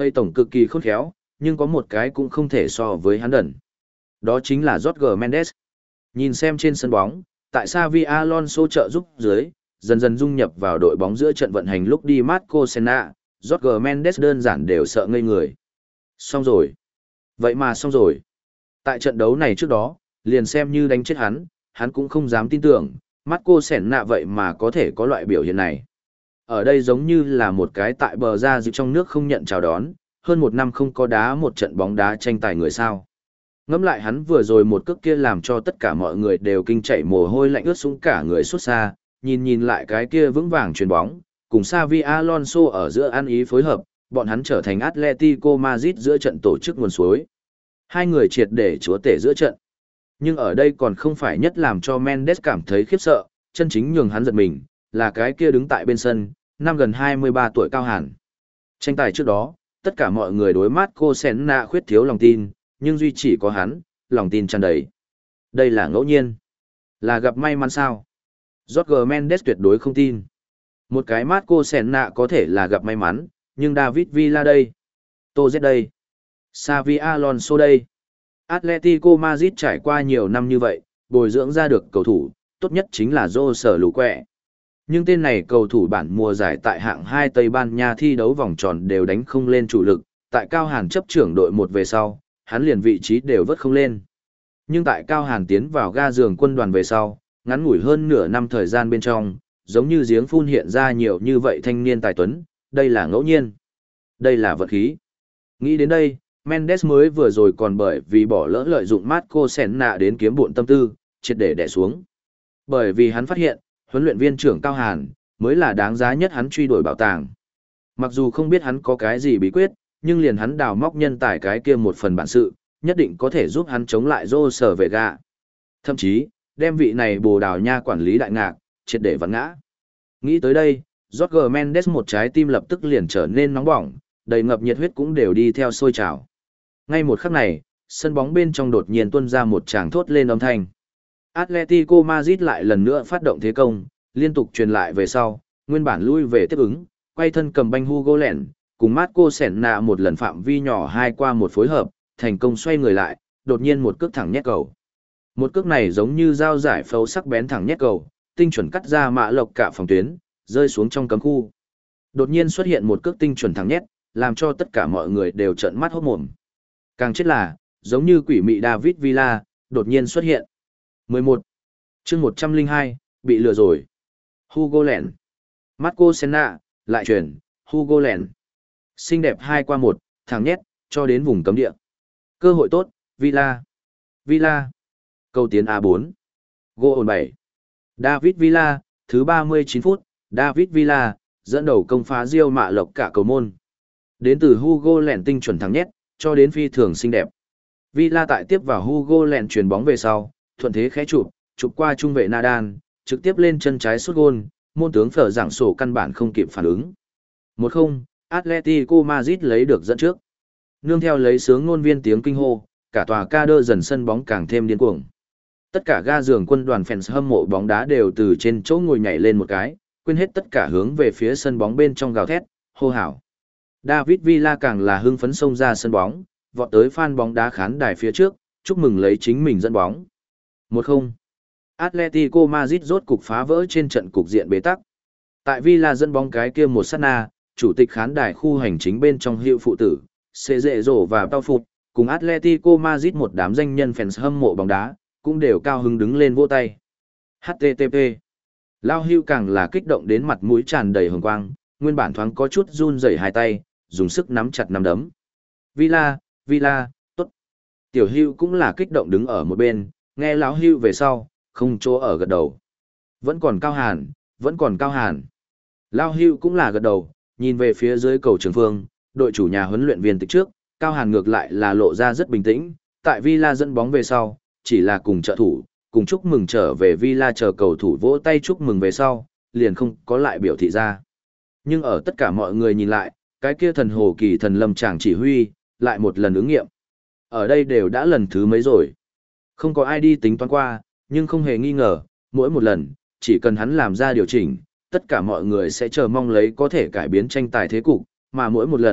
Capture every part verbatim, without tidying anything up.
Tây tổng cực kỳ khôn khéo, nhưng có một cái cũng không thể so với hắn đần. Đó chính là Jorge Mendes. Nhìn xem trên sân bóng, tại Xavi Alonso trợ giúp dưới, dần dần dung nhập vào đội bóng giữa trận vận hành lúc đi Marco Senna, Jorge Mendes đơn giản đều sợ ngây người. Xong rồi. Vậy mà xong rồi. Tại trận đấu này trước đó, liền xem như đánh chết hắn, hắn cũng không dám tin tưởng, Marco Senna vậy mà có thể có loại biểu hiện này. Ở đây giống như là một cái tại bờ ra dịu trong nước không nhận chào đón, hơn một năm không có đá một trận bóng đá tranh tài người sao. Ngẫm lại hắn vừa rồi một cước kia làm cho tất cả mọi người đều kinh chảy mồ hôi lạnh ướt sũng cả người suốt xa, nhìn nhìn lại cái kia vững vàng chuyền bóng, cùng Xavi Alonso ở giữa ăn ý phối hợp, bọn hắn trở thành Atletico Madrid giữa trận tổ chức nguồn suối. Hai người triệt để chúa tể giữa trận. Nhưng ở đây còn không phải nhất làm cho Mendes cảm thấy khiếp sợ, chân chính nhường hắn giật mình, là cái kia đứng tại bên sân, năm gần hai mươi ba tuổi Cao Hàn. Tranh tài trước đó, tất cả mọi người đối Marco Senna khuyết thiếu lòng tin, nhưng duy chỉ có hắn, lòng tin tràn đầy. Đây là ngẫu nhiên. Là gặp may mắn sao? Jorge Mendes tuyệt đối không tin. Một cái Marco Senna có thể là gặp may mắn, nhưng David Villa đây. Tô Z đây. Xavi Alonso đây. Atletico Madrid trải qua nhiều năm như vậy, bồi dưỡng ra được cầu thủ, tốt nhất chính là Jose Lù Quẹ. Nhưng tên này cầu thủ bản mùa giải tại hạng hai Tây Ban Nha thi đấu vòng tròn đều đánh không lên chủ lực, tại Cao Hàn chấp trưởng đội một về sau, hắn liền vị trí đều vớt không lên. Nhưng tại Cao Hàn tiến vào ga giường quân đoàn về sau, ngắn ngủi hơn nửa năm thời gian bên trong, giống như giếng phun hiện ra nhiều như vậy thanh niên tài tuấn, đây là ngẫu nhiên. Đây là vật khí. Nghĩ đến đây, Mendes mới vừa rồi còn bởi vì bỏ lỡ lợi dụng Marco Senna đến kiếm bộn tâm tư, triệt để đè xuống. Bởi vì hắn phát hiện, huấn luyện viên trưởng Cao Hàn mới là đáng giá nhất hắn truy đuổi bảo tàng. Mặc dù không biết hắn có cái gì bí quyết, nhưng liền hắn đào móc nhân tài cái kia một phần bản sự, nhất định có thể giúp hắn chống lại Jose Vega. Thậm chí, đem vị này Bồ Đào Nha quản lý đại ngạc, triệt để vặn ngã. Nghĩ tới đây, Jorge Mendes một trái tim lập tức liền trở nên nóng bỏng, đầy ngập nhiệt huyết cũng đều đi theo sôi trào. Ngay một khắc này, sân bóng bên trong đột nhiên tuôn ra một tràng thốt lên âm thanh. Atletico Madrid lại lần nữa phát động thế công, liên tục truyền lại về sau, nguyên bản lui về tiếp ứng, quay thân cầm banh Hugo Lén, cùng Marco Senna một lần phạm vi nhỏ hai qua một phối hợp, thành công xoay người lại, đột nhiên một cước thẳng nhét cầu. Một cước này giống như dao giải phẫu sắc bén thẳng nhét cầu, tinh chuẩn cắt ra mạ lộc cả phòng tuyến, rơi xuống trong cấm khu. Đột nhiên xuất hiện một cước tinh chuẩn thẳng nhét, làm cho tất cả mọi người đều trợn mắt hốt mồm. Càng chết là, giống như quỷ mị David Villa, đột nhiên xuất hiện. mười một. Chương một trăm lẻ hai, bị lừa rồi. Hugo Lén. Marco Senna, lại chuyển, Hugo Lén. Xinh đẹp hai qua một, thẳng nhét, cho đến vùng cấm địa. Cơ hội tốt, Villa. Villa. Câu tiến a bốn. Goal bảy. David Villa, thứ ba mươi chín phút, David Villa, dẫn đầu công phá Real mạ lộc cả cầu môn. Đến từ Hugo Lén tinh chuẩn thẳng nhét, cho đến phi thường xinh đẹp. Villa tại tiếp vào Hugo Lén chuyền bóng về sau, thuận thế khẽ chụp, chụp qua trung vệ Nadal, trực tiếp lên chân trái sút gôn, môn tướng phở giảng sổ căn bản không kịp phản ứng. một không, Atletico Madrid lấy được dẫn trước. Nương theo lấy sướng ngôn viên tiếng kinh hô, cả tòa ca đơ dần sân bóng càng thêm điên cuồng. Tất cả ga giường quân đoàn fans hâm mộ bóng đá đều từ trên chỗ ngồi nhảy lên một cái, quên hết tất cả hướng về phía sân bóng bên trong gào thét, hô hào. David Villa càng là hưng phấn xông ra sân bóng, vọt tới fan bóng đá khán đài phía trước, chúc mừng lấy chính mình dẫn bóng. một không. Atletico Madrid rốt cục phá vỡ trên trận cục diện bế tắc. Tại Villa dẫn bóng cái kia một sát na, chủ tịch khán đài khu hành chính bên trong hiệu phụ tử, Xê Dệ Rổ và Tao Phục, cùng Atletico Madrid một đám danh nhân fans hâm mộ bóng đá, cũng đều cao hứng đứng lên vỗ tay. hát tê tê pê. Lao Hưu càng là kích động đến mặt mũi tràn đầy hồng quang, nguyên bản thoáng có chút run rẩy hai tay, dùng sức nắm chặt nắm đấm. Villa, Villa, tốt. Tiểu Hưu cũng là kích động đứng ở một bên, nghe Lão Hưu về sau, không chỗ ở gật đầu. Vẫn còn Cao Hàn, vẫn còn Cao Hàn. Lao Hưu cũng là gật đầu, nhìn về phía dưới cầu trường phương, đội chủ nhà huấn luyện viên tịch trước, Cao Hàn ngược lại là lộ ra rất bình tĩnh, tại Villa dẫn bóng về sau, chỉ là cùng trợ thủ, cùng chúc mừng trở về Villa chờ cầu thủ vỗ tay chúc mừng về sau, liền không có lại biểu thị ra. Nhưng ở tất cả mọi người nhìn lại, cái kia thần hồ kỳ thần lâm chàng chỉ huy, lại một lần ứng nghiệm. Ở đây đều đã lần thứ mấy rồi. Không có ai đi tính toán qua, nhưng không hề nghi ngờ, mỗi một lần, chỉ cần hắn làm ra điều chỉnh, tất cả mọi người sẽ chờ mong lấy có thể cải biến tranh tài thế cục, mà mỗi một lần,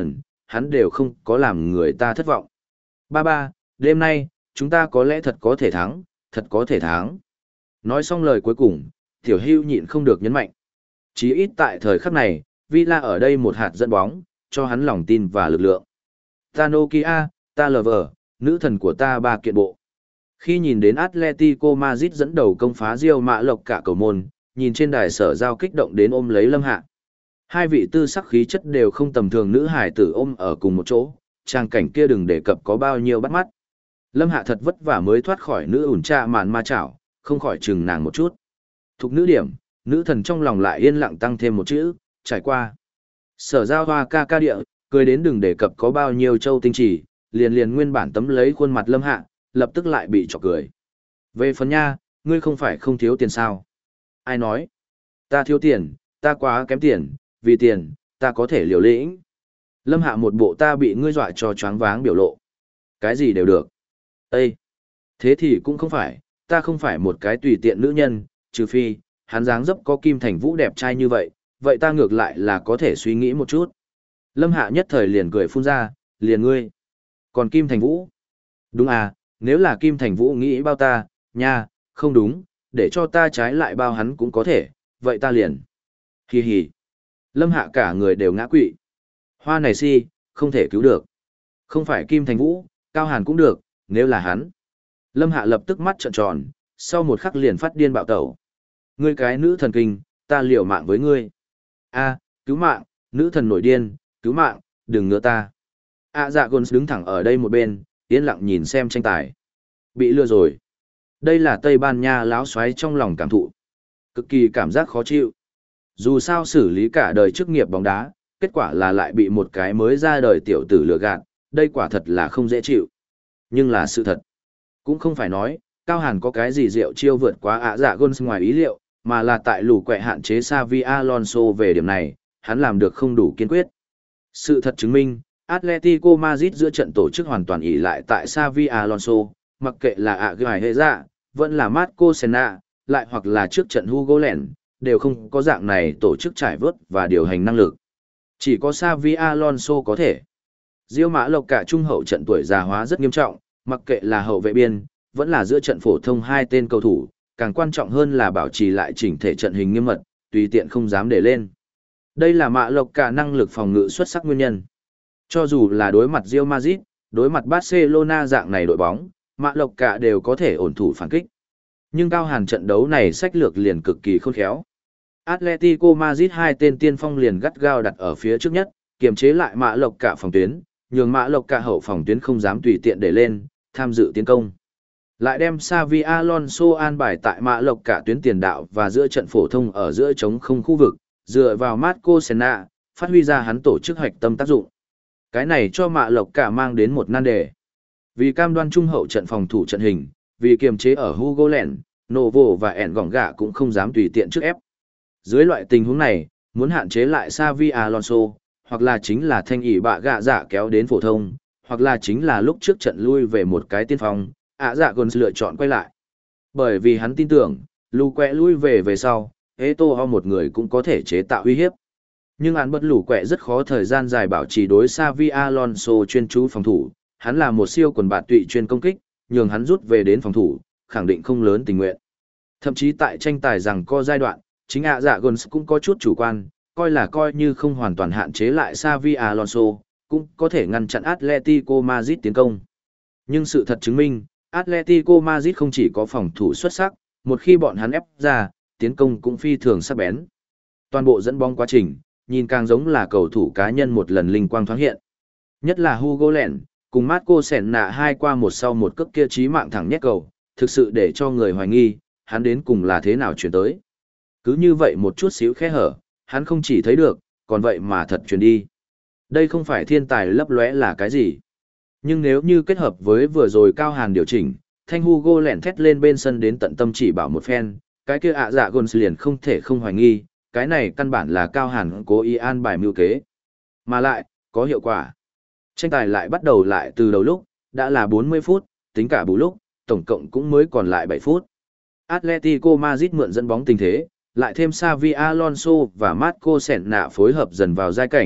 hắn đều không có làm người ta thất vọng. Ba ba, đêm nay, chúng ta có lẽ thật có thể thắng, thật có thể thắng. Nói xong lời cuối cùng, Tiểu Hưu nhịn không được nhấn mạnh. Chí ít tại thời khắc này, Villa ở đây một hạt dẫn bóng, cho hắn lòng tin và lực lượng. Ta Nokia, ta lover, nữ thần của ta ba kiện bộ. Khi nhìn đến Atletico Madrid dẫn đầu công phá Real Mã Lộc cả cầu môn, nhìn trên đài sở giao kích động đến ôm lấy Lâm Hạ. Hai vị tư sắc khí chất đều không tầm thường nữ hải tử ôm ở cùng một chỗ, trang cảnh kia đừng đề cập có bao nhiêu bắt mắt. Lâm Hạ thật vất vả mới thoát khỏi nữ ủn tra màn ma chảo, không khỏi chừng nàng một chút. Thục nữ điểm, nữ thần trong lòng lại yên lặng tăng thêm một chữ, trải qua. Sở giao hoa ca ca địa, cười đến đừng đề cập có bao nhiêu châu tinh chỉ, liền liền nguyên bản tấm lấy khuôn mặt Lâm Hạ, lập tức lại bị chọc cười. Về phần nha, ngươi không phải không thiếu tiền sao? Ai nói? Ta thiếu tiền, ta quá kém tiền, vì tiền, ta có thể liều lĩnh. Lâm Hạ một bộ ta bị ngươi dọa cho choáng váng biểu lộ. Cái gì đều được. Ê! Thế thì cũng không phải, ta không phải một cái tùy tiện nữ nhân, trừ phi, hắn dáng dấp có Kim Thành Vũ đẹp trai như vậy, vậy ta ngược lại là có thể suy nghĩ một chút. Lâm Hạ nhất thời liền cười phun ra, liền ngươi. Còn Kim Thành Vũ? Đúng à, nếu là Kim Thành Vũ nghĩ bao ta, nha, không đúng, để cho ta trái lại bao hắn cũng có thể, vậy ta liền. Hì hì. Lâm Hạ cả người đều ngã quỵ. Hoa này si, không thể cứu được. Không phải Kim Thành Vũ, Cao Hàn cũng được, nếu là hắn. Lâm Hạ lập tức mắt trợn tròn, sau một khắc liền phát điên bạo tẩu. Ngươi cái nữ thần kinh, ta liều mạng với ngươi. A, cứu mạng, nữ thần nổi điên, cứu mạng, đừng ngứa ta. A dạ Gôn đứng thẳng ở đây một bên, yên lặng nhìn xem tranh tài. Bị lừa rồi. Đây là Tây Ban Nha láo xoáy trong lòng cảm thụ. Cực kỳ cảm giác khó chịu. Dù sao xử lý cả đời chức nghiệp bóng đá, kết quả là lại bị một cái mới ra đời tiểu tử lừa gạt, đây quả thật là không dễ chịu. Nhưng là sự thật. Cũng không phải nói, Cao Hàn có cái gì rượu chiêu vượt quá ạ dạ Gôn ngoài ý liệu, mà là tại lù quẹ hạn chế Xavi Alonso về điểm này, hắn làm được không đủ kiên quyết. Sự thật chứng minh, Atletico Madrid giữa trận tổ chức hoàn toàn ỷ lại tại Xavi Alonso, mặc kệ là ạ gài hệ dạ, vẫn là Marco Senna, lại hoặc là trước trận Hugo Len, đều không có dạng này tổ chức trải vớt và điều hành năng lực. Chỉ có Xavi Alonso có thể. Real Mã Lộc cả trung hậu trận tuổi già hóa rất nghiêm trọng, mặc kệ là hậu vệ biên, vẫn là giữa trận phổ thông hai tên cầu thủ, càng quan trọng hơn là bảo trì lại chỉnh thể trận hình nghiêm mật, tùy tiện không dám để lên. Đây là Mã Lộc cả năng lực phòng ngự xuất sắc nguyên nhân. Cho dù là đối mặt Real Madrid, đối mặt Barcelona dạng này đội bóng, Mã Lộc cả đều có thể ổn thủ phản kích. Nhưng Cao Hàn trận đấu này sách lược liền cực kỳ khôn khéo. Atletico Madrid hai tên tiên phong liền gắt gao đặt ở phía trước nhất, kiềm chế lại Mã Lộc cả phòng tuyến, nhường Mã Lộc cả hậu phòng tuyến không dám tùy tiện để lên, tham dự tiến công. Lại đem Xavi Alonso an bài tại Mã Lộc cả tuyến tiền đạo và giữa trận phổ thông ở giữa trống không khu vực, dựa vào Marco Senna, phát huy ra hắn tổ chức hoạch tâm tác dụng. Cái này cho Mã Lộc cả mang đến một nan đề. Vì cam đoan trung hậu trận phòng thủ trận hình, vì kiềm chế ở Hugo Len, Novo và ẻn gỏng gạ cũng không dám tùy tiện trước ép. Dưới loại tình huống này, muốn hạn chế lại Xavi Alonso, hoặc là chính là thanh ỷ bạ gạ dạ kéo đến phổ thông, hoặc là chính là lúc trước trận lui về một cái tiên phong, ạ dạ còn lựa chọn quay lại. Bởi vì hắn tin tưởng, lù quẹ lui về về sau, Eto'o một người cũng có thể chế tạo uy hiếp. Nhưng án bất lù quẹ rất khó thời gian dài bảo trì đối Xavi Alonso chuyên chú phòng thủ, hắn là một siêu quần bạt tụy chuyên công kích, nhường hắn rút về đến phòng thủ, khẳng định không lớn tình nguyện. Thậm chí tại tranh tài rằng co giai đoạn, chính ạ dạ Gons cũng có chút chủ quan, coi là coi như không hoàn toàn hạn chế lại Xavi Alonso, cũng có thể ngăn chặn Atletico Madrid tiến công. Nhưng sự thật chứng minh, Atletico Madrid không chỉ có phòng thủ xuất sắc, một khi bọn hắn ép ra, tiến công cũng phi thường sắc bén. Toàn bộ dẫn bóng quá trình, nhìn càng giống là cầu thủ cá nhân một lần linh quang thoáng hiện. Nhất là Hugo Len, cùng Marco Senna hai qua một sau một cước kia chí mạng thẳng nhét cầu, thực sự để cho người hoài nghi, hắn đến cùng là thế nào chuyển tới. Cứ như vậy một chút xíu khe hở, hắn không chỉ thấy được, còn vậy mà thật chuyển đi. Đây không phải thiên tài lấp lóe là cái gì. Nhưng nếu như kết hợp với vừa rồi Cao Hàn điều chỉnh, thanh Hugo lẹn thét lên bên sân đến tận tâm chỉ bảo một phen, cái kia ạ dạ Gons liền không thể không hoài nghi, cái này căn bản là Cao Hàn cố ý an bài mưu kế. Mà lại, có hiệu quả. Tranh tài lại bắt đầu lại từ đầu lúc, đã là bốn mươi phút, tính cả bù lúc, tổng cộng cũng mới còn lại bảy phút. Atletico Madrid mượn dẫn bóng tình thế, lại thêm Xavi Alonso và Marco Senna phối hợp dần vào giai cảnh,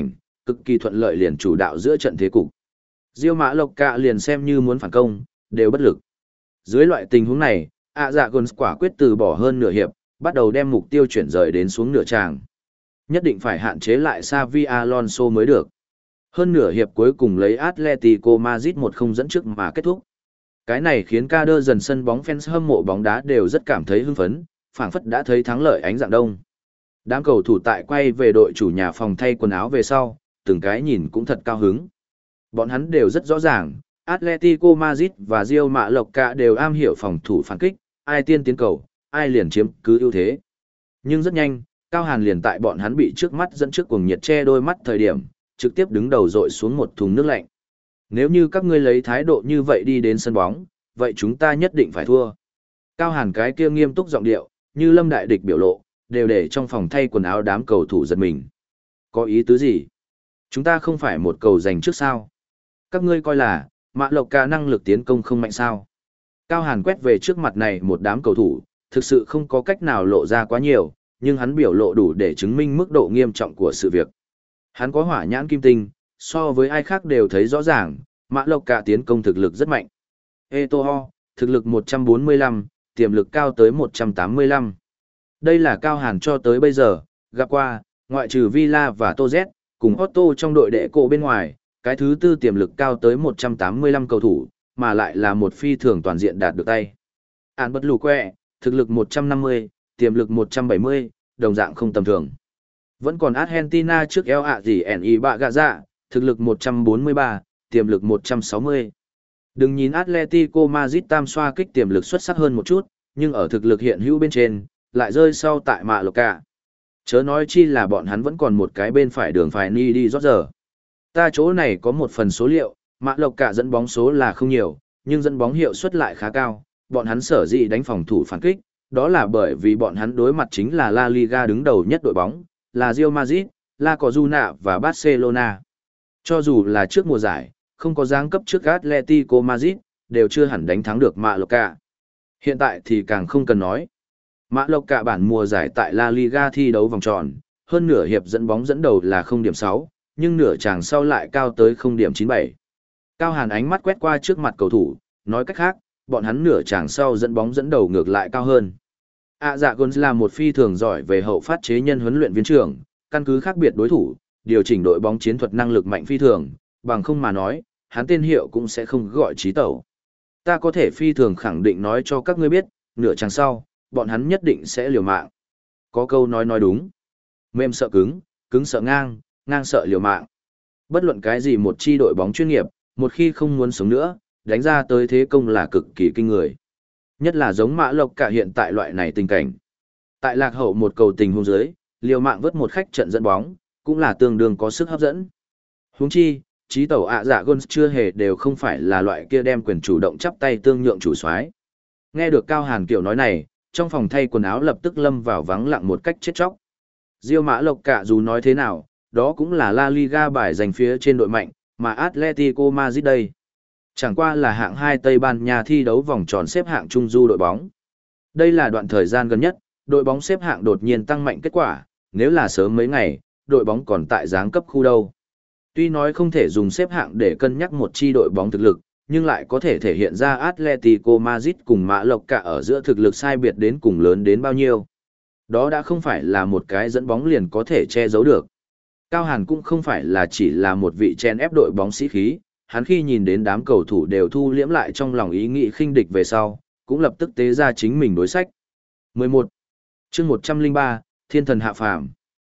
cực kỳ thuận lợi liền chủ đạo giữa trận thế cục. Diêu Mã Lộc Cạ liền xem như muốn phản công, đều bất lực. Dưới loại tình huống này, ạ dạ gồn quả quyết từ bỏ hơn nửa hiệp, bắt đầu đem mục tiêu chuyển rời đến xuống nửa tràng. Nhất định phải hạn chế lại Xavi Alonso mới được. Hơn nửa hiệp cuối cùng lấy Atletico Madrid một không dẫn trước mà kết thúc. Cái này khiến ca đơ dần sân bóng fans hâm mộ bóng đá đều rất cảm thấy hưng phấn, phảng phất đã thấy thắng lợi ánh dạng đông. Đám cầu thủ tại quay về đội chủ nhà phòng thay quần áo về sau, từng cái nhìn cũng thật cao hứng. Bọn hắn đều rất rõ ràng, Atletico Madrid và Real Mã Lộc Cạ đều am hiểu phòng thủ phản kích, ai tiên tiến cầu, ai liền chiếm cứ ưu thế. Nhưng rất nhanh, Cao Hàn liền tại bọn hắn bị trước mắt dẫn trước cuồng nhiệt che đôi mắt thời điểm, trực tiếp đứng đầu dội xuống một thùng nước lạnh. Nếu như các ngươi lấy thái độ như vậy đi đến sân bóng, vậy chúng ta nhất định phải thua. Cao Hàn cái kia nghiêm túc giọng điệu, như lâm đại địch biểu lộ, đều để trong phòng thay quần áo đám cầu thủ giật mình. Có ý tứ gì? Chúng ta không phải một cầu giành trước sao? Các ngươi coi là, Mã Lộc Cạ năng lực tiến công không mạnh sao? Cao Hàn quét về trước mặt này một đám cầu thủ, thực sự không có cách nào lộ ra quá nhiều, nhưng hắn biểu lộ đủ để chứng minh mức độ nghiêm trọng của sự việc. Hắn có hỏa nhãn kim tinh, so với ai khác đều thấy rõ ràng, Mã Lộc Cạ tiến công thực lực rất mạnh. Eto'o, thực lực một trăm bốn mươi lăm, tiềm lực cao tới một trăm tám mươi lăm. Đây là Cao Hàn cho tới bây giờ, gặp qua, ngoại trừ Villa và Tô Z, cùng Otto trong đội đệ cổ bên ngoài, cái thứ tư tiềm lực cao tới một trăm tám mươi lăm cầu thủ, mà lại là một phi thường toàn diện đạt được tay. Án bất lù quẹ, thực lực một trăm năm mươi, tiềm lực một trăm bảy mươi, đồng dạng không tầm thường. Vẫn còn Argentina trước eo ạ gì en i bạ gạ dạ, thực lực một trăm bốn mươi ba, tiềm lực một trăm sáu mươi. Đừng nhìn Atletico Madrid tam xoa kích tiềm lực xuất sắc hơn một chút, nhưng ở thực lực hiện hữu bên trên, lại rơi sau tại Mã Lộc Cạ. Chớ nói chi là bọn hắn vẫn còn một cái bên phải đường phải ni đi rót giờ. Ta chỗ này có một phần số liệu, Mã Lộc Cạ dẫn bóng số là không nhiều, nhưng dẫn bóng hiệu suất lại khá cao, bọn hắn sở dĩ đánh phòng thủ phản kích, đó là bởi vì bọn hắn đối mặt chính là La Liga đứng đầu nhất đội bóng, là Real Madrid, La Cojuna và Barcelona. Cho dù là trước mùa giải, không có giáng cấp trước Atletico Madrid, đều chưa hẳn đánh thắng được Mã Lộc Cạ. Hiện tại thì càng không cần nói. Mã Lộc Cạ bản mùa giải tại La Liga thi đấu vòng tròn, hơn nửa hiệp dẫn bóng dẫn đầu là không điểm sáu, nhưng nửa chàng sau lại cao tới không điểm chín bảy. Cao Hàn ánh mắt quét qua trước mặt cầu thủ, nói cách khác, bọn hắn nửa chàng sau dẫn bóng dẫn đầu ngược lại cao hơn. À dạ Gons là một phi thường giỏi về hậu phát chế nhân huấn luyện viên trưởng, căn cứ khác biệt đối thủ, điều chỉnh đội bóng chiến thuật năng lực mạnh phi thường, bằng không mà nói, hắn tên hiệu cũng sẽ không gọi trí tẩu. Ta có thể phi thường khẳng định nói cho các ngươi biết, nửa chàng sau, bọn hắn nhất định sẽ liều mạng. Có câu nói nói đúng. Mềm sợ cứng, cứng sợ ngang, ngang sợ liều mạng. Bất luận cái gì một chi đội bóng chuyên nghiệp, một khi không muốn sống nữa, đánh ra tới thế công là cực kỳ kinh người. Nhất là giống Mã Lộc Cạ hiện tại loại này tình cảnh. Tại lạc hậu một cầu tình huống dưới, liều mạng vớt một khách trận dẫn bóng, cũng là tương đương có sức hấp dẫn. Huống chi, trí tẩu ạ dạ Gons chưa hề đều không phải là loại kia đem quyền chủ động chắp tay tương nhượng chủ soái. Nghe được Cao Hàn kiểu nói này, trong phòng thay quần áo lập tức lâm vào vắng lặng một cách chết chóc. Real Mã Lộc Cạ dù nói thế nào, đó cũng là La Liga bài giành phía trên đội mạnh, mà Atletico Madrid đây. Chẳng qua là hạng hai Tây Ban Nha thi đấu vòng tròn xếp hạng trung du đội bóng. Đây là đoạn thời gian gần nhất, đội bóng xếp hạng đột nhiên tăng mạnh kết quả, nếu là sớm mấy ngày, đội bóng còn tại giáng cấp khu đâu. Tuy nói không thể dùng xếp hạng để cân nhắc một chi đội bóng thực lực, nhưng lại có thể thể hiện ra Atletico Madrid cùng Mã Lộc Cạ ở giữa thực lực sai biệt đến cùng lớn đến bao nhiêu. Đó đã không phải là một cái dẫn bóng liền có thể che giấu được. Cao Hàn cũng không phải là chỉ là một vị chen ép đội bóng sĩ khí, hắn khi nhìn đến đám cầu thủ đều thu liễm lại trong lòng ý nghĩ khinh địch về sau, cũng lập tức tế ra chính mình đối sách. mười một. Chương một trăm lẻ ba, Thiên thần hạ phàm.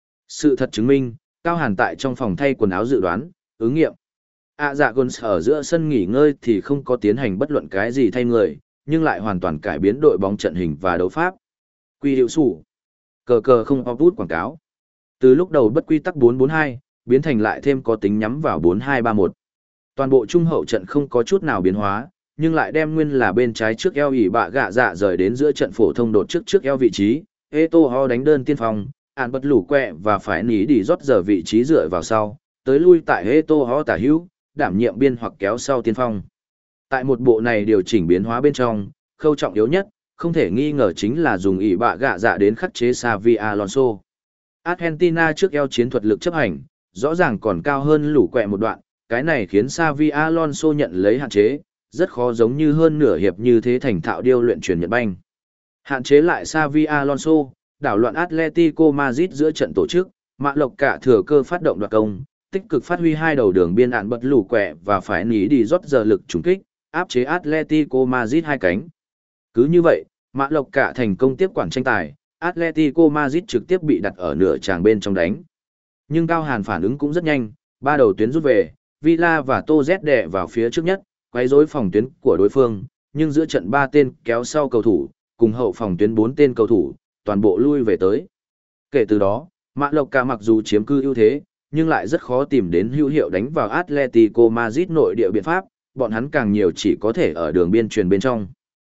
Sự thật chứng minh, Cao Hàn tại trong phòng thay quần áo dự đoán, ứng nghiệm. À dạ Gons ở giữa sân nghỉ ngơi thì không có tiến hành bất luận cái gì thay người, nhưng lại hoàn toàn cải biến đội bóng trận hình và đấu pháp. Quy hiệu sủ. Cờ cờ không off quảng cáo. Từ lúc đầu bất quy tắc bốn bốn hai, biến thành lại thêm có tính nhắm vào bốn hai ba một. Toàn bộ trung hậu trận không có chút nào biến hóa, nhưng lại đem nguyên là bên trái trước eo ỉ bạ gạ dạ rời đến giữa trận phổ thông đột trước trước eo vị trí. Eto'o đánh đơn tiên phong, ạn bất lủ quẹ và phải nỉ đi rót giờ vị trí dựa vào sau, tới lui tại Eto'o tả hữu, đảm nhiệm biên hoặc kéo sau tiên phong. Tại một bộ này điều chỉnh biến hóa bên trong, khâu trọng yếu nhất, không thể nghi ngờ chính là dùng ỉ bạ gạ dạ đến khắc chế Xavi Alonso. Argentina trước eo chiến thuật lực chấp hành, rõ ràng còn cao hơn lũ quẹ một đoạn, cái này khiến Xavi Alonso nhận lấy hạn chế, rất khó giống như hơn nửa hiệp như thế thành thạo điêu luyện truyền Nhật banh. Hạn chế lại Xavi Alonso, đảo loạn Atletico Madrid giữa trận tổ chức, Mạ Lộc cả thừa cơ phát động đoạt công, tích cực phát huy hai đầu đường biên ạn bật lũ quẹ và phải nỉ đi rót giờ lực trúng kích, áp chế Atletico Madrid hai cánh. Cứ như vậy, Mạ Lộc cả thành công tiếp quản tranh tài, Atletico Madrid trực tiếp bị đặt ở nửa tràng bên trong đánh. Nhưng Cao Hàn phản ứng cũng rất nhanh, ba đầu tuyến rút về, Villa và Tô Z đè vào phía trước nhất, quấy rối phòng tuyến của đối phương, nhưng giữa trận ba tên kéo sau cầu thủ, cùng hậu phòng tuyến bốn tên cầu thủ, toàn bộ lui về tới. Kể từ đó, Mạ Lộc cả mặc dù chiếm cư ưu thế, nhưng lại rất khó tìm đến hữu hiệu đánh vào Atletico Madrid nội địa biện pháp, bọn hắn càng nhiều chỉ có thể ở đường biên truyền bên trong.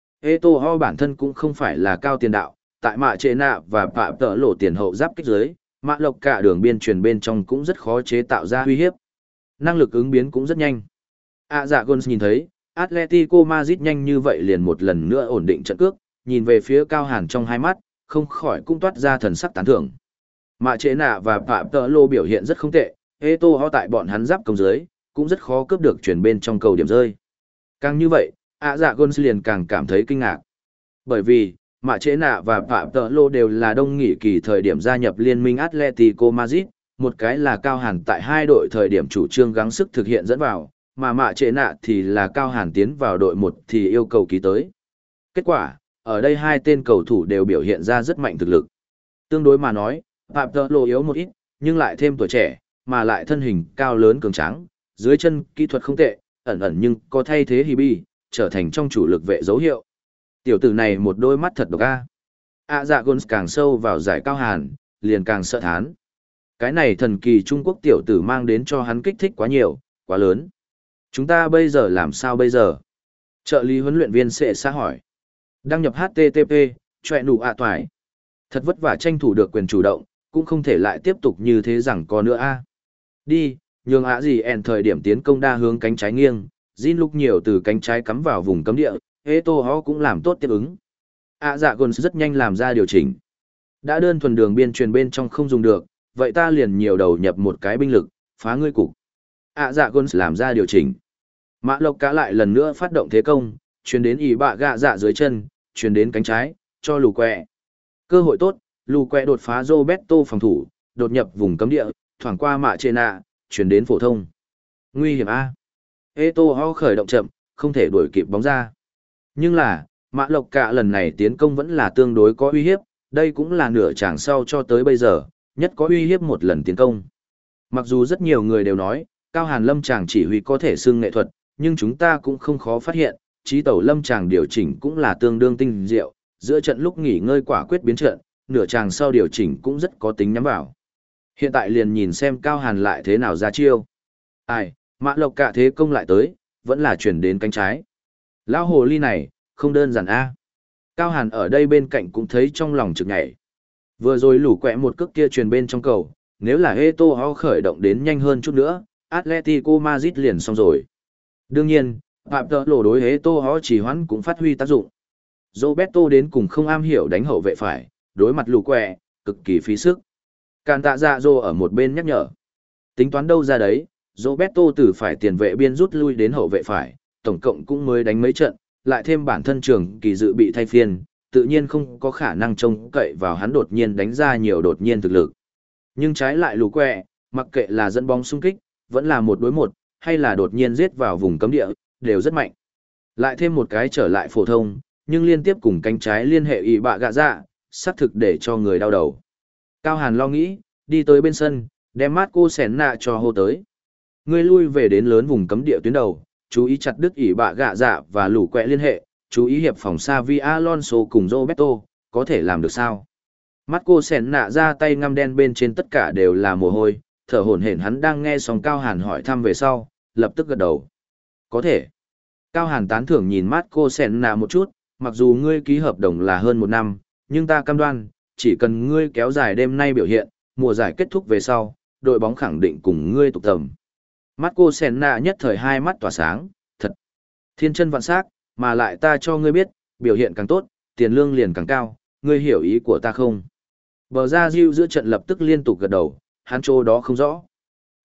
Eto'o bản thân cũng không phải là cao tiền đạo, tại Mạ Trệ Nạ và Phạm Tợ Lộ tiền hậu giáp kích dưới, Mạ Lộc cả đường biên truyền bên trong cũng rất khó chế tạo ra uy hiếp. Năng lực ứng biến cũng rất nhanh. À dạ Gons nhìn thấy, Atletico Madrid nhanh như vậy liền một lần nữa ổn định trận cước, nhìn về phía Cao Hàn trong hai mắt, không khỏi cũng toát ra thần sắc tán thưởng. Mạ Trệ Nạ và Phạm Tợ Lộ biểu hiện rất không tệ, Eto'o tại bọn hắn giáp công dưới, cũng rất khó cướp được chuyển bên trong cầu điểm rơi. Càng như vậy, ạ dạ Gons liền càng cảm thấy kinh ngạc. Bởi vì, Mạ Trệ Nạ và Phạm Tợ Lộ đều là đông nghỉ kỳ thời điểm gia nhập liên minh Atletico Madrid, một cái là Cao Hàn tại hai đội thời điểm chủ trương gắng sức thực hiện dẫn vào, mà Mạ Trệ Nạ thì là Cao Hàn tiến vào đội một thì yêu cầu ký tới. Kết quả, ở đây hai tên cầu thủ đều biểu hiện ra rất mạnh thực lực. Tương đối mà nói, Phạm Tợ Lộ yếu một ít, nhưng lại thêm tuổi trẻ, mà lại thân hình cao lớn cường tráng, dưới chân kỹ thuật không tệ, ẩn ẩn nhưng có thay thế Hibi, trở thành trong chủ lực vệ dấu hiệu. Tiểu tử này một đôi mắt thật độc a. À dạ Gons càng sâu vào giải Cao Hàn, liền càng sợ thán. Cái này thần kỳ Trung Quốc tiểu tử mang đến cho hắn kích thích quá nhiều, quá lớn. Chúng ta bây giờ làm sao bây giờ? Trợ lý huấn luyện viên sẽ xa hỏi. Đăng nhập hát tê tê pê, chọe nụ ạ toài. Thật vất vả tranh thủ được quyền chủ động, cũng không thể lại tiếp tục như thế rằng có nữa a. Đi, nhường ạ gì ẻn thời điểm tiến công đa hướng cánh trái nghiêng, Jin lúc nhiều từ cánh trái cắm vào vùng cấm địa, Eto'o cũng làm tốt tiếp ứng. À dạ Gons rất nhanh làm ra điều chỉnh. Đã đơn thuần đường biên truyền bên trong không dùng được, vậy ta liền nhiều đầu nhập một cái binh lực, phá ngươi cục. À dạ Gons làm ra điều chỉnh. Mã Lộc cá lại lần nữa phát động thế công, truyền đến ỉ bạ gạ dạ dưới chân, truyền đến cánh trái, cho lù quẹ. Cơ hội tốt, lù quẹ đột phá Roberto phòng thủ, đột nhập vùng cấm địa, thoảng qua Mạ Trệ Nạ, truyền đến phổ thông. Nguy hiểm a. Eto'o khởi động chậm, không thể đuổi kịp bóng ra. Nhưng là, Mã Lộc cả lần này tiến công vẫn là tương đối có uy hiếp, đây cũng là nửa chàng sau cho tới bây giờ, nhất có uy hiếp một lần tiến công. Mặc dù rất nhiều người đều nói, Cao Hàn lâm chàng chỉ huy có thể xưng nghệ thuật, nhưng chúng ta cũng không khó phát hiện, trí tẩu lâm chàng điều chỉnh cũng là tương đương tinh diệu, giữa trận lúc nghỉ ngơi quả quyết biến trận, nửa chàng sau điều chỉnh cũng rất có tính nhắm vào. Hiện tại liền nhìn xem Cao Hàn lại thế nào ra chiêu. Ai, Mã Lộc cả thế công lại tới, vẫn là chuyển đến cánh trái. Lão hồ ly này, không đơn giản a. Cao Hàn ở đây bên cạnh cũng thấy trong lòng trực nhảy. Vừa rồi lủ quẹ một cước kia truyền bên trong cầu, nếu là Eto'o khởi động đến nhanh hơn chút nữa, Atletico Madrid liền xong rồi. Đương nhiên, Phạm Tợ Lộ đối Eto'o chỉ hoãn cũng phát huy tác dụng. Roberto đến cùng không am hiểu đánh hậu vệ phải, đối mặt lủ quẹ, cực kỳ phí sức. Càn tạ dạ dô ở một bên nhắc nhở. Tính toán đâu ra đấy, Roberto từ phải tiền vệ biên rút lui đến hậu vệ phải, tổng cộng cũng mới đánh mấy trận, lại thêm bản thân trường kỳ dự bị thay phiên, tự nhiên không có khả năng trông cậy vào hắn đột nhiên đánh ra nhiều đột nhiên thực lực. Nhưng trái lại lù quẹ, mặc kệ là dẫn bóng xung kích, vẫn là một đối một, hay là đột nhiên giết vào vùng cấm địa, đều rất mạnh. Lại thêm một cái trở lại phổ thông, nhưng liên tiếp cùng cánh trái liên hệ ị bạ gạ dạ, xác thực để cho người đau đầu. Cao Hàn lo nghĩ, đi tới bên sân, đem Marco Senna cho hô tới. Người lui về đến lớn vùng cấm địa tuyến đầu, chú ý chặt đứt ỉ bạ gạ dạ và lũ quẹ liên hệ, chú ý hiệp phòng Xavi Alonso cùng Roberto, có thể làm được sao? Marco Senna ra tay ngăm đen bên trên tất cả đều là mồ hôi, thở hổn hển hắn đang nghe xong Cao Hàn hỏi thăm về sau, lập tức gật đầu. Có thể. Cao Hàn tán thưởng nhìn Marco Senna một chút, mặc dù ngươi ký hợp đồng là hơn một năm, nhưng ta cam đoan, chỉ cần ngươi kéo dài đêm nay biểu hiện, mùa giải kết thúc về sau, đội bóng khẳng định cùng ngươi tục tầm. Marco Senna nhất thời hai mắt tỏa sáng, thật. Thiên chân vạn sắc, mà lại ta cho ngươi biết, biểu hiện càng tốt, tiền lương liền càng cao, ngươi hiểu ý của ta không? Bờ ra Diu giữa trận lập tức liên tục gật đầu, hắn chỗ đó không rõ.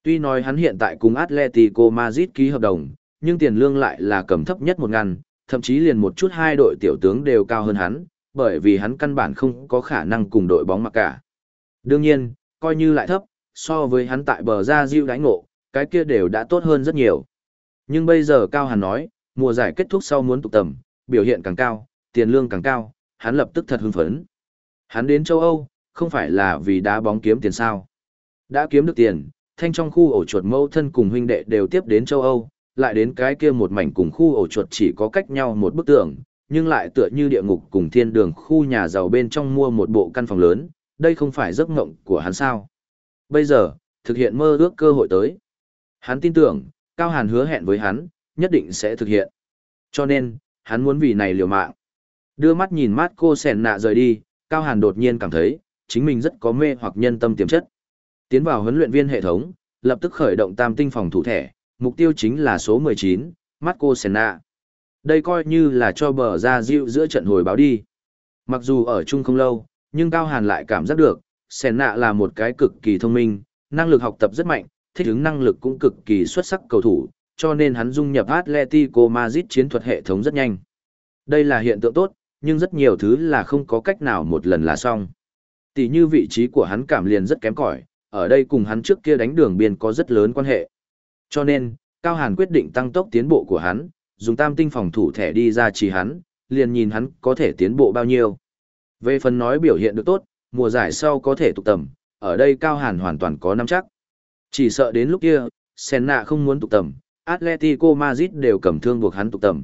Tuy nói hắn hiện tại cùng Atletico Madrid ký hợp đồng, nhưng tiền lương lại là cầm thấp nhất một ngàn, thậm chí liền một chút hai đội tiểu tướng đều cao hơn hắn, bởi vì hắn căn bản không có khả năng cùng đội bóng mặc cả. Đương nhiên, coi như lại thấp, so với hắn tại bờ ra diệu đánh ngộ, cái kia đều đã tốt hơn rất nhiều. Nhưng bây giờ Cao Hàn nói, mùa giải kết thúc sau muốn tụ tầm, biểu hiện càng cao, tiền lương càng cao, hắn lập tức thật hưng phấn. Hắn đến châu Âu, không phải là vì đá bóng kiếm tiền sao. Đã kiếm được tiền, thanh trong khu ổ chuột mẫu thân cùng huynh đệ đều tiếp đến châu Âu, lại đến cái kia một mảnh cùng khu ổ chuột chỉ có cách nhau một bức tường, nhưng lại tựa như địa ngục cùng thiên đường khu nhà giàu bên trong mua một bộ căn phòng lớn, đây không phải giấc mộng của hắn sao. Bây giờ, thực hiện mơ ước cơ hội tới. Hắn tin tưởng, Cao Hàn hứa hẹn với hắn, nhất định sẽ thực hiện. Cho nên, hắn muốn vì này liều mạng. Đưa mắt nhìn Marco Senna rời đi, Cao Hàn đột nhiên cảm thấy, chính mình rất có mê hoặc nhân tâm tiềm chất. Tiến vào huấn luyện viên hệ thống, lập tức khởi động tam tinh phòng thủ thẻ, mục tiêu chính là số mười chín, Marco Senna. Đây coi như là cho bờ ra diệu giữa trận hồi báo đi. Mặc dù ở chung không lâu, nhưng Cao Hàn lại cảm giác được, Senna là một cái cực kỳ thông minh, năng lực học tập rất mạnh, thích ứng năng lực cũng cực kỳ xuất sắc cầu thủ, cho nên hắn dung nhập Atletico Madrid chiến thuật hệ thống rất nhanh. Đây là hiện tượng tốt, nhưng rất nhiều thứ là không có cách nào một lần là xong. Tỷ như vị trí của hắn cảm liền rất kém cỏi, ở đây cùng hắn trước kia đánh đường biên có rất lớn quan hệ. Cho nên, Cao Hàn quyết định tăng tốc tiến bộ của hắn, dùng tam tinh phòng thủ thẻ đi ra chỉ hắn, liền nhìn hắn có thể tiến bộ bao nhiêu. Về phần nói biểu hiện được tốt, mùa giải sau có thể tụ tầm, ở đây Cao Hàn hoàn toàn có nắm chắc. Chỉ sợ đến lúc kia, Senna không muốn tụ tầm, Atletico Madrid đều cầm thương buộc hắn tụ tầm.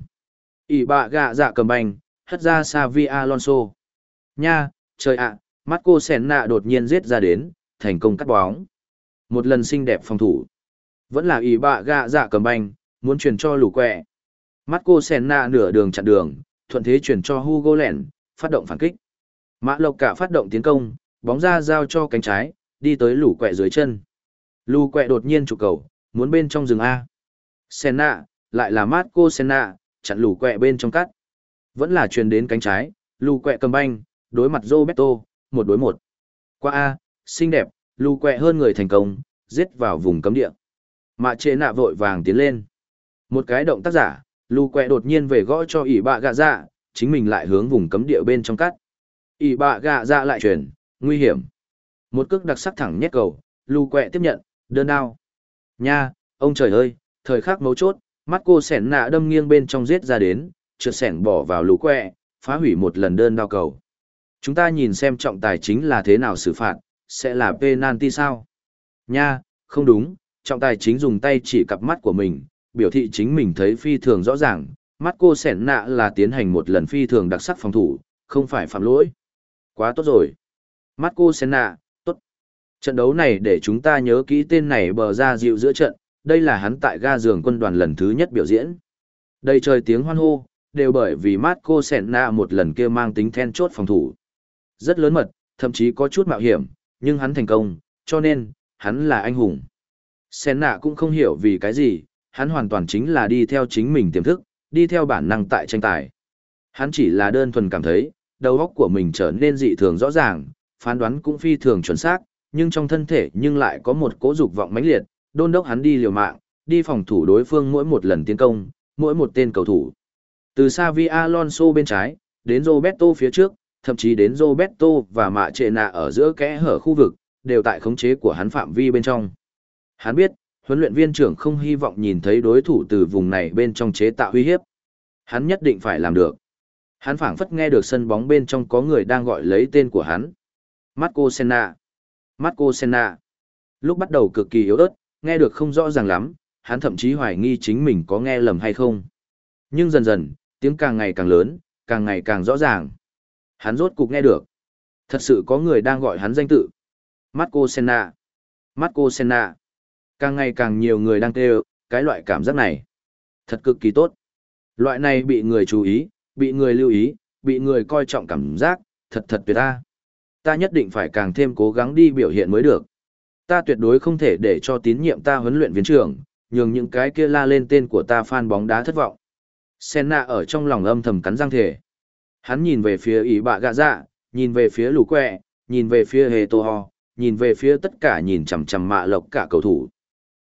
ỉ bạ gạ dạ cầm banh, hất ra Xavi Alonso. Nha, trời ạ, Marco Senna đột nhiên giết ra đến, thành công cắt bóng. Một lần xinh đẹp phòng thủ. Vẫn là ỉ bạ gạ dạ cầm banh, muốn chuyển cho lũ quẹ. Marco Senna nửa đường chặn đường, thuận thế chuyển cho Hugo Lẻn, phát động phản kích. Mã Lộc cả phát động tiến công, bóng ra giao cho cánh trái, đi tới lũ quẹ dưới chân. Lũ quẹ đột nhiên trụ cầu, muốn bên trong rừng A. Senna, lại là Marco Senna, chặn lũ quẹ bên trong cắt. Vẫn là truyền đến cánh trái, lũ quẹ cầm banh, đối mặt Roberto, một đối một. Qua A, xinh đẹp, lũ quẹ hơn người thành công, giết vào vùng cấm địa. Mạ Trệ Nạ vội vàng tiến lên. Một cái động tác giả, lũ quẹ đột nhiên về gõ cho ỉ bạ gạ dạ, chính mình lại hướng vùng cấm địa bên trong cắt. ỉ bạ gạ dạ lại chuyển, nguy hiểm. Một cước đặc sắc thẳng nhét cầu, lũ quẹ tiếp nhận, đơn đao. Nha, ông trời ơi, thời khắc mấu chốt, Marco Senna đâm nghiêng bên trong giết ra đến, trượt sẻng bỏ vào lũ quẹ, phá hủy một lần đơn đao cầu. Chúng ta nhìn xem trọng tài chính là thế nào xử phạt, sẽ là penalty sao? Nha, không đúng, trọng tài chính dùng tay chỉ cặp mắt của mình, biểu thị chính mình thấy phi thường rõ ràng, Marco Senna là tiến hành một lần phi thường đặc sắc phòng thủ, không phải phạm lỗi. Quá tốt rồi. Marco Senna, tốt. Trận đấu này để chúng ta nhớ kỹ tên này bờ ra dịu giữa trận, đây là hắn tại ga giường quân đoàn lần thứ nhất biểu diễn. Đầy trời tiếng hoan hô, đều bởi vì Marco Senna một lần kia mang tính then chốt phòng thủ. Rất lớn mật, thậm chí có chút mạo hiểm, nhưng hắn thành công, cho nên, hắn là anh hùng. Senna cũng không hiểu vì cái gì, hắn hoàn toàn chính là đi theo chính mình tiềm thức, đi theo bản năng tại tranh tài. Hắn chỉ là đơn thuần cảm thấy, đầu óc của mình trở nên dị thường rõ ràng, phán đoán cũng phi thường chuẩn xác, nhưng trong thân thể nhưng lại có một cố dục vọng mãnh liệt, đôn đốc hắn đi liều mạng, đi phòng thủ đối phương mỗi một lần tiến công, mỗi một tên cầu thủ. Từ Xavi Alonso bên trái, đến Roberto phía trước, thậm chí đến Roberto và Mạ Trệ Nạ ở giữa kẽ hở khu vực, đều tại khống chế của hắn phạm vi bên trong. Hắn biết, huấn luyện viên trưởng không hy vọng nhìn thấy đối thủ từ vùng này bên trong chế tạo uy hiếp. Hắn nhất định phải làm được. Hắn phảng phất nghe được sân bóng bên trong có người đang gọi lấy tên của hắn. Marco Senna. Marco Senna. Lúc bắt đầu cực kỳ yếu ớt, nghe được không rõ ràng lắm, hắn thậm chí hoài nghi chính mình có nghe lầm hay không. Nhưng dần dần, tiếng càng ngày càng lớn, càng ngày càng rõ ràng. Hắn rốt cục nghe được. Thật sự có người đang gọi hắn danh tự. Marco Senna. Marco Senna. Càng ngày càng nhiều người đang kêu, cái loại cảm giác này. Thật cực kỳ tốt. Loại này bị người chú ý, bị người lưu ý, bị người coi trọng cảm giác, thật thật tuyệt ta. Ta nhất định phải càng thêm cố gắng đi biểu hiện mới được. Ta tuyệt đối không thể để cho tín nhiệm ta huấn luyện viên trưởng, nhường những cái kia la lên tên của ta fan bóng đá thất vọng. Senna ở trong lòng âm thầm cắn răng thể. Hắn nhìn về phía ỉ bạ gạ dạ, nhìn về phía lũ quẹ, nhìn về phía hề tô ho, nhìn về phía tất cả nhìn chằm chằm mạ lộc cả cầu thủ.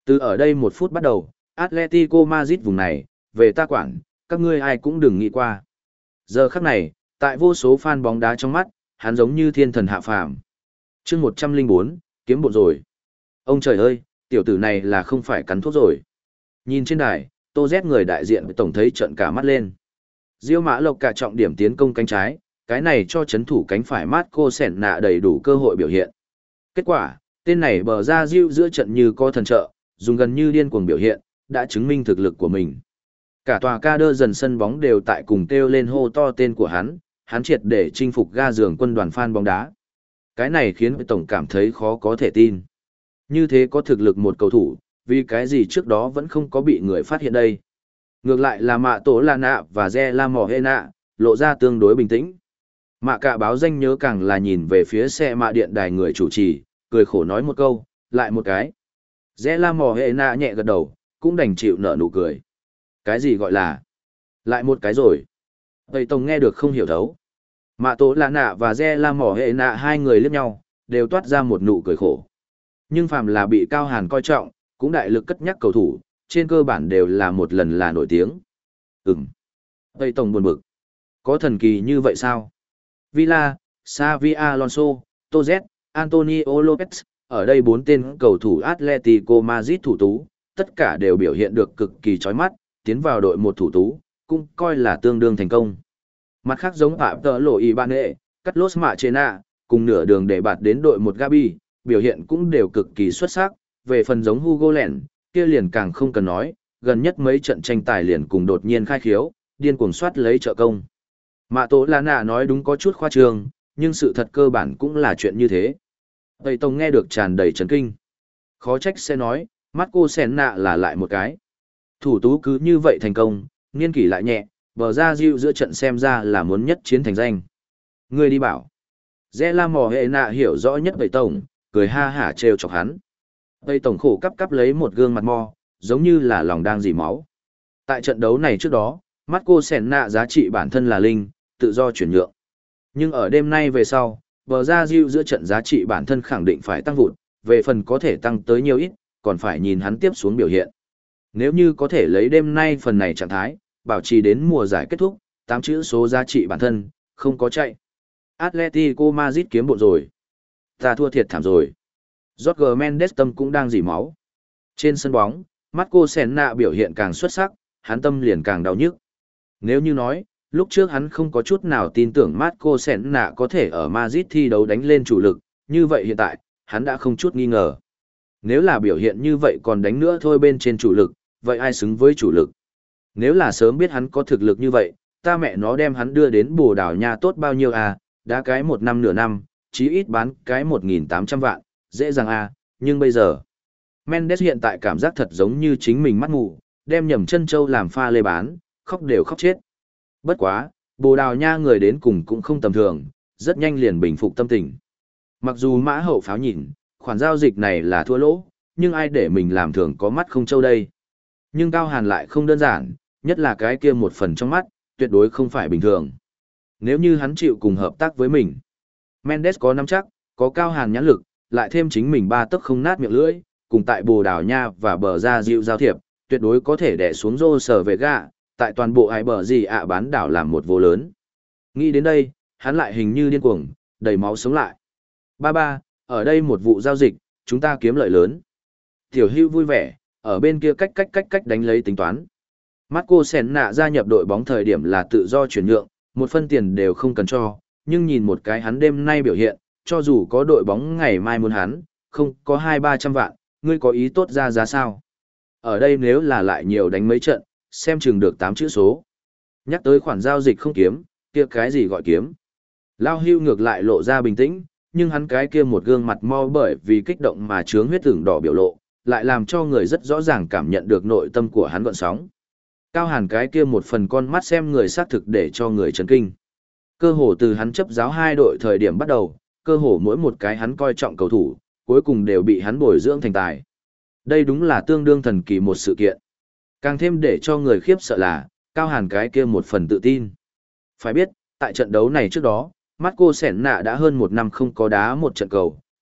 Từ ở đây một phút bắt đầu, Atletico Madrid vùng này, về ta quản, các ngươi ai cũng đừng nghĩ qua. Giờ khắc này, tại vô số fan bóng đá trong mắt, hắn giống như thiên thần hạ phàm. Chương một trăm lẻ bốn, kiếm bộ rồi. Ông trời ơi, tiểu tử này là không phải cắn thuốc rồi. Nhìn trên đài, Tô Z người đại diện với tổng thấy trợn cả mắt lên. Diêu Mã Lộc cả trọng điểm tiến công cánh trái, cái này cho chấn thủ cánh phải Marco Senna đầy đủ cơ hội biểu hiện. Kết quả, tên này bờ ra Diêu giữa trận như có thần trợ, dùng gần như điên cuồng biểu hiện, đã chứng minh thực lực của mình. Cả tòa ca đơ dần sân bóng đều tại cùng kêu lên hô to tên của hắn, hắn triệt để chinh phục ga giường quân đoàn fan bóng đá. Cái này khiến tổng cảm thấy khó có thể tin. Như thế có thực lực một cầu thủ, vì cái gì trước đó vẫn không có bị người phát hiện đây. Ngược lại là Mạ Tổ La Nạ và Re La Mò Hê Nạ, lộ ra tương đối bình tĩnh. Mạ cả báo danh nhớ càng là nhìn về phía xe mạ điện đài người chủ trì, cười khổ nói một câu, lại một cái. Re La Mò Hê Nạ nhẹ gật đầu, cũng đành chịu nở nụ cười. Cái gì gọi là lại một cái rồi. Tây Tông nghe được không hiểu thấu. Mạ Tổ La Nạ và Re La Mò Hê Nạ hai người liếc nhau, đều toát ra một nụ cười khổ. Nhưng phàm là bị Cao Hàn coi trọng, cũng đại lực cất nhắc cầu thủ, trên cơ bản đều là một lần là nổi tiếng. Ừm. Tây Tổng buồn bực. Có thần kỳ như vậy sao? Villa, Xavi Alonso, Toz, Antonio Lopez, ở đây bốn tên cầu thủ Atletico Madrid thủ tú, tất cả đều biểu hiện được cực kỳ chói mắt, tiến vào đội một thủ tú, cũng coi là tương đương thành công. Mặt khác giống Phạm Tờ Lộ Ibanez, Carlos Machena, cùng nửa đường để bạt đến đội một Gabi, biểu hiện cũng đều cực kỳ xuất sắc, về phần giống Hugo Lens, kia liền càng không cần nói, gần nhất mấy trận tranh tài liền cùng đột nhiên khai khiếu, điên cuồng soát lấy trợ công. Mạ Tổ La Nạ nói đúng có chút khoa trương, nhưng sự thật cơ bản cũng là chuyện như thế. Tây Tông nghe được tràn đầy chấn kinh. Khó trách sẽ nói, Marco Senna là lại một cái. Thủ tú cứ như vậy thành công, niên kỷ lại nhẹ, bờ ra Diệu giữa trận xem ra là muốn nhất chiến thành danh. Người đi bảo. Rẽ la mò hệ nạ hiểu rõ nhất Tây Tổng, cười ha hả trêu chọc hắn. Tây Tổng khổ cắp cắp lấy một gương mặt mo, giống như là lòng đang dỉ máu. Tại trận đấu này trước đó, Marco Senna giá trị bản thân là linh, tự do chuyển nhượng. Nhưng ở đêm nay về sau, bờ ra Diệu giữa trận giá trị bản thân khẳng định phải tăng vụt, về phần có thể tăng tới nhiều ít, còn phải nhìn hắn tiếp xuống biểu hiện. Nếu như có thể lấy đêm nay phần này trạng thái, bảo trì đến mùa giải kết thúc, tám chữ số giá trị bản thân, không có chạy. Atletico Madrid kiếm bộ rồi. Ta thua thiệt thảm rồi. Jorge Mendes tâm cũng đang dỉ máu. Trên sân bóng, Marco Senna biểu hiện càng xuất sắc, hắn tâm liền càng đau nhức. Nếu như nói, lúc trước hắn không có chút nào tin tưởng Marco Senna có thể ở Madrid thi đấu đánh lên chủ lực, như vậy hiện tại, hắn đã không chút nghi ngờ. Nếu là biểu hiện như vậy còn đánh nữa thôi bên trên chủ lực, vậy ai xứng với chủ lực? Nếu là sớm biết hắn có thực lực như vậy, ta mẹ nó đem hắn đưa đến Bồ Đào Nha tốt bao nhiêu à, đã cái một năm nửa năm, chí ít bán cái một nghìn tám trăm vạn, dễ dàng à, nhưng bây giờ... Mendes hiện tại cảm giác thật giống như chính mình mắt mù, đem nhầm chân châu làm pha lê bán, khóc đều khóc chết. Bất quá, Bồ Đào Nha người đến cùng cũng không tầm thường, rất nhanh liền bình phục tâm tình. Mặc dù mã hậu pháo nhìn, khoản giao dịch này là thua lỗ, nhưng ai để mình làm thường có mắt không châu đây. Nhưng Cao Hàn lại không đơn giản, nhất là cái kia một phần trong mắt, tuyệt đối không phải bình thường. Nếu như hắn chịu cùng hợp tác với mình, Mendes có nắm chắc, có Cao Hàn nhãn lực, lại thêm chính mình ba tấc không nát miệng lưỡi, cùng tại Bồ Đào Nha và bờ ra dịu giao thiệp, tuyệt đối có thể đè xuống rô sở về gạ, tại toàn bộ ai bờ gì ạ bán đảo làm một vô lớn. Nghĩ đến đây, hắn lại hình như điên cuồng, đầy máu sống lại. Ba ba, ở đây một vụ giao dịch, chúng ta kiếm lợi lớn. Tiểu Hưu vui vẻ, ở bên kia cách cách cách cách đánh lấy tính toán. Marco Senna gia nhập đội bóng thời điểm là tự do chuyển nhượng, một phân tiền đều không cần cho, nhưng nhìn một cái hắn đêm nay biểu hiện, cho dù có đội bóng ngày mai muốn hắn, không có hai ba trăm vạn, ngươi có ý tốt ra giá sao? Ở đây nếu là lại nhiều đánh mấy trận, xem chừng được tám chữ số. Nhắc tới khoản giao dịch không kiếm, kia cái gì gọi kiếm? Lao Hưu ngược lại lộ ra bình tĩnh, nhưng hắn cái kia một gương mặt mo bởi vì kích động mà trướng huyết ửng đỏ biểu lộ, lại làm cho người rất rõ ràng cảm nhận được nội tâm của hắn gợn sóng. Cao Hàn cái kia một phần con mắt xem người xác thực để cho người chấn kinh. Cơ hồ từ hắn chấp giáo hai đội thời điểm bắt đầu, cơ hồ mỗi một cái hắn coi trọng cầu thủ, cuối cùng đều bị hắn bồi dưỡng thành tài. Đây đúng là tương đương thần kỳ một sự kiện. Càng thêm để cho người khiếp sợ là, Cao Hàn cái kia một phần tự tin. Phải biết, tại trận đấu này trước đó, Marco Senna đã hơn một năm không có đá một trận cầu,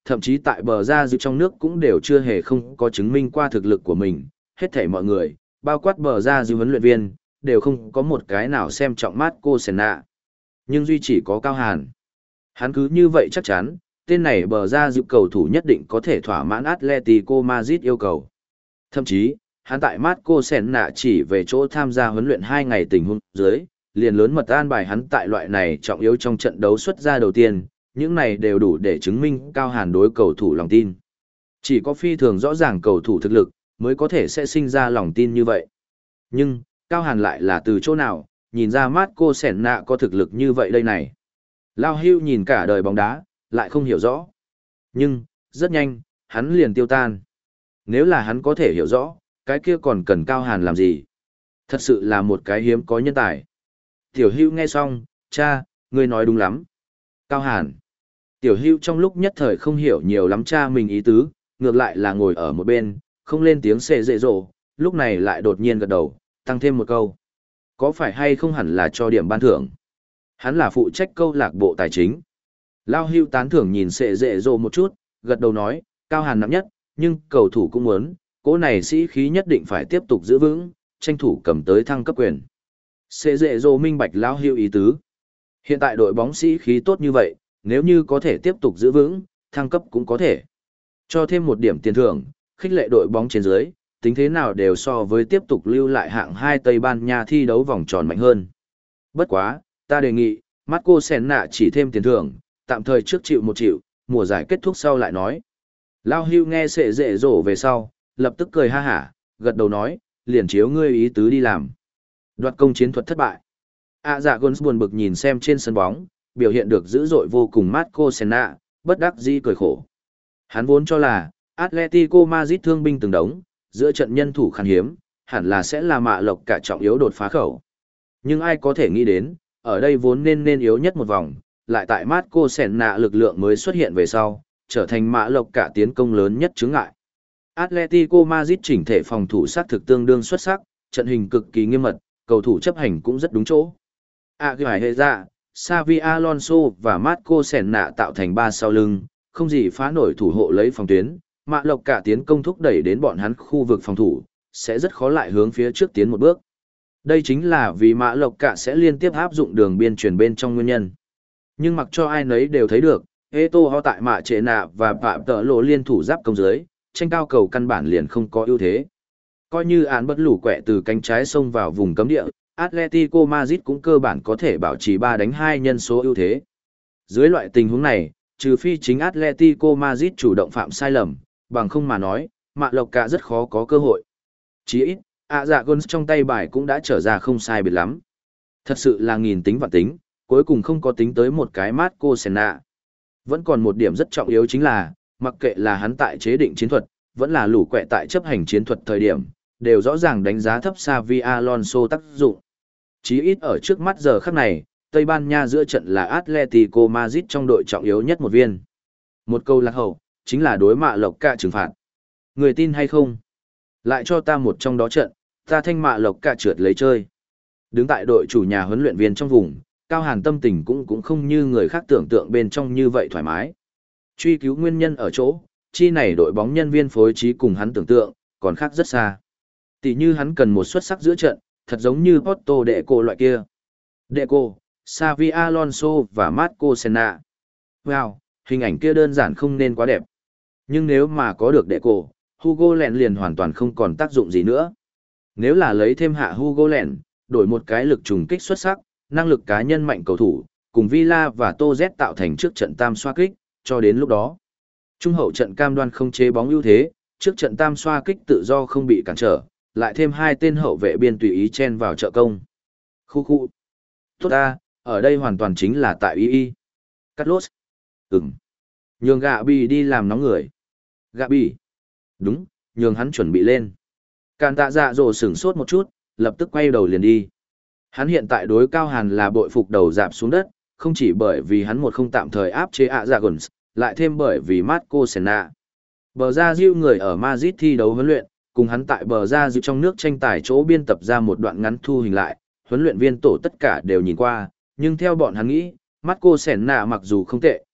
thậm chí tại bờ ra dịu trong nước cũng đều chưa hề không có chứng minh qua thực lực của mình, hết thảy mọi người, bao quát bờ ra dịu huấn luyện viên, đều không có một cái nào xem trọng Marco Senna. Nhưng duy chỉ có Cao Hàn. Hắn cứ như vậy chắc chắn, tên này bờ ra dịu cầu thủ nhất định có thể thỏa mãn Atletico Madrid yêu cầu. Thậm chí, hắn tại Marco Senna chỉ về chỗ tham gia huấn luyện hai ngày tình huống dưới, liền lớn mật an bài hắn tại loại này trọng yếu trong trận đấu xuất ra đầu tiên, những này đều đủ để chứng minh Cao Hàn đối cầu thủ lòng tin. Chỉ có phi thường rõ ràng cầu thủ thực lực, mới có thể sẽ sinh ra lòng tin như vậy. Nhưng, Cao Hàn lại là từ chỗ nào, nhìn ra Marco Senna có thực lực như vậy đây này. Lao Hưu nhìn cả đời bóng đá, lại không hiểu rõ. Nhưng, rất nhanh, hắn liền tiêu tan. Nếu là hắn có thể hiểu rõ, cái kia còn cần Cao Hàn làm gì? Thật sự là một cái hiếm có nhân tài. Tiểu Hưu nghe xong, cha, ngươi nói đúng lắm. Cao Hàn. Tiểu Hưu trong lúc nhất thời không hiểu nhiều lắm cha mình ý tứ, ngược lại là ngồi ở một bên, không lên tiếng xệ dễ dỗ, lúc này lại đột nhiên gật đầu, tăng thêm một câu. Có phải hay không hẳn là cho điểm ban thưởng? Hắn là phụ trách câu lạc bộ tài chính. Lao Hưu tán thưởng nhìn xệ dễ dỗ một chút, gật đầu nói, Cao Hàn nặng nhất, nhưng cầu thủ cũng muốn, cố này sĩ khí nhất định phải tiếp tục giữ vững, tranh thủ cầm tới thăng cấp quyền. Xệ dễ dỗ minh bạch Lao Hưu ý tứ. Hiện tại đội bóng sĩ khí tốt như vậy, nếu như có thể tiếp tục giữ vững, thăng cấp cũng có thể. Cho thêm một điểm tiền thưởng, khích lệ đội bóng trên dưới, tính thế nào đều so với tiếp tục lưu lại hạng hai Tây Ban Nha thi đấu vòng tròn mạnh hơn. Bất quá, ta đề nghị, Marco Senna chỉ thêm tiền thưởng, tạm thời trước chịu một triệu, mùa giải kết thúc sau lại nói. Lao Hưu nghe sệ dễ dỗ về sau, lập tức cười ha hả, gật đầu nói, liền chiếu ngươi ý tứ đi làm. Đoạt công chiến thuật thất bại. À dạ Gons buồn bực nhìn xem trên sân bóng, biểu hiện được dữ dội vô cùng Marco Senna, bất đắc dĩ cười khổ. Hắn vốn cho là, Atletico Madrid thương binh từng đống, giữa trận nhân thủ khan hiếm, hẳn là sẽ là mạ lộc cả trọng yếu đột phá khẩu. Nhưng ai có thể nghĩ đến, ở đây vốn nên nên yếu nhất một vòng, lại tại Marco Senna lực lượng mới xuất hiện về sau, trở thành mạ lộc cả tiến công lớn nhất chướng ngại. Atletico Madrid chỉnh thể phòng thủ sát thực tương đương xuất sắc, trận hình cực kỳ nghiêm mật, cầu thủ chấp hành cũng rất đúng chỗ. Aguirre hệ ra, Xavi Alonso và Marco Senna tạo thành ba sau lưng, không gì phá nổi thủ hộ lấy phòng tuyến, mạ lộc cả tiến công thúc đẩy đến bọn hắn khu vực phòng thủ, sẽ rất khó lại hướng phía trước tiến một bước. Đây chính là vì mạ lộc cả sẽ liên tiếp áp dụng đường biên truyền bên trong nguyên nhân. Nhưng mặc cho ai nấy đều thấy được, Eto'o tại mạ trệ nạ và phạm tợ lộ liên thủ giáp công dưới, tranh cao cầu căn bản liền không có ưu thế. Coi như án bất lủ quẹ từ cánh trái xông vào vùng cấm địa, Atletico Madrid cũng cơ bản có thể bảo trì ba đánh hai nhân số ưu thế. Dưới loại tình huống này, trừ phi chính Atletico Madrid chủ động phạm sai lầm, bằng không mà nói, mạ lộc cả rất khó có cơ hội. Chỉ ít, ạ dạ Gons trong tay bài cũng đã trở ra không sai biệt lắm. Thật sự là nghìn tính vạn tính, cuối cùng không có tính tới một cái Marco Senna. Vẫn còn một điểm rất trọng yếu chính là, mặc kệ là hắn tại chế định chiến thuật, vẫn là lũ quẹ tại chấp hành chiến thuật thời điểm, đều rõ ràng đánh giá thấp Xavi Alonso tác dụng. Chí ít ở trước mắt giờ khắc này, Tây Ban Nha giữa trận là Atletico Madrid trong đội trọng yếu nhất một viên. Một câu lạc hậu, chính là đối mạ lộc cả trừng phạt. Người tin hay không? Lại cho ta một trong đó trận, ta thanh mạ lộc cả trượt lấy chơi. Đứng tại đội chủ nhà huấn luyện viên trong vùng, Cao Hàn tâm tình cũng cũng không như người khác tưởng tượng bên trong như vậy thoải mái. Truy cứu nguyên nhân ở chỗ, chi này đội bóng nhân viên phối trí cùng hắn tưởng tượng, còn khác rất xa. Tỷ như hắn cần một xuất sắc giữa trận, thật giống như Porto Deco loại kia. Deco, Xavi Alonso và Marco Senna. Wow, hình ảnh kia đơn giản không nên quá đẹp. Nhưng nếu mà có được Deco, Hugo Lẹn liền hoàn toàn không còn tác dụng gì nữa. Nếu là lấy thêm hạ Hugo Lẹn, đổi một cái lực trùng kích xuất sắc, năng lực cá nhân mạnh cầu thủ, cùng Villa và Tô Z tạo thành trước trận tam xoa kích, cho đến lúc đó. Trung hậu trận cam đoan không chế bóng ưu thế, trước trận tam xoa kích tự do không bị cản trở, lại thêm hai tên hậu vệ biên tùy ý chen vào trợ công. Khu khu. Tốt ta, ở đây hoàn toàn chính là tại y y. Carlos. Ừm. Nhường gạ bì đi làm nóng người. Gạ bì. Đúng, nhường hắn chuẩn bị lên. Càn tạ dạ dỗ sửng sốt một chút, lập tức quay đầu liền đi. Hắn hiện tại đối Cao Hàn là bội phục đầu dạp xuống đất, không chỉ bởi vì hắn một không tạm thời áp chế ạ dạ Gons, lại thêm bởi vì Marco Senna. Bờ ra diêu người ở Madrid thi đấu huấn luyện, cùng hắn tại bờ ra diêu trong nước tranh tài chỗ biên tập ra một đoạn ngắn thu hình lại, huấn luyện viên tổ tất cả đều nhìn qua, nhưng theo bọn hắn nghĩ, Marco Senna mặc dù không tệ,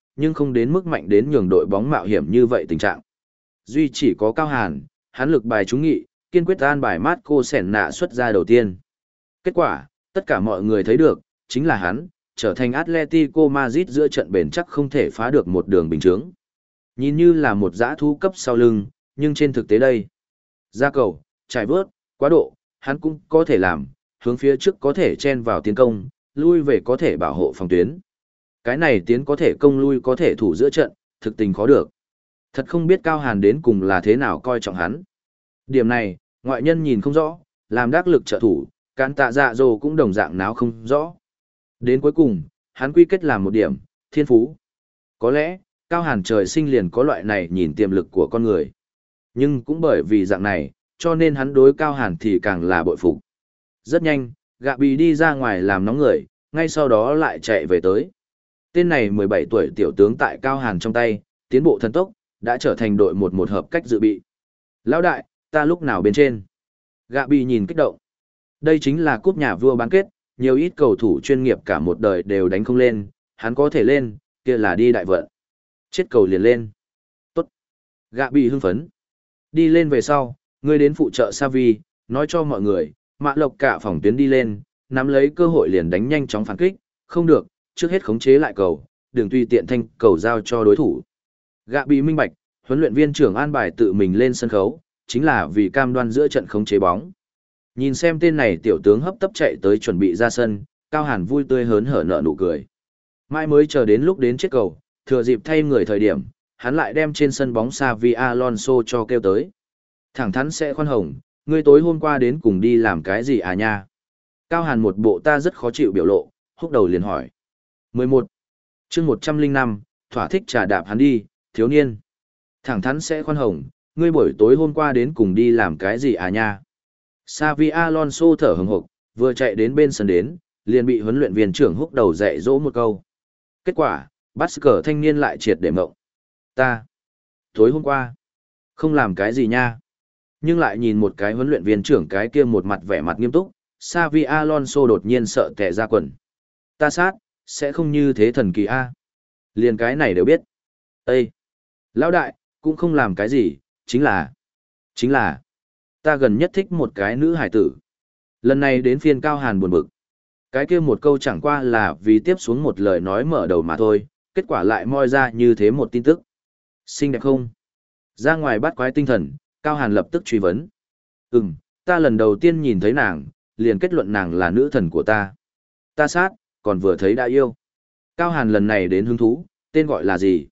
nhưng không đến mức mạnh đến nhường đội bóng mạo hiểm như vậy tình trạng. Duy chỉ có Cao Hàn, hắn lực bài trúng nghị, kiên quyết an bài Marco Senna xuất ra đầu tiên. Kết quả, tất cả mọi người thấy được, chính là hắn, trở thành Atletico Madrid giữa trận bền chắc không thể phá được một đường bình chướng. Nhìn như là một dã thú cấp sau lưng, nhưng trên thực tế đây, ra cầu, trải vớt, quá độ, hắn cũng có thể làm, hướng phía trước có thể chen vào tiến công, lui về có thể bảo hộ phòng tuyến. Cái này tiến có thể công lui có thể thủ giữa trận, thực tình khó được. Thật không biết Cao Hàn đến cùng là thế nào coi trọng hắn. Điểm này, ngoại nhân nhìn không rõ, làm đắc lực trợ thủ, Cán Tạ Dạ Dồ cũng đồng dạng náo không rõ. Đến cuối cùng, hắn quy kết làm một điểm, thiên phú. Có lẽ, Cao Hàn trời sinh liền có loại này nhìn tiềm lực của con người. Nhưng cũng bởi vì dạng này, cho nên hắn đối Cao Hàn thì càng là bội phục. Rất nhanh, gạ bì đi ra ngoài làm nóng người, ngay sau đó lại chạy về tới. Tên này mười bảy tuổi tiểu tướng tại Cao Hàn trong tay, tiến bộ thần tốc, đã trở thành đội một một hợp cách dự bị. Lão đại, ta lúc nào bên trên? Gạ bì nhìn kích động. Đây chính là cúp nhà vua bán kết, nhiều ít cầu thủ chuyên nghiệp cả một đời đều đánh không lên, hắn có thể lên, kia là đi đại vận. Chết cầu liền lên. Tốt. Gạ bì hưng phấn. Đi lên về sau, ngươi đến phụ trợ Xavi, nói cho mọi người, Mạ Lộc cả phòng tuyến đi lên, nắm lấy cơ hội liền đánh nhanh chóng phản kích, không được, trước hết khống chế lại cầu, đừng tùy tiện thanh cầu giao cho đối thủ. Gạ bị minh bạch, huấn luyện viên trưởng an bài tự mình lên sân khấu, chính là vì cam đoan giữa trận khống chế bóng. Nhìn xem tên này tiểu tướng hấp tấp chạy tới chuẩn bị ra sân, Cao Hàn vui tươi hớn hở nở nụ cười. Mãi mới chờ đến lúc đến chết cầu, thừa dịp thay người thời điểm, hắn lại đem trên sân bóng Xavi Alonso cho kêu tới. Thẳng thắn sẽ khoan hồng, ngươi tối hôm qua đến cùng đi làm cái gì à nha? Cao Hàn một bộ ta rất khó chịu biểu lộ, húc đầu liền hỏi. mười một. chương một trăm lẻ năm, thỏa thích trà đạp hắn đi, thiếu niên. Thẳng thắn sẽ khoan hồng, ngươi buổi tối hôm qua đến cùng đi làm cái gì à nha? Xavi Alonso thở hừng hực, vừa chạy đến bên sân đến, liền bị huấn luyện viên trưởng húc đầu dạy dỗ một câu. Kết quả, bắt cờ thanh niên lại triệt để mộng. Ta, tối hôm qua, không làm cái gì nha. Nhưng lại nhìn một cái huấn luyện viên trưởng cái kia một mặt vẻ mặt nghiêm túc, Xavi Alonso đột nhiên sợ tè ra quần. Ta sát, sẽ không như thế thần kỳ a. Liền cái này đều biết. Ê! Lão đại, cũng không làm cái gì, chính là... Chính là... Ta gần nhất thích một cái nữ hải tử. Lần này đến phiên Cao Hàn buồn bực. Cái kia một câu chẳng qua là vì tiếp xuống một lời nói mở đầu mà thôi, kết quả lại moi ra như thế một tin tức. Xinh đẹp không? Ra ngoài bắt quái tinh thần, Cao Hàn lập tức truy vấn. Ừm, ta lần đầu tiên nhìn thấy nàng, liền kết luận nàng là nữ thần của ta. Ta sát, còn vừa thấy đã yêu. Cao Hàn lần này đến hứng thú, tên gọi là gì?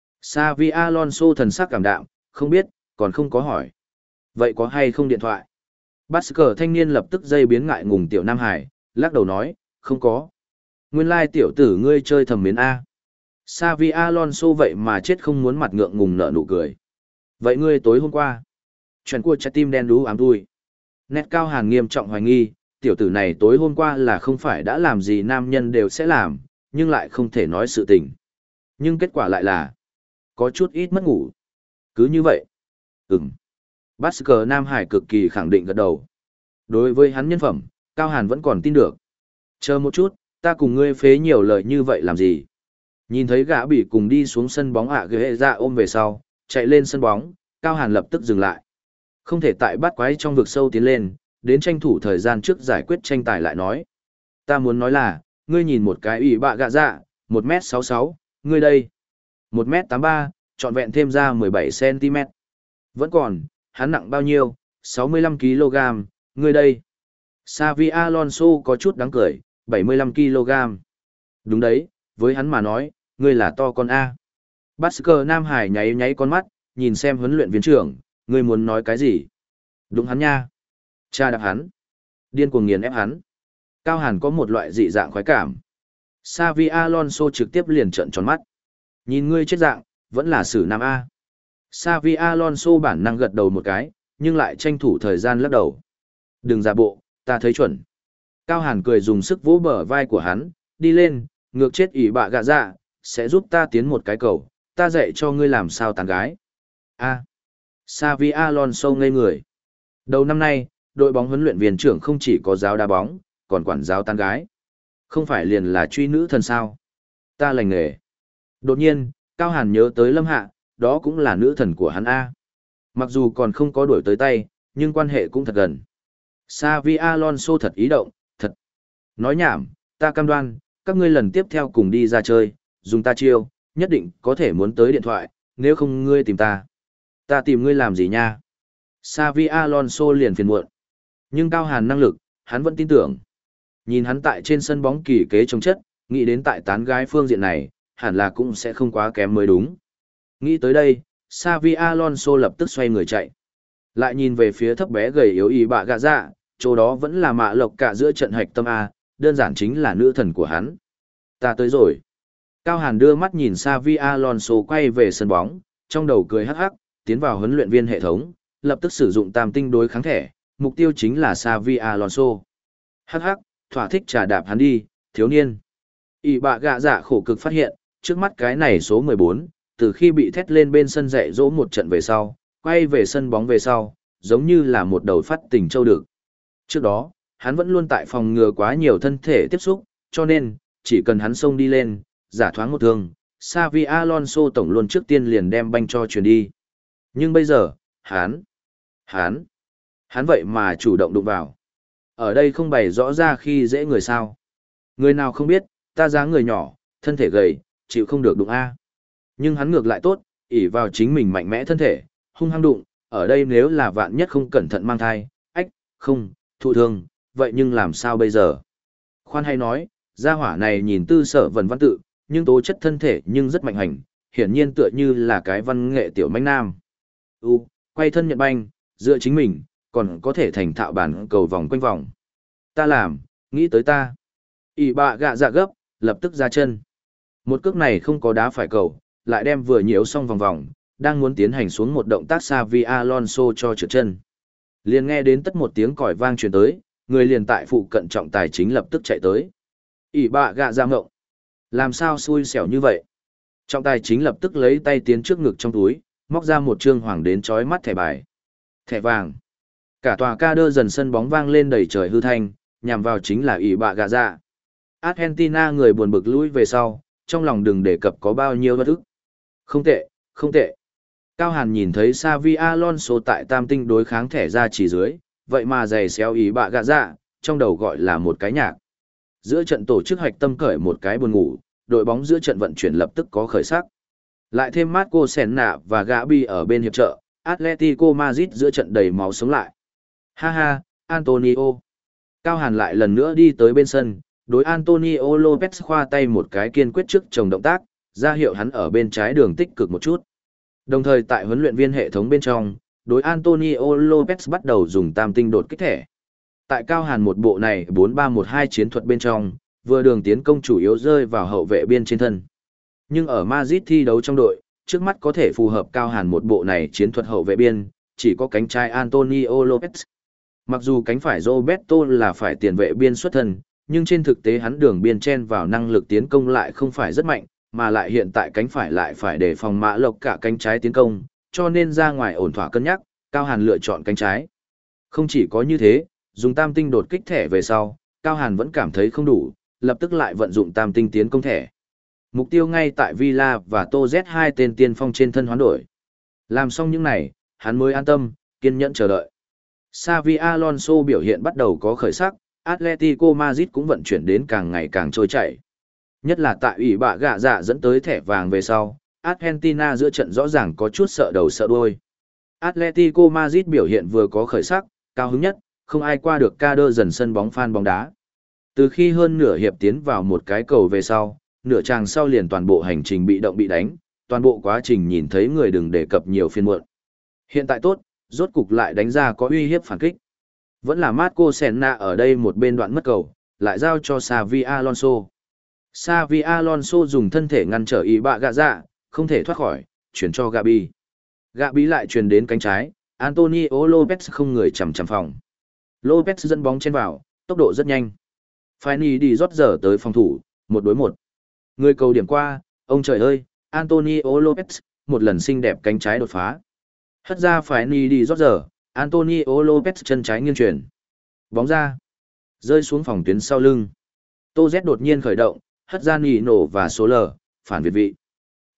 Xavi Alonso thần sắc cảm đạm, không biết, còn không có hỏi. Vậy có hay không điện thoại? Basker thanh niên lập tức dây biến ngại ngùng tiểu Nam Hải, lắc đầu nói, không có. Nguyên lai tiểu tử ngươi chơi thầm miến A. Xavi Alonso vậy mà chết không muốn mặt ngượng ngùng nở nụ cười. Vậy ngươi tối hôm qua, chuyện của trái tim đen đú ám tui. Nét Cao Hàn nghiêm trọng hoài nghi, tiểu tử này tối hôm qua là không phải đã làm gì nam nhân đều sẽ làm, nhưng lại không thể nói sự tình. Nhưng kết quả lại là, có chút ít mất ngủ. Cứ như vậy. Ừm. Basker Nam Hải cực kỳ khẳng định gật đầu. Đối với hắn nhân phẩm, Cao Hàn vẫn còn tin được. Chờ một chút, ta cùng ngươi phế nhiều lời như vậy làm gì? Nhìn thấy gã bị cùng đi xuống sân bóng ạ ghế ra ôm về sau, chạy lên sân bóng, Cao Hàn lập tức dừng lại. Không thể tại bắt quái trong vực sâu tiến lên, đến tranh thủ thời gian trước giải quyết tranh tài lại nói. Ta muốn nói là, ngươi nhìn một cái ủy bạ gạ dạ, một mét sáu sáu, ngươi đây. một mét tám ba, trọn vẹn thêm ra mười bảy xăng-ti-mét. Vẫn còn, hắn nặng bao nhiêu, sáu mươi lăm ki lô gam, ngươi đây. Xavi Alonso có chút đáng cười, bảy mươi lăm ki lô gam. Đúng đấy, với hắn mà nói, ngươi là to con A. Basker Nam Hải nháy nháy con mắt, nhìn xem huấn luyện viên trưởng, ngươi muốn nói cái gì? Đúng hắn nha. Cha đạp hắn. Điên cuồng nghiền ép hắn. Cao Hàn có một loại dị dạng khoái cảm. Xavi Alonso trực tiếp liền trợn tròn mắt. Nhìn ngươi chết dạng, vẫn là xử nam A. Xavi Alonso bản năng gật đầu một cái, nhưng lại tranh thủ thời gian lắc đầu. Đừng giả bộ, ta thấy chuẩn. Cao Hàn cười dùng sức vỗ bờ vai của hắn, đi lên, ngược chết ỉ bạ gạ dạ, sẽ giúp ta tiến một cái cầu, ta dạy cho ngươi làm sao tán gái. A. Xavi Alonso ngây người. Đầu năm nay, đội bóng huấn luyện viên trưởng không chỉ có giáo đá bóng, còn quản giáo tán gái. Không phải liền là truy nữ thần sao. Ta lành nghề. Đột nhiên, Cao Hàn nhớ tới Lâm Hạ, đó cũng là nữ thần của hắn A. Mặc dù còn không có đuổi tới tay, nhưng quan hệ cũng thật gần. Xavi Alonso thật ý động, thật. Nói nhảm, ta cam đoan, các ngươi lần tiếp theo cùng đi ra chơi, dùng ta chiêu, nhất định có thể muốn tới điện thoại, nếu không ngươi tìm ta. Ta tìm ngươi làm gì nha? Xavi Alonso liền phiền muộn. Nhưng Cao Hàn năng lực, hắn vẫn tin tưởng. Nhìn hắn tại trên sân bóng kỳ kế chống chất, nghĩ đến tại tán gái phương diện này, hẳn là cũng sẽ không quá kém mới đúng. Nghĩ tới đây, Xavi Alonso lập tức xoay người chạy. Lại nhìn về phía thấp bé gầy yếu y bạ gạ dạ, chỗ đó vẫn là mạ lộc cả giữa trận hạch tâm A, đơn giản chính là nữ thần của hắn. Ta tới rồi. Cao Hàn đưa mắt nhìn Xavi Alonso quay về sân bóng, trong đầu cười hắc hắc, tiến vào huấn luyện viên hệ thống, lập tức sử dụng tam tinh đối kháng thẻ, mục tiêu chính là Xavi Alonso. Hắc hắc, thỏa thích trà đạp hắn đi, thiếu niên. Y bạ gạ dạ khổ cực phát hiện, trước mắt cái này số mười bốn, từ khi bị thét lên bên sân dạy dỗ một trận về sau, quay về sân bóng về sau, giống như là một đầu phát tình châu được. Trước đó, hắn vẫn luôn tại phòng ngừa quá nhiều thân thể tiếp xúc, cho nên, chỉ cần hắn xông đi lên, giả thoáng một thương, Xavi Alonso tổng luôn trước tiên liền đem banh cho chuyển đi. Nhưng bây giờ, hắn, hắn, hắn vậy mà chủ động đụng vào. Ở đây không bày rõ ra khi dễ người sao. Người nào không biết, ta dáng người nhỏ, thân thể gầy, chịu không được đụng A. Nhưng hắn ngược lại tốt, ỷ vào chính mình mạnh mẽ thân thể, hung hăng đụng, ở đây nếu là vạn nhất không cẩn thận mang thai, ách, không, thụ thương, vậy nhưng làm sao bây giờ? Khoan hay nói, gia hỏa này nhìn tư sở vần văn tự, nhưng tố chất thân thể nhưng rất mạnh hành, hiển nhiên tựa như là cái văn nghệ tiểu manh nam. U, quay thân nhận banh, dựa chính mình, còn có thể thành thạo bản cầu vòng quanh vòng. Ta làm, nghĩ tới ta. ỉ bạ gạ dạ gấp, lập tức ra chân. Một cước này không có đá phải cầu, lại đem vừa nhiễu xong vòng vòng, đang muốn tiến hành xuống một động tác Xavi Alonso cho trượt chân. Liền nghe đến tất một tiếng còi vang truyền tới, người liền tại phụ cận trọng tài chính lập tức chạy tới. ỉ bạ gạ dạ ngộng. Làm sao xui xẻo như vậy? Trọng tài chính lập tức lấy tay tiến trước ngực trong túi, móc ra một trương hoàng đến chói mắt thẻ bài. Thẻ vàng. Cả tòa ca đơ dần sân bóng vang lên đầy trời hư thanh, nhằm vào chính là ỷ bạ gạ dạ. Argentina người buồn bực lùi về sau, trong lòng đừng đề cập có bao nhiêu bất ức. Không tệ, không tệ. Cao Hàn nhìn thấy Xavi Alonso tại tam tinh đối kháng thẻ ra chỉ dưới, vậy mà giày xéo ỷ bạ gạ dạ, trong đầu gọi là một cái nhạc. Giữa trận tổ chức hoạch tâm cởi một cái buồn ngủ, đội bóng giữa trận vận chuyển lập tức có khởi sắc. Lại thêm Marco Senna và Gabi ở bên hiệp trợ, Atletico Madrid giữa trận đầy máu sống lại. Ha ha, Antonio. Cao Hàn lại lần nữa đi tới bên sân, đối Antonio Lopez khoa tay một cái kiên quyết trước chồng động tác, ra hiệu hắn ở bên trái đường tích cực một chút. Đồng thời tại huấn luyện viên hệ thống bên trong, đối Antonio Lopez bắt đầu dùng tam tinh đột kích thẻ. Tại Cao Hàn một bộ này bốn ba một hai chiến thuật bên trong, vừa đường tiến công chủ yếu rơi vào hậu vệ biên trên thân. Nhưng ở Madrid thi đấu trong đội, trước mắt có thể phù hợp Cao Hàn một bộ này chiến thuật hậu vệ biên, chỉ có cánh trái Antonio Lopez. Mặc dù cánh phải Roberto là phải tiền vệ biên xuất thân, nhưng trên thực tế hắn đường biên chen vào năng lực tiến công lại không phải rất mạnh, mà lại hiện tại cánh phải lại phải đề phòng mã lộc cả cánh trái tiến công, cho nên ra ngoài ổn thỏa cân nhắc, Cao Hàn lựa chọn cánh trái. Không chỉ có như thế, dùng tam tinh đột kích thẻ về sau, Cao Hàn vẫn cảm thấy không đủ, lập tức lại vận dụng tam tinh tiến công thẻ. Mục tiêu ngay tại Villa và Tô Z hai tên tiên phong trên thân hoán đổi. Làm xong những này, hắn mới an tâm, kiên nhẫn chờ đợi. Xavi Alonso biểu hiện bắt đầu có khởi sắc, Atletico Madrid cũng vận chuyển đến càng ngày càng trôi chảy. Nhất là tại ủy bạ gạ dạ dẫn tới thẻ vàng về sau, Argentina giữa trận rõ ràng có chút sợ đầu sợ đuôi. Atletico Madrid biểu hiện vừa có khởi sắc, cao hứng nhất, không ai qua được ca đơ dần sân bóng fan bóng đá. Từ khi hơn nửa hiệp tiến vào một cái cầu về sau, nửa tràng sau liền toàn bộ hành trình bị động bị đánh, toàn bộ quá trình nhìn thấy người đừng đề cập nhiều phiên muộn. Hiện tại tốt, rốt cục lại đánh ra có uy hiếp phản kích. Vẫn là Marco Senna ở đây một bên đoạn mất cầu, lại giao cho Xavi Alonso. Xavi Alonso dùng thân thể ngăn trở ý bạ gạ dạ, không thể thoát khỏi, chuyển cho Gabi. Gabi lại truyền đến cánh trái, Antonio Lopez không người chằm chằm phòng. Lopez dẫn bóng chen vào, tốc độ rất nhanh. Fanny đi rót giờ tới phòng thủ, một đối một. Người cầu điểm qua, ông trời ơi, Antonio Lopez, một lần xinh đẹp cánh trái đột phá. Hất ra Fanny đi rót giờ, Antonio Lopez chân trái nghiêng chuyển. Bóng ra. Rơi xuống phòng tuyến sau lưng. Tô Z đột nhiên khởi động, hất ra nỉ nổ và số lờ, phản việt vị.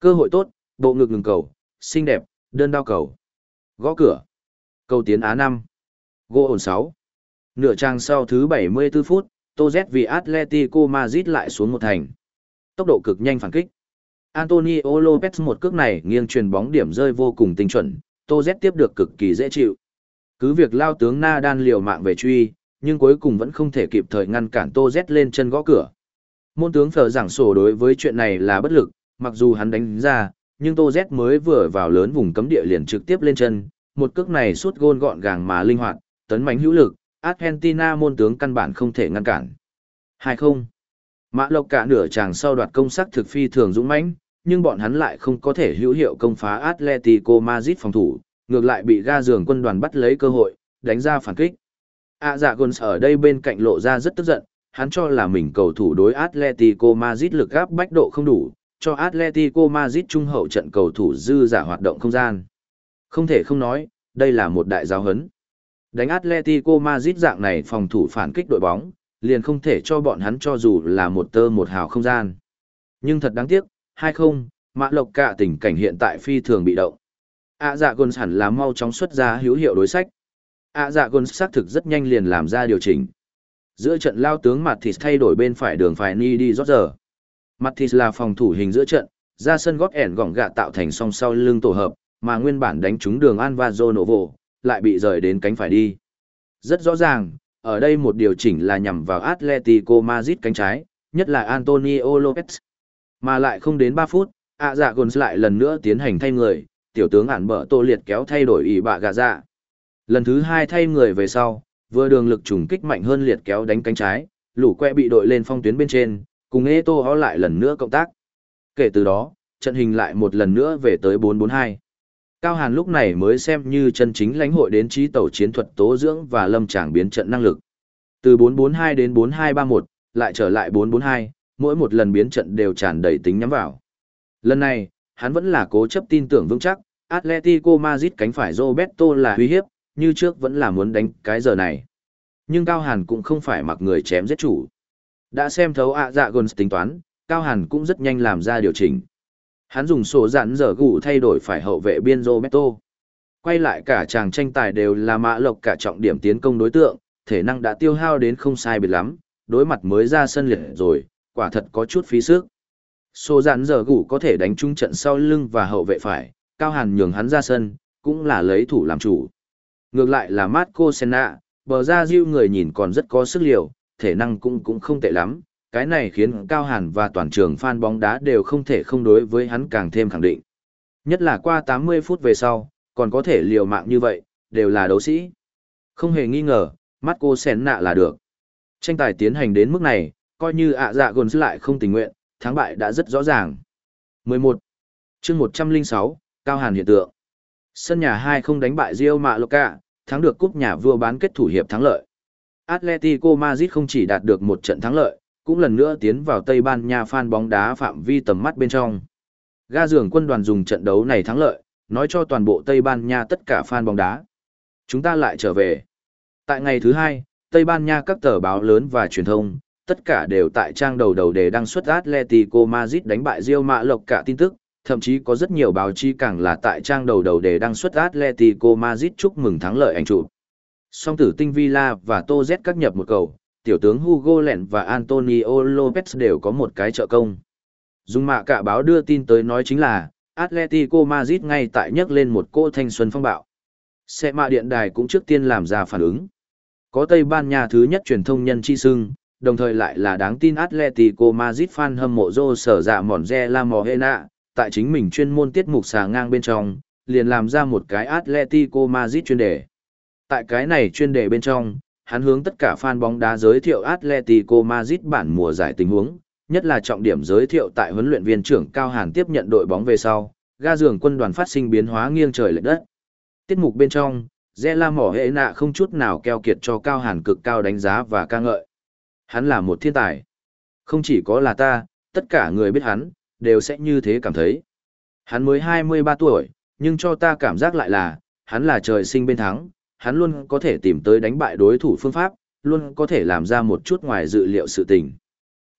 Cơ hội tốt, bộ ngực ngừng cầu, xinh đẹp, đơn đao cầu. Gõ cửa. Cầu tiến Á năm. Gỗ ổn sáu. Nửa trang sau thứ bảy mươi tư phút, Tô Z vì Atletico Madrid lại xuống một thành. Tốc độ cực nhanh phản kích. Antonio Lopez một cước này nghiêng truyền bóng điểm rơi vô cùng tinh chuẩn, Tô Z tiếp được cực kỳ dễ chịu. Cứ việc lao tướng Nadal liều mạng về truy, nhưng cuối cùng vẫn không thể kịp thời ngăn cản Tô Z lên chân gõ cửa. Môn tướng Phở giảng sổ đối với chuyện này là bất lực, mặc dù hắn đánh ra, nhưng Tô Z mới vừa vào lớn vùng cấm địa liền trực tiếp lên chân, một cước này sút gôn gọn gàng mà linh hoạt, tấn mãnh hữu lực, Argentina môn tướng căn bản không thể ngăn cản. hai không. Mã Lộc cả nửa chàng sau đoạt công sắc thực phi thường dũng mãnh, nhưng bọn hắn lại không có thể hữu hiệu công phá Atletico Madrid phòng thủ, ngược lại bị ga giường quân đoàn bắt lấy cơ hội, đánh ra phản kích. À dạ Gons ở đây bên cạnh lộ ra rất tức giận, hắn cho là mình cầu thủ đối Atletico Madrid lực áp bách độ không đủ, cho Atletico Madrid trung hậu trận cầu thủ dư giả hoạt động không gian. Không thể không nói, đây là một đại giáo huấn. Đánh Atletico Madrid dạng này phòng thủ phản kích đội bóng, liền không thể cho bọn hắn cho dù là một tơ một hào không gian. Nhưng thật đáng tiếc, hai không, Mã Lộc cả tình cảnh hiện tại phi thường bị động. À dạ Gons hẳn là mau chóng xuất ra hữu hiệu đối sách. À dạ Gons xác thực rất nhanh liền làm ra điều chỉnh. Giữa trận lao tướng Mathis thay đổi bên phải đường phải ni đi rót giờ. Mathis là phòng thủ hình giữa trận, ra sân gót ẻn gỏng gạ tạo thành song sau lưng tổ hợp, mà nguyên bản đánh trúng đường Alvaro Novo, lại bị rời đến cánh phải đi. Rất rõ ràng, ở đây một điều chỉnh là nhằm vào Atletico Madrid cánh trái, nhất là Antonio Lopez. Mà lại không đến ba phút, ạ dạ Gons lại lần nữa tiến hành thay người, tiểu tướng ản bở tô liệt kéo thay đổi ý bạ gà dạ. Lần thứ hai thay người về sau, vừa đường lực trùng kích mạnh hơn liệt kéo đánh cánh trái, lũ que bị đội lên phong tuyến bên trên, cùng Eto'o lại lần nữa cộng tác. Kể từ đó, trận hình lại một lần nữa về tới bốn bốn hai. Cao Hàn lúc này mới xem như chân chính lãnh hội đến trí tẩu chiến thuật tố dưỡng và lâm tràng biến trận năng lực. Từ bốn bốn hai đến bốn hai ba một, lại trở lại bốn bốn hai, mỗi một lần biến trận đều tràn đầy tính nhắm vào. Lần này, hắn vẫn là cố chấp tin tưởng vững chắc, Atletico Madrid cánh phải Roberto là uy hiếp, như trước vẫn là muốn đánh cái giờ này. Nhưng Cao Hàn cũng không phải mặc người chém giết chủ. Đã xem thấu ạ dạ Gons tính toán, Cao Hàn cũng rất nhanh làm ra điều chỉnh. Hắn dùng sổ dặn giờ gù thay đổi phải hậu vệ biên Roberto. Quay lại cả chàng tranh tài đều là Mã Lộc cả trọng điểm tiến công đối tượng, thể năng đã tiêu hao đến không sai biệt lắm, đối mặt mới ra sân liệt rồi, quả thật có chút phí sức. Sổ dặn giờ gù có thể đánh trúng trận sau lưng và hậu vệ phải, Cao Hàn nhường hắn ra sân, cũng là lấy thủ làm chủ. Ngược lại là Marco Senna, bờ ra diêu người nhìn còn rất có sức liều, thể năng cũng cũng không tệ lắm, cái này khiến Cao Hàn và toàn trường fan bóng đá đều không thể không đối với hắn càng thêm khẳng định. Nhất là qua tám mươi phút về sau, còn có thể liều mạng như vậy, đều là đấu sĩ. Không hề nghi ngờ, Marco Senna là được. Tranh tài tiến hành đến mức này, coi như ạ dạ Gons lại không tình nguyện, thắng bại đã rất rõ ràng. mười một. Chương một trăm lẻ sáu, Cao Hàn hiện tượng. Sân nhà hai không đánh bại Real Mallorca, thắng được cúp nhà vua bán kết thủ hiệp thắng lợi. Atletico Madrid không chỉ đạt được một trận thắng lợi, cũng lần nữa tiến vào Tây Ban Nha fan bóng đá phạm vi tầm mắt bên trong. Ga giường quân đoàn dùng trận đấu này thắng lợi, nói cho toàn bộ Tây Ban Nha tất cả fan bóng đá. Chúng ta lại trở về. Tại ngày thứ hai, Tây Ban Nha các tờ báo lớn và truyền thông, tất cả đều tại trang đầu đầu đề đăng xuất Atletico Madrid đánh bại Real Mallorca tin tức, thậm chí có rất nhiều báo chí càng là tại trang đầu đầu đề đăng xuất Atletico Madrid chúc mừng thắng lợi ảnh chụp. Song tử tinh Villa và Tô Z các nhập một cầu, tiểu tướng Hugo Lent và Antonio Lopez đều có một cái trợ công. Dùng mạ cả báo đưa tin tới nói chính là, Atletico Madrid ngay tại nhấc lên một cỗ thanh xuân phong bạo. Xe mạ điện đài cũng trước tiên làm ra phản ứng. Có Tây Ban Nha thứ nhất truyền thông nhân chi sưng, đồng thời lại là đáng tin Atletico Madrid fan hâm mộ rô sở dạ Monze La Morena, tại chính mình chuyên môn tiết mục xà ngang bên trong, liền làm ra một cái Atletico Madrid chuyên đề. Tại cái này chuyên đề bên trong, hắn hướng tất cả fan bóng đá giới thiệu Atletico Madrid bản mùa giải tình huống, nhất là trọng điểm giới thiệu tại huấn luyện viên trưởng Cao Hàn tiếp nhận đội bóng về sau, ga giường quân đoàn phát sinh biến hóa nghiêng trời lệch đất. Tiết mục bên trong, Zela Mỏ Hệ Nạ không chút nào keo kiệt cho Cao Hàn cực cao đánh giá và ca ngợi. Hắn là một thiên tài. Không chỉ có là ta, tất cả người biết hắn, đều sẽ như thế cảm thấy. Hắn mới hai mươi ba tuổi, nhưng cho ta cảm giác lại là, hắn là trời sinh bên thắng, hắn luôn có thể tìm tới đánh bại đối thủ phương pháp, luôn có thể làm ra một chút ngoài dự liệu sự tình.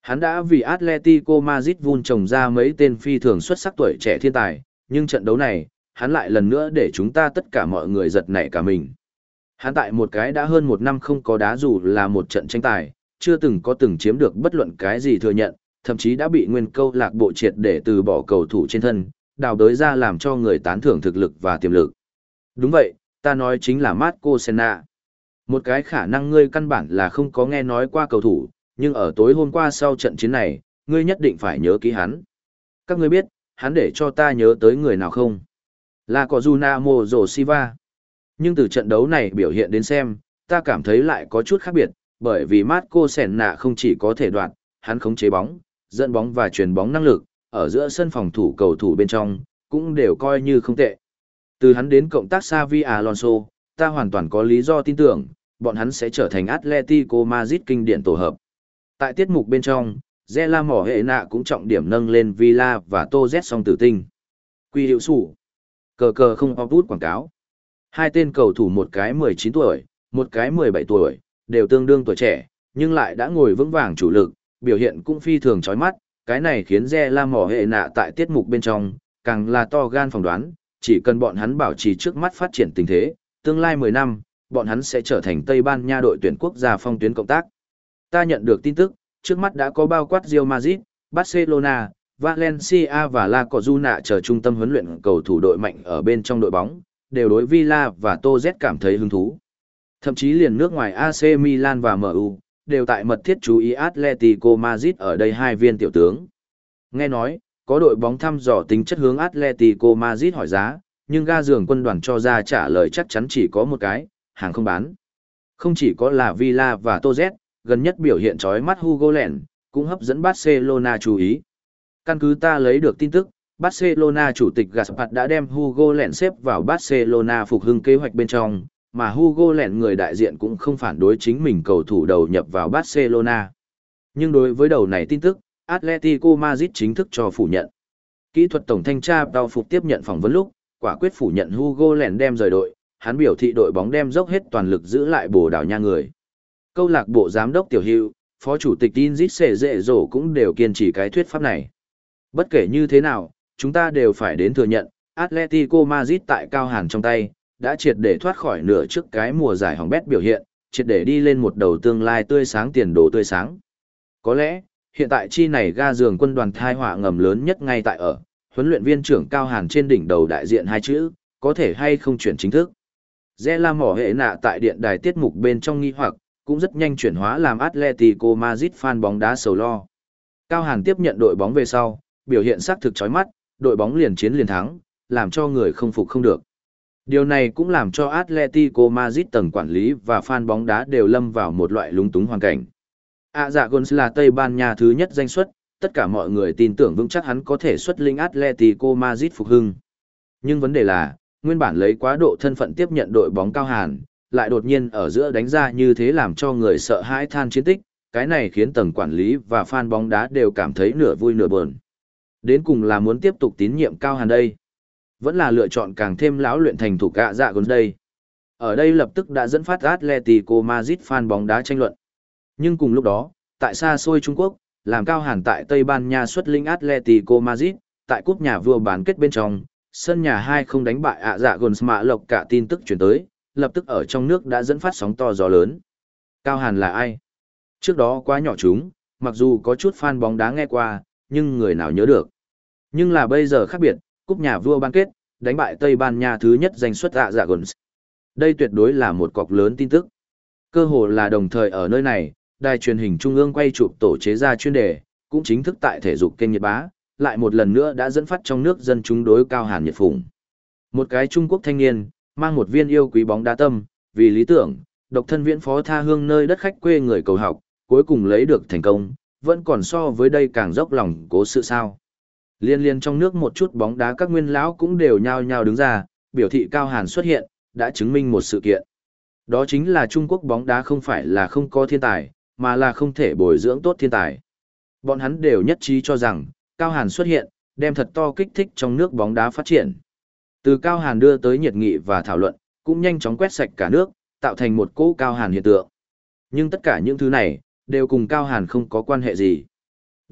Hắn đã vì Atletico Madrid vun trồng ra mấy tên phi thường xuất sắc tuổi trẻ thiên tài, nhưng trận đấu này, hắn lại lần nữa để chúng ta tất cả mọi người giật nảy cả mình. Hắn tại một cái đã hơn một năm không có đá dù là một trận tranh tài, chưa từng có từng chiếm được bất luận cái gì thừa nhận, thậm chí đã bị nguyên câu lạc bộ triệt để từ bỏ cầu thủ trên thân, đào đới ra làm cho người tán thưởng thực lực và tiềm lực. Đúng vậy, ta nói chính là Marco Senna. Một cái khả năng ngươi căn bản là không có nghe nói qua cầu thủ, nhưng ở tối hôm qua sau trận chiến này, ngươi nhất định phải nhớ kỹ hắn. Các ngươi biết, hắn để cho ta nhớ tới người nào không? Là có Junamo Silva. Nhưng từ trận đấu này biểu hiện đến xem, ta cảm thấy lại có chút khác biệt, bởi vì Marco Senna không chỉ có thể đoạt, hắn khống chế bóng, dẫn bóng và truyền bóng năng lực, ở giữa sân phòng thủ cầu thủ bên trong, cũng đều coi như không tệ. Từ hắn đến cộng tác Xavi Alonso, ta hoàn toàn có lý do tin tưởng, bọn hắn sẽ trở thành Atletico Madrid kinh điển tổ hợp. Tại tiết mục bên trong, Zela Mỏ Hệ Nạ cũng trọng điểm nâng lên Villa và Tô Z song tử tinh. Quy hiệu sủ. Cờ cờ không có bút quảng cáo. Hai tên cầu thủ một cái mười chín tuổi, một cái mười bảy tuổi, đều tương đương tuổi trẻ, nhưng lại đã ngồi vững vàng chủ lực, biểu hiện cũng phi thường chói mắt. Cái này khiến Zela Mỏ Hệ Nạ tại tiết mục bên trong, càng là to gan phỏng đoán, chỉ cần bọn hắn bảo trì trước mắt phát triển tình thế, tương lai mười năm, bọn hắn sẽ trở thành Tây Ban Nha đội tuyển quốc gia phong tuyến cộng tác. Ta nhận được tin tức, trước mắt đã có bao quát Real Madrid, Barcelona, Valencia và La Cojuna chờ trung tâm huấn luyện cầu thủ đội mạnh ở bên trong đội bóng, đều đối Villa và Tô Z cảm thấy hứng thú. Thậm chí liền nước ngoài a xê Milan và em u, đều tại mật thiết chú ý Atletico Madrid ở đây hai viên tiểu tướng. Nghe nói, có đội bóng thăm dò tính chất hướng Atletico Madrid hỏi giá, nhưng ga giường quân đoàn cho ra trả lời chắc chắn chỉ có một cái, hàng không bán. Không chỉ có là Villa và Tô Z, gần nhất biểu hiện chói mắt Hugo Lens, cũng hấp dẫn Barcelona chú ý. Căn cứ ta lấy được tin tức, Barcelona chủ tịch Gaspar đã đem Hugo Lens xếp vào Barcelona phục hưng kế hoạch bên trong, mà Hugo Lens người đại diện cũng không phản đối chính mình cầu thủ đầu nhập vào Barcelona. Nhưng đối với đầu này tin tức, Atletico Madrid chính thức cho phủ nhận. Kỹ thuật tổng thanh tra Tao Phục tiếp nhận phỏng vấn lúc, quả quyết phủ nhận Hugo Lens đem rời đội, hắn biểu thị đội bóng đem dốc hết toàn lực giữ lại Bồ Đào Nha người. Câu lạc bộ giám đốc Tiểu Hữu, phó chủ tịch Inzit Sệ Dệ Dỗ cũng đều kiên trì cái thuyết pháp này. Bất kể như thế nào, chúng ta đều phải đến thừa nhận, Atletico Madrid tại Cao Hàn trong tay, đã triệt để thoát khỏi nửa trước cái mùa giải hỏng bét biểu hiện, triệt để đi lên một đầu tương lai tươi sáng tiền đồ tươi sáng. Có lẽ, hiện tại chi này ga giường quân đoàn thai họa ngầm lớn nhất ngay tại ở, huấn luyện viên trưởng Cao Hàn trên đỉnh đầu đại diện hai chữ, có thể hay không chuyển chính thức. Zela Mỏ Hệ Nạ tại điện đài tiết mục bên trong nghi hoặc, cũng rất nhanh chuyển hóa làm Atletico Madrid fan bóng đá sầu lo. Cao Hàn tiếp nhận đội bóng về sau, biểu hiện sắc thực chói mắt, đội bóng liền chiến liền thắng, làm cho người không phục không được. Điều này cũng làm cho Atletico Madrid tầng quản lý và fan bóng đá đều lâm vào một loại lúng túng hoàn cảnh. Azagons là Tây Ban Nha thứ nhất danh suất, tất cả mọi người tin tưởng vững chắc hắn có thể xuất lĩnh Atletico Madrid phục hưng. Nhưng vấn đề là, nguyên bản lấy quá độ thân phận tiếp nhận đội bóng Cao Hàn, lại đột nhiên ở giữa đánh ra như thế làm cho người sợ hãi than chiến tích, cái này khiến tầng quản lý và fan bóng đá đều cảm thấy nửa vui nửa buồn. Đến cùng là muốn tiếp tục tín nhiệm Cao Hàn đây, vẫn là lựa chọn càng thêm lão luyện thành thủ cạ dạ gần đây. Ở đây lập tức đã dẫn phát Atletico Madrid fan bóng đá tranh luận. Nhưng cùng lúc đó, tại xa xôi Trung Quốc, làm Cao Hàn tại Tây Ban Nha xuất lĩnh Atletico Madrid, tại cúp nhà vua bán kết bên trong, sân nhà hai không đánh bại ạ dạ gần mạ lộc cả tin tức chuyển tới, lập tức ở trong nước đã dẫn phát sóng to gió lớn. Cao Hàn là ai? Trước đó quá nhỏ chúng, mặc dù có chút fan bóng đá nghe qua, nhưng người nào nhớ được. Nhưng là bây giờ khác biệt, cúp nhà vua bán kết, đánh bại Tây Ban Nha thứ nhất danh xuất ạ dạ gần. Đây tuyệt đối là một cọc lớn tin tức. Cơ hồ là đồng thời ở nơi này, đài truyền hình trung ương quay chụp tổ chế ra chuyên đề, cũng chính thức tại thể dục kênh Nhật Bá, lại một lần nữa đã dẫn phát trong nước dân chúng đối Cao Hàn nhiệt phụng. Một cái Trung Quốc thanh niên, mang một viên yêu quý bóng đá tâm, vì lý tưởng, độc thân viễn phó tha hương nơi đất khách quê người cầu học, cuối cùng lấy được thành công, vẫn còn so với đây càng dốc lòng cố sự sao. Liên liên trong nước một chút bóng đá các nguyên lão cũng đều nhao nhao đứng ra, biểu thị Cao Hàn xuất hiện, đã chứng minh một sự kiện. Đó chính là Trung Quốc bóng đá không phải là không có thiên tài, mà là không thể bồi dưỡng tốt thiên tài. Bọn hắn đều nhất trí cho rằng, Cao Hàn xuất hiện, đem thật to kích thích trong nước bóng đá phát triển. Từ Cao Hàn đưa tới nhiệt nghị và thảo luận, cũng nhanh chóng quét sạch cả nước, tạo thành một cỗ Cao Hàn hiện tượng. Nhưng tất cả những thứ này, đều cùng Cao Hàn không có quan hệ gì.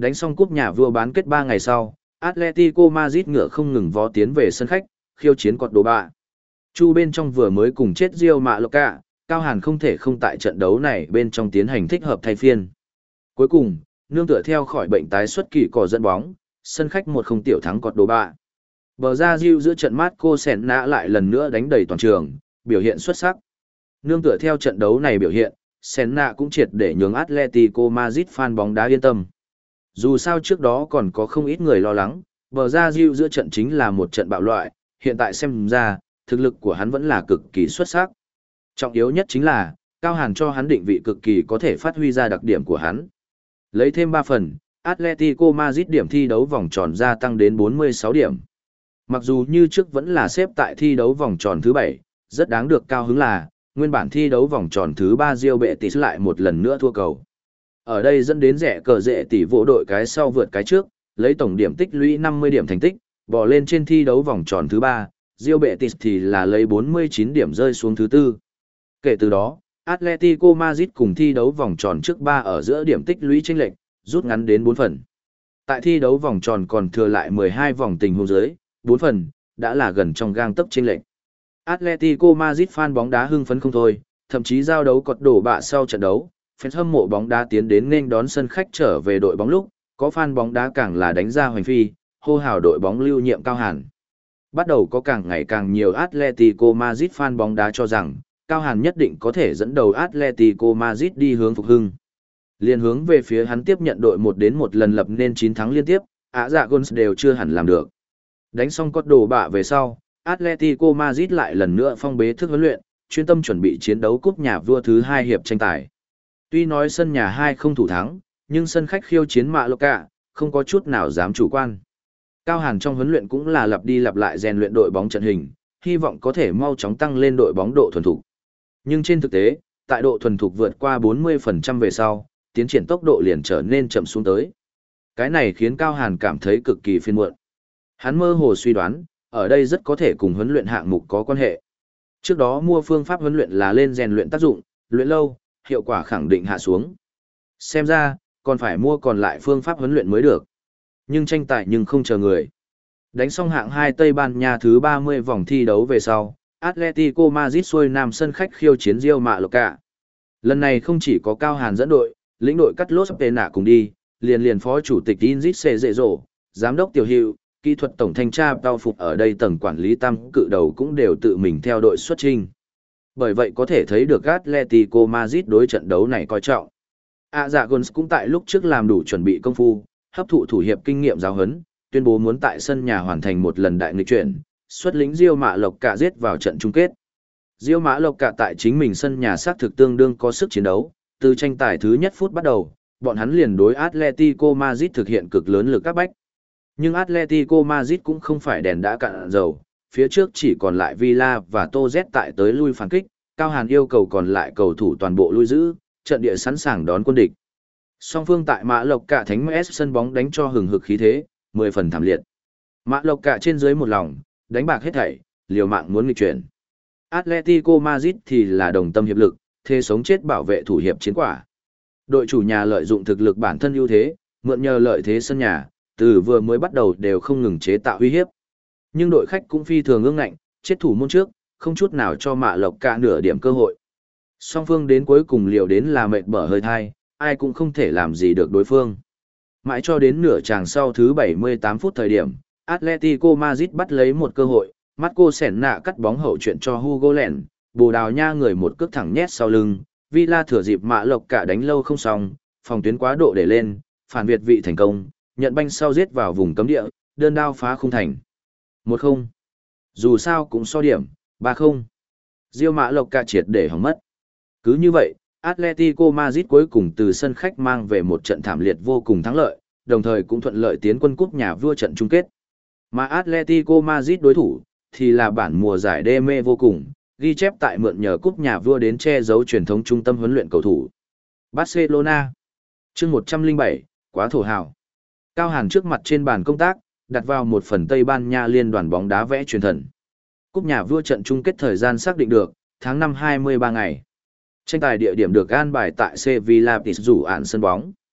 Đánh xong cúp nhà vua bán kết ba ngày sau, Atletico Madrid ngựa không ngừng vó tiến về sân khách, khiêu chiến Cordoba. Chu bên trong vừa mới cùng chết Real Mallorca, Cao Hàn không thể không tại trận đấu này bên trong tiến hành thích hợp thay phiên. Cuối cùng, nương tựa theo khỏi bệnh tái xuất kỳ cỏ dẫn bóng, sân khách một không tiểu thắng Cordoba. Bờ ra Diu giữa trận Marco Senna lại lần nữa đánh đầy toàn trường, biểu hiện xuất sắc. Nương tựa theo trận đấu này biểu hiện, Senna cũng triệt để nhường Atletico Madrid fan bóng đá yên tâm. Dù sao trước đó còn có không ít người lo lắng, bờ ra Diu giữa trận chính là một trận bạo loại, hiện tại xem ra, thực lực của hắn vẫn là cực kỳ xuất sắc. Trọng yếu nhất chính là, Cao Hàn cho hắn định vị cực kỳ có thể phát huy ra đặc điểm của hắn. Lấy thêm ba phần, Atletico Madrid điểm thi đấu vòng tròn gia tăng đến bốn mươi sáu điểm. Mặc dù như trước vẫn là xếp tại thi đấu vòng tròn thứ bảy, rất đáng được cao hứng là, nguyên bản thi đấu vòng tròn thứ ba Real Betis lại một lần nữa thua cầu. Ở đây dẫn đến rẻ cờ rệ tỷ vỗ đội cái sau vượt cái trước, lấy tổng điểm tích lũy năm mươi điểm thành tích, bò lên trên thi đấu vòng tròn thứ ba, Real Betis thì là lấy bốn mươi chín điểm rơi xuống thứ tư. Kể từ đó, Atletico Madrid cùng thi đấu vòng tròn trước ba ở giữa điểm tích lũy chênh lệch, rút ngắn đến bốn phần. Tại thi đấu vòng tròn còn thừa lại mười hai vòng tình huống dưới, bốn phần, đã là gần trong gang tấc chênh lệch. Atletico Madrid fan bóng đá hưng phấn không thôi, thậm chí giao đấu cột đổ bạ sau trận đấu, fans hâm mộ bóng đá tiến đến nên đón sân khách trở về đội bóng lúc, có fan bóng đá càng là đánh ra hoành phi, hô hào đội bóng lưu nhiệm Cao Hàn. Bắt đầu có càng ngày càng nhiều Atletico Madrid fan bóng đá cho rằng, Cao Hàn nhất định có thể dẫn đầu Atletico Madrid đi hướng phục hưng. Liên hướng về phía hắn tiếp nhận đội một đến một lần lập nên chín thắng liên tiếp, Ả Dạ Guns đều chưa hẳn làm được. Đánh xong cột đổ bạ về sau, Atletico Madrid lại lần nữa phong bế thức huấn luyện, chuyên tâm chuẩn bị chiến đấu cúp nhà vua thứ hai hiệp tranh tài. Tuy nói sân nhà hai không thủ thắng, nhưng sân khách khiêu chiến Mallorca, không có chút nào dám chủ quan. Cao Hàn trong huấn luyện cũng là lặp đi lặp lại rèn luyện đội bóng trận hình, hy vọng có thể mau chóng tăng lên đội bóng độ thuần thục. Nhưng trên thực tế, tại độ thuần thục vượt qua bốn mươi phần trăm về sau, tiến triển tốc độ liền trở nên chậm xuống tới. Cái này khiến Cao Hàn cảm thấy cực kỳ phiền muộn. Hắn mơ hồ suy đoán, ở đây rất có thể cùng huấn luyện hạng mục có quan hệ. Trước đó mua phương pháp huấn luyện là lên rèn luyện tác dụng, luyện lâu, hiệu quả khẳng định hạ xuống. Xem ra, còn phải mua còn lại phương pháp huấn luyện mới được. Nhưng tranh tài nhưng không chờ người. Đánh xong hạng hai Tây Ban Nha thứ ba mươi vòng thi đấu về sau, Atletico Madrid xuôi nam sân khách khiêu chiến Real Mallorca. Lần này không chỉ có Cao Hàn dẫn đội, lĩnh đội Carlos Pena cùng đi, liền liền phó chủ tịch Inzit Cezero, giám đốc tiểu hiệu, kỹ thuật tổng thanh tra Tao Phục ở đây tầng quản lý tam cự đầu cũng đều tự mình theo đội xuất trình. Bởi vậy có thể thấy được Atletico Madrid đối trận đấu này coi trọng. Ả Dạ Guns cũng tại lúc trước làm đủ chuẩn bị công phu, hấp thụ thủ hiệp kinh nghiệm giáo huấn, tuyên bố muốn tại sân nhà hoàn thành một lần đại nghịch chuyển, xuất lĩnh Real Mallorca giết vào trận chung kết. Real Mallorca tại chính mình sân nhà xác thực tương đương có sức chiến đấu, từ tranh tài thứ nhất phút bắt đầu, bọn hắn liền đối Atletico Madrid thực hiện cực lớn lực các bách. Nhưng Atletico Madrid cũng không phải đèn đã cạn dầu, phía trước chỉ còn lại Villa và Tô Z tại tới lui phản kích, Cao Hàn yêu cầu còn lại cầu thủ toàn bộ lui giữ, trận địa sẵn sàng đón quân địch. Song phương tại Mã Lộc Cả Thánh ét sân bóng đánh cho hừng hực khí thế, mười phần thảm liệt. Mã Lộc Cả trên dưới một lòng, đánh bạc hết thảy, liều mạng muốn nghịch chuyển. Atletico Madrid thì là đồng tâm hiệp lực, thế sống chết bảo vệ thủ hiệp chiến quả. Đội chủ nhà lợi dụng thực lực bản thân ưu thế, mượn nhờ lợi thế sân nhà, từ vừa mới bắt đầu đều không ngừng chế tạo uy hiếp. Nhưng đội khách cũng phi thường ương ngạnh, chết thủ môn trước, không chút nào cho Mã Lộc Cả nửa điểm cơ hội. Song phương đến cuối cùng liều đến là mệt bở hơi thai, ai cũng không thể làm gì được đối phương. Mãi cho đến nửa chàng sau thứ bảy mươi tám phút thời điểm, Atletico Madrid bắt lấy một cơ hội, Marco Senna cắt bóng hậu chuyện cho Hugo Lèn, Bồ Đào Nha người một cước thẳng nhét sau lưng, Villa thừa dịp Mã Lộc Cả đánh lâu không xong, phòng tuyến quá độ để lên, phản việt vị thành công, nhận banh sau giết vào vùng cấm địa, đơn đao phá khung thành. một không. Dù sao cũng so điểm, ba không. Real Mã Lộc Cả triệt để hỏng mất. Cứ như vậy, Atletico Madrid cuối cùng từ sân khách mang về một trận thảm liệt vô cùng thắng lợi, đồng thời cũng thuận lợi tiến quân cúp nhà vua trận chung kết. Mà Atletico Madrid đối thủ thì là bản mùa giải đê mê vô cùng, ghi chép tại mượn nhờ cúp nhà vua đến che giấu truyền thống trung tâm huấn luyện cầu thủ. Barcelona. Chương một trăm lẻ bảy, quá thổ hào. Cao Hàn trước mặt trên bàn công tác, đặt vào một phần Tây Ban Nha liên đoàn bóng đá vẽ truyền thần. Cúp nhà vua trận chung kết thời gian xác định được, tháng năm hai mươi ba ngày. Tranh tài địa điểm được an bài tại Sevilla Pizjuan sân bóng.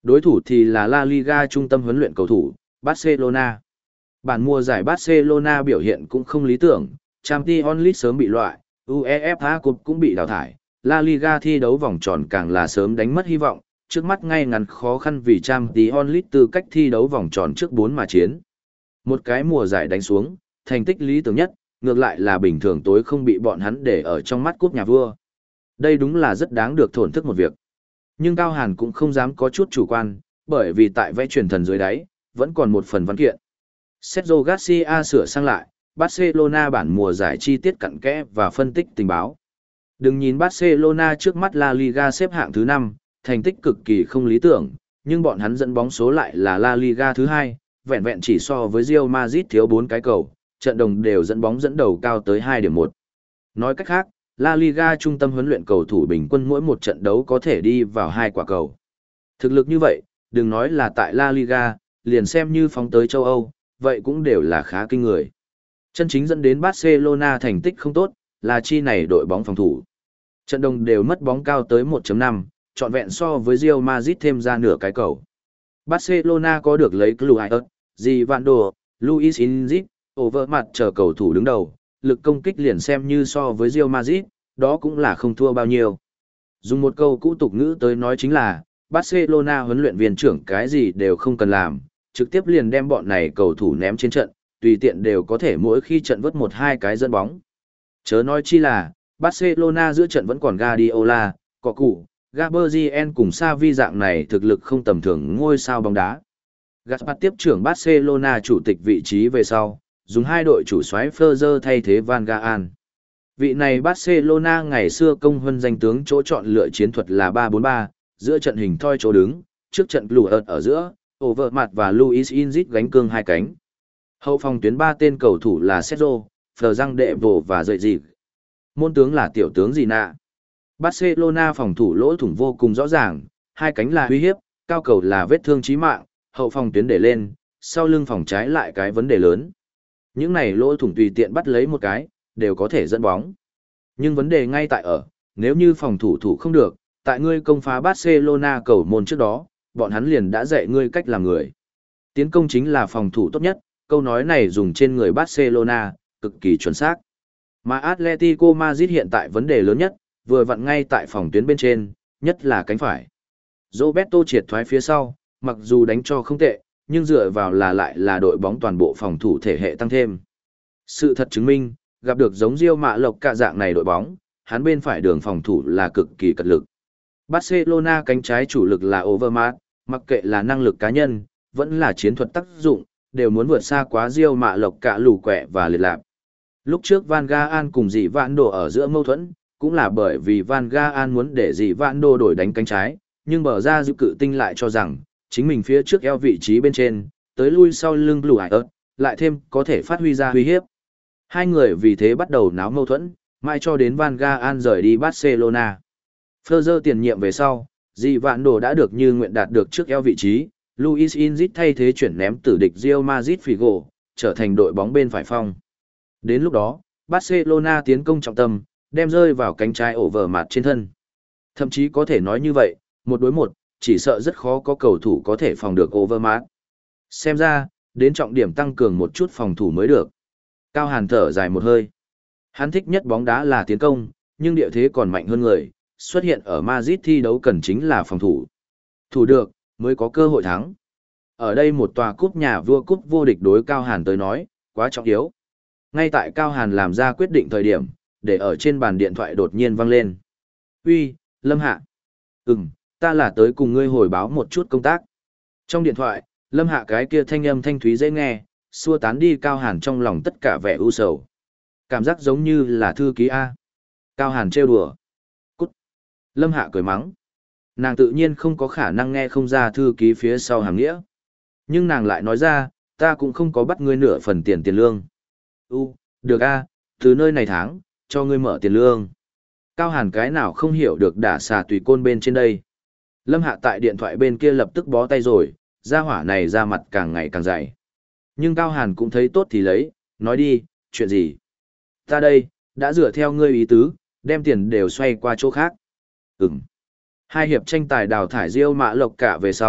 Đối thủ thì là La Liga trung tâm huấn luyện cầu thủ, Barcelona. Bản mùa giải Barcelona biểu hiện cũng không lý tưởng, Champions League sớm bị loại, UEFA Cup cũng bị đào thải, La Liga thi đấu vòng tròn càng là sớm đánh mất hy vọng, trước mắt ngay ngắn khó khăn vì Champions League tư cách thi đấu vòng tròn trước bốn mà chiến. Một cái mùa giải đánh xuống, thành tích lý tưởng nhất, ngược lại là bình thường tối không bị bọn hắn để ở trong mắt cúp nhà vua. Đây đúng là rất đáng được thổn thức một việc. Nhưng Cao Hàn cũng không dám có chút chủ quan, bởi vì tại vẽ truyền thần dưới đáy, vẫn còn một phần văn kiện. Sergio Garcia sửa sang lại, Barcelona bản mùa giải chi tiết cặn kẽ và phân tích tình báo. Đừng nhìn Barcelona trước mắt La Liga xếp hạng thứ năm, thành tích cực kỳ không lý tưởng, nhưng bọn hắn dẫn bóng số lại là La Liga thứ hai, vẹn vẹn chỉ so với Real Madrid thiếu bốn cái cầu, trận đồng đều dẫn bóng dẫn đầu cao tới hai điểm một. Nói cách khác, La Liga trung tâm huấn luyện cầu thủ bình quân mỗi một trận đấu có thể đi vào hai quả cầu. Thực lực như vậy, đừng nói là tại La Liga, liền xem như phóng tới châu Âu, vậy cũng đều là khá kinh người. Chân chính dẫn đến Barcelona thành tích không tốt, là chi này đội bóng phòng thủ. Trận đồng đều mất bóng cao tới một chấm năm, trọn vẹn so với Real Madrid thêm ra nửa cái cầu. Barcelona có được lấy Kluivert, Givando, Luis Inzit, Overmars chờ cầu thủ đứng đầu, lực công kích liền xem như so với Real Madrid, đó cũng là không thua bao nhiêu. Dùng một câu cũ tục ngữ tới nói chính là, Barcelona huấn luyện viên trưởng cái gì đều không cần làm, trực tiếp liền đem bọn này cầu thủ ném trên trận, tùy tiện đều có thể mỗi khi trận vớt một hai cái dẫn bóng. Chớ nói chi là, Barcelona giữa trận vẫn còn Guardiola, Cọ Cụ, Gabriel cùng Xavi dạng này thực lực không tầm thường ngôi sao bóng đá. Gaspar tiếp trưởng Barcelona chủ tịch vị trí về sau, dùng hai đội chủ soái Ferrer thay thế Van Gaal. Vị này Barcelona ngày xưa công huân danh tướng chỗ chọn lựa chiến thuật là ba bốn ba, giữa trận hình thoi chỗ đứng, trước trận Kluivert ở giữa, Overmars và Luis Inzit gánh cương hai cánh. Hậu phòng tuyến ba tên cầu thủ là Sergio, Ferran Đệ Vồ và Dậy Dịp. Môn tướng là tiểu tướng Gina. Barcelona phòng thủ lỗ thủng vô cùng rõ ràng, hai cánh là uy hiếp, cao cầu là vết thương chí mạng, hậu phòng tuyến để lên, sau lưng phòng trái lại cái vấn đề lớn. Những này lỗ thủng tùy tiện bắt lấy một cái, đều có thể dẫn bóng. Nhưng vấn đề ngay tại ở, nếu như phòng thủ thủ không được, tại ngươi công phá Barcelona cầu môn trước đó, bọn hắn liền đã dạy ngươi cách làm người. Tiến công chính là phòng thủ tốt nhất, câu nói này dùng trên người Barcelona, cực kỳ chuẩn xác. Mà Atletico Madrid hiện tại vấn đề lớn nhất, vừa vặn ngay tại phòng tuyến bên trên, nhất là cánh phải. Roberto triệt thoái phía sau, mặc dù đánh cho không tệ, nhưng dựa vào là lại là đội bóng toàn bộ phòng thủ thể hệ tăng thêm. Sự thật chứng minh, gặp được giống Real Mạ Lộc cả dạng này đội bóng, hắn bên phải đường phòng thủ là cực kỳ cật lực. Barcelona cánh trái chủ lực là Overmars, mặc kệ là năng lực cá nhân, vẫn là chiến thuật tác dụng, đều muốn vượt xa quá Real Mạ Lộc cả lù quẹ và liệt lạp. Lúc trước Van Gaal cùng dì Vạn Đồ ở giữa mâu thuẫn, cũng là bởi vì Van Gaal muốn để dì Vạn Đồ đổi đánh cánh trái, nhưng bờ ra dư cự tinh lại cho rằng, chính mình phía trước eo vị trí bên trên, tới lui sau lưng Kluivert, lại thêm có thể phát huy ra uy hiếp. Hai người vì thế bắt đầu náo mâu thuẫn, mãi cho đến Van Gaal rời đi Barcelona. Ferrer tiền nhiệm về sau, dì Vạn Đồ đã được như nguyện đạt được trước eo vị trí, Luis Inzit thay thế chuyển ném tử địch Real Madrid Figo, trở thành đội bóng bên phải phong. Đến lúc đó, Barcelona tiến công trọng tâm, đem rơi vào cánh trái Overmars trên thân. Thậm chí có thể nói như vậy, một đối một, chỉ sợ rất khó có cầu thủ có thể phòng được Overmars. Xem ra, đến trọng điểm tăng cường một chút phòng thủ mới được. Cao Hàn thở dài một hơi. Hắn thích nhất bóng đá là tiến công, nhưng địa thế còn mạnh hơn người, xuất hiện ở Madrid thi đấu cần chính là phòng thủ. Thủ được, mới có cơ hội thắng. Ở đây một tòa cúp nhà vua cúp vô địch đối Cao Hàn tới nói, quá trọng yếu. Ngay tại Cao Hàn làm ra quyết định thời điểm, để ở trên bàn điện thoại đột nhiên vang lên. Uy, Lâm Hạ. Ừm, ta là tới cùng ngươi hồi báo một chút công tác. Trong điện thoại, Lâm Hạ cái kia thanh âm thanh thúy dễ nghe, xua tán đi Cao Hàn trong lòng tất cả vẻ u sầu. Cảm giác giống như là thư ký A. Cao Hàn trêu đùa. Cút. Lâm Hạ cười mắng. Nàng tự nhiên không có khả năng nghe không ra thư ký phía sau hàng nghĩa. Nhưng nàng lại nói ra, ta cũng không có bắt ngươi nửa phần tiền tiền lương. U, được A, từ nơi này tháng, cho ngươi mở tiền lương. Cao Hàn cái nào không hiểu được đả xà tùy côn bên trên đây. Lâm Hạ tại điện thoại bên kia lập tức bó tay rồi, ra hỏa này ra mặt càng ngày càng dày. Nhưng Cao Hàn cũng thấy tốt thì lấy, nói đi, chuyện gì? Ta đây, đã dựa theo ngươi ý tứ, đem tiền đều xoay qua chỗ khác. Ừm. Hai hiệp tranh tài đào thải Real Mạ Lộc cả về sau,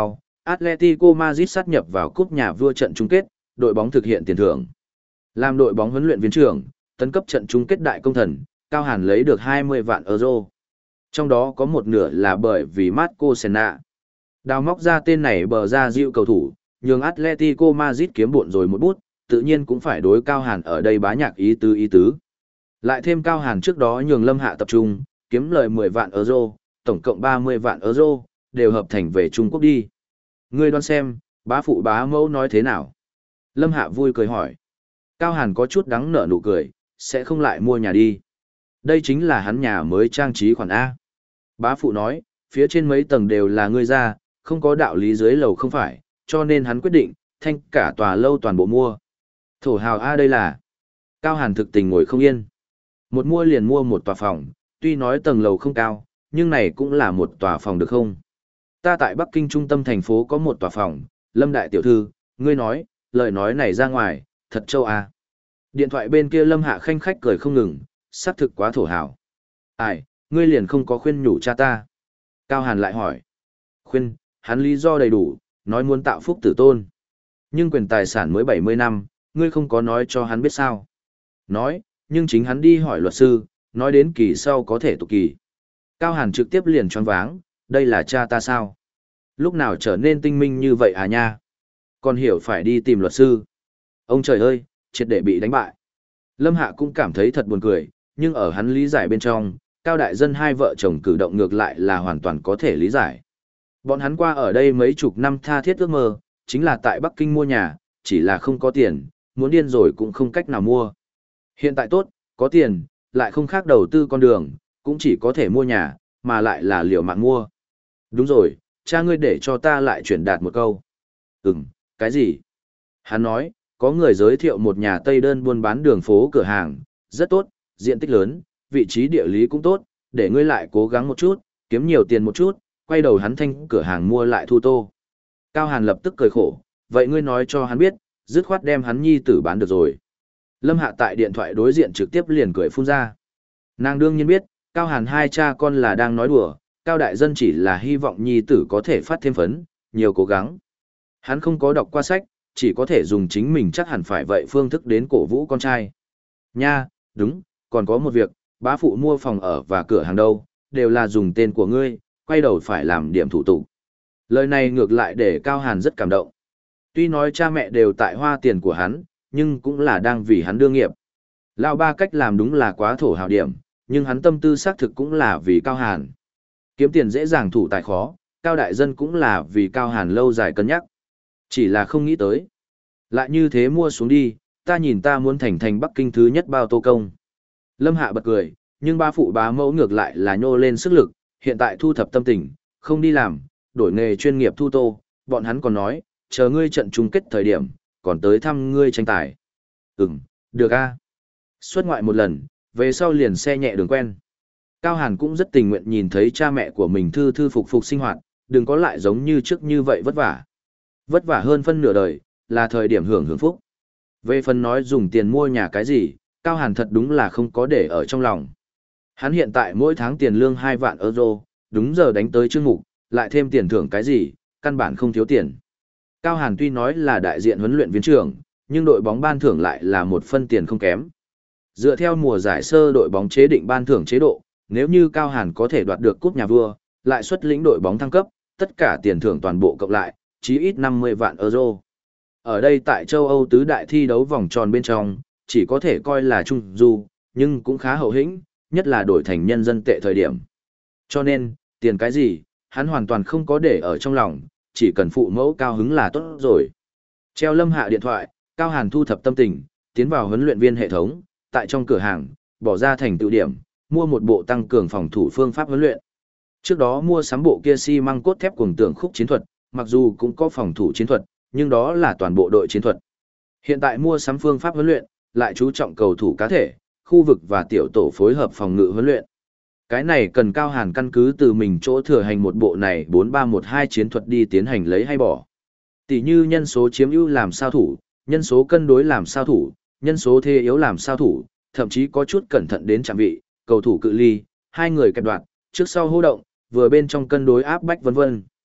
Atletico Madrid sát nhập vào cúp nhà vua trận chung kết, đội bóng thực hiện tiền thưởng. Làm đội bóng huấn luyện viên trưởng, tấn cấp trận chung kết đại công thần, Cao Hàn lấy được hai mươi vạn euro. Trong đó có một nửa là bởi vì Marco Senna. Đào móc ra tên này bờ ra dịu cầu thủ, nhường Atletico Madrid kiếm bộn rồi một bút, tự nhiên cũng phải đối Cao Hàn ở đây bá nhạc ý tứ ý tứ. Lại thêm Cao Hàn trước đó nhường Lâm Hạ tập trung, kiếm lời mười vạn euro, tổng cộng ba mươi vạn euro, đều hợp thành về Trung Quốc đi. Ngươi đoán xem, bá phụ bá mẫu nói thế nào? Lâm Hạ vui cười hỏi. Cao Hàn có chút đắng nở nụ cười, sẽ không lại mua nhà đi. Đây chính là hắn nhà mới trang trí khoản A. Bá phụ nói, phía trên mấy tầng đều là ngươi ra, không có đạo lý dưới lầu không phải, cho nên hắn quyết định, thanh cả tòa lâu toàn bộ mua. Thổ hào A đây là. Cao Hàn thực tình ngồi không yên. Một mua liền mua một tòa phòng, tuy nói tầng lầu không cao, nhưng này cũng là một tòa phòng được không? Ta tại Bắc Kinh trung tâm thành phố có một tòa phòng, Lâm Đại Tiểu Thư, ngươi nói, lời nói này ra ngoài, thật châu A. Điện thoại bên kia Lâm Hạ khanh khách cười không ngừng, xác thực quá thổ hào. Ai, ngươi liền không có khuyên nhủ cha ta. Cao Hàn lại hỏi. Khuyên, hắn lý do đầy đủ, nói muốn tạo phúc tử tôn. Nhưng quyền tài sản mới bảy mươi năm, ngươi không có nói cho hắn biết sao. Nói, nhưng chính hắn đi hỏi luật sư, nói đến kỳ sau có thể tục kỳ. Cao Hàn trực tiếp liền choáng váng, đây là cha ta sao? Lúc nào trở nên tinh minh như vậy à nha? Còn hiểu phải đi tìm luật sư. Ông trời ơi, triệt để bị đánh bại. Lâm Hạ cũng cảm thấy thật buồn cười, nhưng ở hắn lý giải bên trong, Cao Đại Dân hai vợ chồng cử động ngược lại là hoàn toàn có thể lý giải. Bọn hắn qua ở đây mấy chục năm tha thiết ước mơ, chính là tại Bắc Kinh mua nhà, chỉ là không có tiền, muốn điên rồi cũng không cách nào mua. Hiện tại tốt, có tiền, lại không khác đầu tư con đường, cũng chỉ có thể mua nhà, mà lại là liều mạng mua. Đúng rồi, cha ngươi để cho ta lại chuyển đạt một câu. Ừm, cái gì? Hắn nói, có người giới thiệu một nhà Tây đơn buôn bán đường phố cửa hàng, rất tốt, diện tích lớn, vị trí địa lý cũng tốt, để ngươi lại cố gắng một chút, kiếm nhiều tiền một chút, quay đầu hắn thanh cửa hàng mua lại thu tô. Cao Hàn lập tức cười khổ, vậy ngươi nói cho hắn biết, dứt khoát đem hắn nhi tử bán được rồi. Lâm Hạ tại điện thoại đối diện trực tiếp liền cười phun ra. Nàng đương nhiên biết, Cao Hàn hai cha con là đang nói đùa, Cao Đại Dân chỉ là hy vọng nhi tử có thể phát thêm phấn, nhiều cố gắng. Hắn không có đọc qua sách, chỉ có thể dùng chính mình chắc hẳn phải vậy phương thức đến cổ vũ con trai. Nha, đúng, còn có một việc, bá phụ mua phòng ở và cửa hàng đâu, đều là dùng tên của ngươi, quay đầu phải làm điểm thủ tục. Lời này ngược lại để Cao Hàn rất cảm động. Tuy nói cha mẹ đều tại hoa tiền của hắn, nhưng cũng là đang vì hắn đương nghiệp. Lão ba cách làm đúng là quá thổ hào điểm, nhưng hắn tâm tư xác thực cũng là vì Cao Hàn. Kiếm tiền dễ dàng thủ tài khó, Cao Đại Dân cũng là vì Cao Hàn lâu dài cân nhắc. Chỉ là không nghĩ tới. Lại như thế mua xuống đi, ta nhìn ta muốn thành thành Bắc Kinh thứ nhất bao tô công. Lâm Hạ bật cười, nhưng ba phụ bá mẫu ngược lại là nhô lên sức lực, hiện tại thu thập tâm tình, không đi làm, đổi nghề chuyên nghiệp thu tô, bọn hắn còn nói, chờ ngươi trận chung kết thời điểm, còn tới thăm ngươi tranh tài. Ừm, được a. Xuất ngoại một lần, về sau liền xe nhẹ đường quen. Cao Hàn cũng rất tình nguyện nhìn thấy cha mẹ của mình thư thư phục phục sinh hoạt, đừng có lại giống như trước như vậy vất vả. Vất vả hơn phân nửa đời, là thời điểm hưởng hưởng phúc. Về phần nói dùng tiền mua nhà cái gì, Cao Hàn thật đúng là không có để ở trong lòng. Hắn hiện tại mỗi tháng tiền lương hai vạn euro, đúng giờ đánh tới chương mục, lại thêm tiền thưởng cái gì, căn bản không thiếu tiền. Cao Hàn tuy nói là đại diện huấn luyện viên trưởng, nhưng đội bóng ban thưởng lại là một phân tiền không kém. Dựa theo mùa giải sơ đội bóng chế định ban thưởng chế độ, nếu như Cao Hàn có thể đoạt được cúp nhà vua, lại xuất lĩnh đội bóng thăng cấp, tất cả tiền thưởng toàn bộ cộng lại, chí ít năm mươi vạn euro. Ở đây tại châu Âu tứ đại thi đấu vòng tròn bên trong, chỉ có thể coi là trung du, nhưng cũng khá hậu hĩnh, nhất là đổi thành nhân dân tệ thời điểm. Cho nên, tiền cái gì, hắn hoàn toàn không có để ở trong lòng, chỉ cần phụ mẫu cao hứng là tốt rồi. Treo Lâm Hạ điện thoại, Cao Hàn thu thập tâm tình, tiến vào huấn luyện viên hệ thống, tại trong cửa hàng, bỏ ra thành tựu điểm, mua một bộ tăng cường phòng thủ phương pháp huấn luyện. Trước đó mua sắm bộ kia xi măng cốt thép cuồng tưởng khúc chiến thuật, mặc dù cũng có phòng thủ chiến thuật, nhưng đó là toàn bộ đội chiến thuật. Hiện tại mua sắm phương pháp huấn luyện, lại chú trọng cầu thủ cá thể, khu vực và tiểu tổ phối hợp phòng ngự huấn luyện. Cái này cần Cao Hàn căn cứ từ mình chỗ thừa hành một bộ này bốn ba một hai chiến thuật đi tiến hành lấy hay bỏ. Tỷ như nhân số chiếm ưu làm sao thủ, nhân số cân đối làm sao thủ, nhân số thế yếu làm sao thủ, thậm chí có chút cẩn thận đến chạm vị, cầu thủ cự ly, hai người kẹp đoạt, trước sau hô động, vừa bên trong cân đối áp bách vân vân.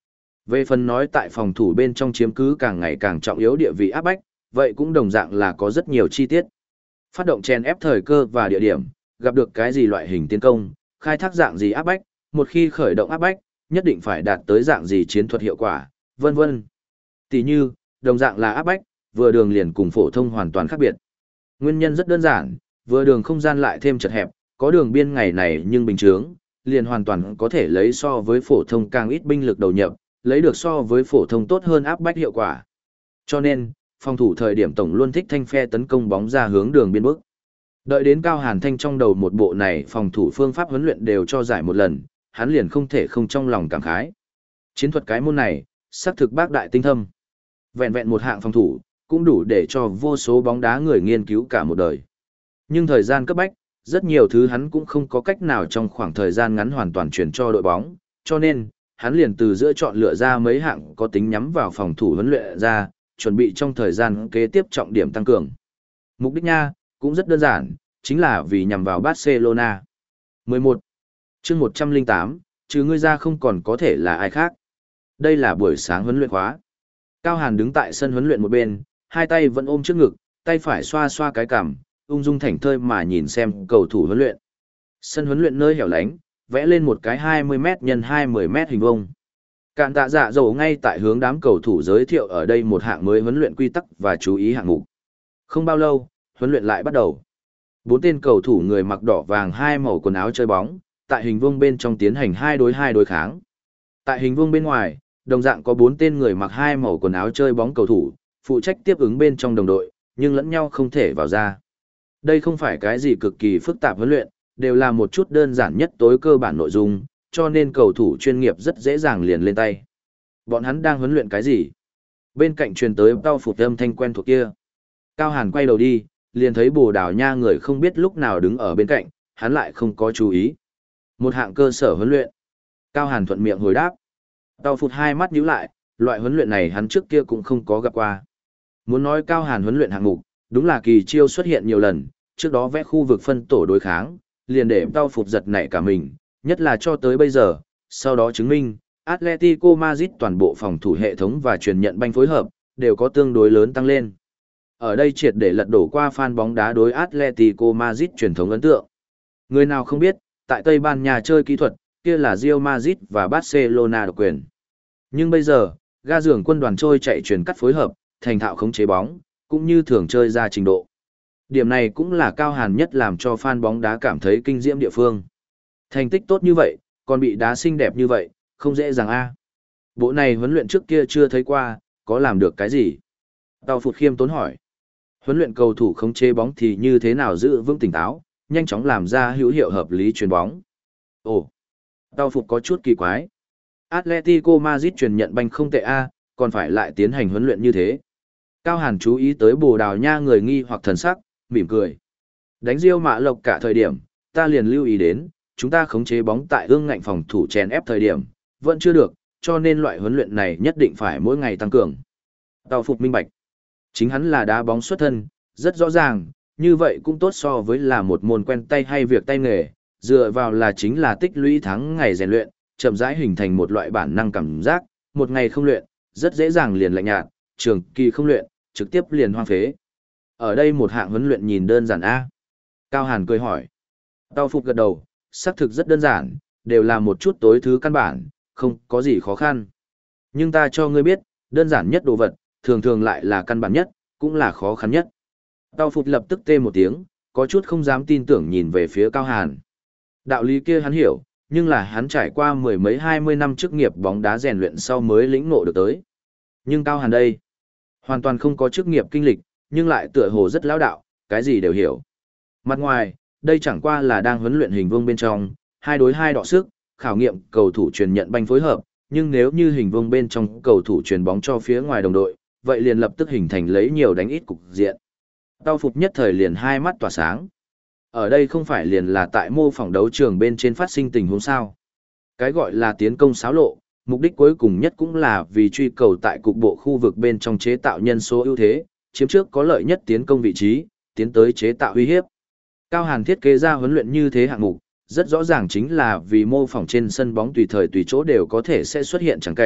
Về phần nói tại phòng thủ bên trong chiếm cứ càng ngày càng trọng yếu địa vị áp bách, vậy cũng đồng dạng là có rất nhiều chi tiết. Phát động chèn ép thời cơ và địa điểm, gặp được cái gì loại hình tiến công, khai thác dạng gì áp bách, một khi khởi động áp bách, nhất định phải đạt tới dạng gì chiến thuật hiệu quả, vân vân. Tỷ như, đồng dạng là áp bách, vừa đường liền cùng phổ thông hoàn toàn khác biệt. Nguyên nhân rất đơn giản, vừa đường không gian lại thêm chật hẹp, có đường biên ngày này nhưng bình chướng, liền hoàn toàn có thể lấy so với phổ thông càng ít binh lực đầu nhập, lấy được so với phổ thông tốt hơn áp bách hiệu quả. Cho nên, phòng thủ thời điểm tổng luôn thích thanh phe tấn công bóng ra hướng đường biên bước. Đợi đến Cao Hàn Thanh trong đầu một bộ này phòng thủ phương pháp huấn luyện đều cho giải một lần, hắn liền không thể không trong lòng cảm khái. Chiến thuật cái môn này, xác thực bác đại tinh thâm. Vẹn vẹn một hạng phòng thủ, cũng đủ để cho vô số bóng đá người nghiên cứu cả một đời. Nhưng thời gian cấp bách, rất nhiều thứ hắn cũng không có cách nào trong khoảng thời gian ngắn hoàn toàn chuyển cho đội bóng, cho nên, hắn liền từ giữa chọn lựa ra mấy hạng có tính nhắm vào phòng thủ huấn luyện ra, chuẩn bị trong thời gian kế tiếp trọng điểm tăng cường. Mục đích nha, cũng rất đơn giản, chính là vì nhằm vào Barcelona. mười một. Chương một trăm lẻ tám, trừ ngươi ra không còn có thể là ai khác. Đây là buổi sáng huấn luyện khóa. Cao Hàn đứng tại sân huấn luyện một bên, hai tay vẫn ôm trước ngực, tay phải xoa xoa cái cằm, ung dung thảnh thơi mà nhìn xem cầu thủ huấn luyện. Sân huấn luyện nơi hẻo lánh, vẽ lên một cái hai mươi mét nhân hai mươi mét hình vuông. Cạn tạ dạ dầu ngay tại hướng đám cầu thủ giới thiệu ở đây một hạng mới huấn luyện quy tắc và chú ý hạng mục. Không bao lâu, huấn luyện lại bắt đầu. Bốn tên cầu thủ người mặc đỏ vàng hai màu quần áo chơi bóng, tại hình vuông bên trong tiến hành hai đối hai đối kháng. Tại hình vuông bên ngoài, đồng dạng có bốn tên người mặc hai màu quần áo chơi bóng cầu thủ, phụ trách tiếp ứng bên trong đồng đội, nhưng lẫn nhau không thể vào ra. Đây không phải cái gì cực kỳ phức tạp huấn luyện, đều là một chút đơn giản nhất tối cơ bản nội dung, cho nên cầu thủ chuyên nghiệp rất dễ dàng liền lên tay. Bọn hắn đang huấn luyện cái gì? Bên cạnh truyền tới tao phục âm thanh quen thuộc kia. Cao Hàn quay đầu đi, liền thấy Bồ Đào Nha người không biết lúc nào đứng ở bên cạnh, hắn lại không có chú ý. Một hạng cơ sở huấn luyện. Cao Hàn thuận miệng hồi đáp. Tao phụt hai mắt nhíu lại, loại huấn luyện này hắn trước kia cũng không có gặp qua. Muốn nói Cao Hàn huấn luyện hạng mục, đúng là kỳ chiêu xuất hiện nhiều lần, trước đó vẽ khu vực phân tổ đối kháng, liền để tao phụt giật nảy cả mình, nhất là cho tới bây giờ, sau đó chứng minh, Atletico Madrid toàn bộ phòng thủ hệ thống và truyền nhận banh phối hợp, đều có tương đối lớn tăng lên. Ở đây triệt để lật đổ qua fan bóng đá đối Atletico Madrid truyền thống ấn tượng. Người nào không biết, tại Tây Ban Nha chơi kỹ thuật, kia là Real Madrid và Barcelona độc quyền. Nhưng bây giờ, ga giường quân đoàn trôi chạy truyền cắt phối hợp, thành thạo khống chế bóng, cũng như thường chơi ra trình độ. Điểm này cũng là Cao Hàn nhất làm cho fan bóng đá cảm thấy kinh diễm địa phương. Thành tích tốt như vậy, còn bị đá xinh đẹp như vậy, không dễ dàng a. Bộ này huấn luyện trước kia chưa thấy qua, có làm được cái gì? Tào Phụt khiêm tốn hỏi. Huấn luyện cầu thủ khống chế bóng thì như thế nào giữ vững tỉnh táo, nhanh chóng làm ra hữu hiệu hợp lý chuyền bóng. Ồ, Tào Phụt có chút kỳ quái. Atletico Madrid truyền nhận banh không tệ a, còn phải lại tiến hành huấn luyện như thế. Cao Hàn chú ý tới Bồ Đào Nha người nghi hoặc thần sắc, mỉm cười. Đánh Real Mã Lộc cả thời điểm, ta liền lưu ý đến, chúng ta khống chế bóng tại ương ngạnh phòng thủ chèn ép thời điểm, vẫn chưa được, cho nên loại huấn luyện này nhất định phải mỗi ngày tăng cường. Tào Phục minh bạch. Chính hắn là đá bóng xuất thân, rất rõ ràng, như vậy cũng tốt so với là một môn quen tay hay việc tay nghề, dựa vào là chính là tích lũy tháng ngày rèn luyện, chậm rãi hình thành một loại bản năng cảm giác, một ngày không luyện, rất dễ dàng liền lạnh nhạt, trường kỳ không luyện, trực tiếp liền hoang phế. Ở đây một hạng huấn luyện nhìn đơn giản a. Cao Hàn cười hỏi. Tào Phục gật đầu, xác thực rất đơn giản, đều là một chút tối thứ căn bản, không có gì khó khăn. Nhưng ta cho ngươi biết, đơn giản nhất đồ vật, thường thường lại là căn bản nhất, cũng là khó khăn nhất. Tào Phục lập tức tê một tiếng, có chút không dám tin tưởng nhìn về phía Cao Hàn. Đạo lý kia hắn hiểu, nhưng là hắn trải qua mười mấy hai mươi năm chức nghiệp bóng đá rèn luyện sau mới lĩnh ngộ được tới. Nhưng Cao Hàn đây, hoàn toàn không có chức nghiệp kinh lịch, nhưng lại tựa hồ rất lão đạo, cái gì đều hiểu. Mặt ngoài, đây chẳng qua là đang huấn luyện hình vuông bên trong, hai đối hai đọ sức, khảo nghiệm cầu thủ truyền nhận banh phối hợp, nhưng nếu như hình vuông bên trong cầu thủ truyền bóng cho phía ngoài đồng đội, vậy liền lập tức hình thành lấy nhiều đánh ít cục diện. Tao Phục nhất thời liền hai mắt tỏa sáng. Ở đây không phải liền là tại mô phỏng đấu trường bên trên phát sinh tình huống sao? Cái gọi là tiến công xáo lộ, mục đích cuối cùng nhất cũng là vì truy cầu tại cục bộ khu vực bên trong chế tạo nhân số ưu thế, chiếm trước có lợi nhất tiến công vị trí, tiến tới chế tạo uy hiếp. Cao Hàn thiết kế ra huấn luyện như thế hạng mục, rất rõ ràng chính là vì mô phỏng trên sân bóng tùy thời tùy chỗ đều có thể sẽ xuất hiện chẳng cảnh,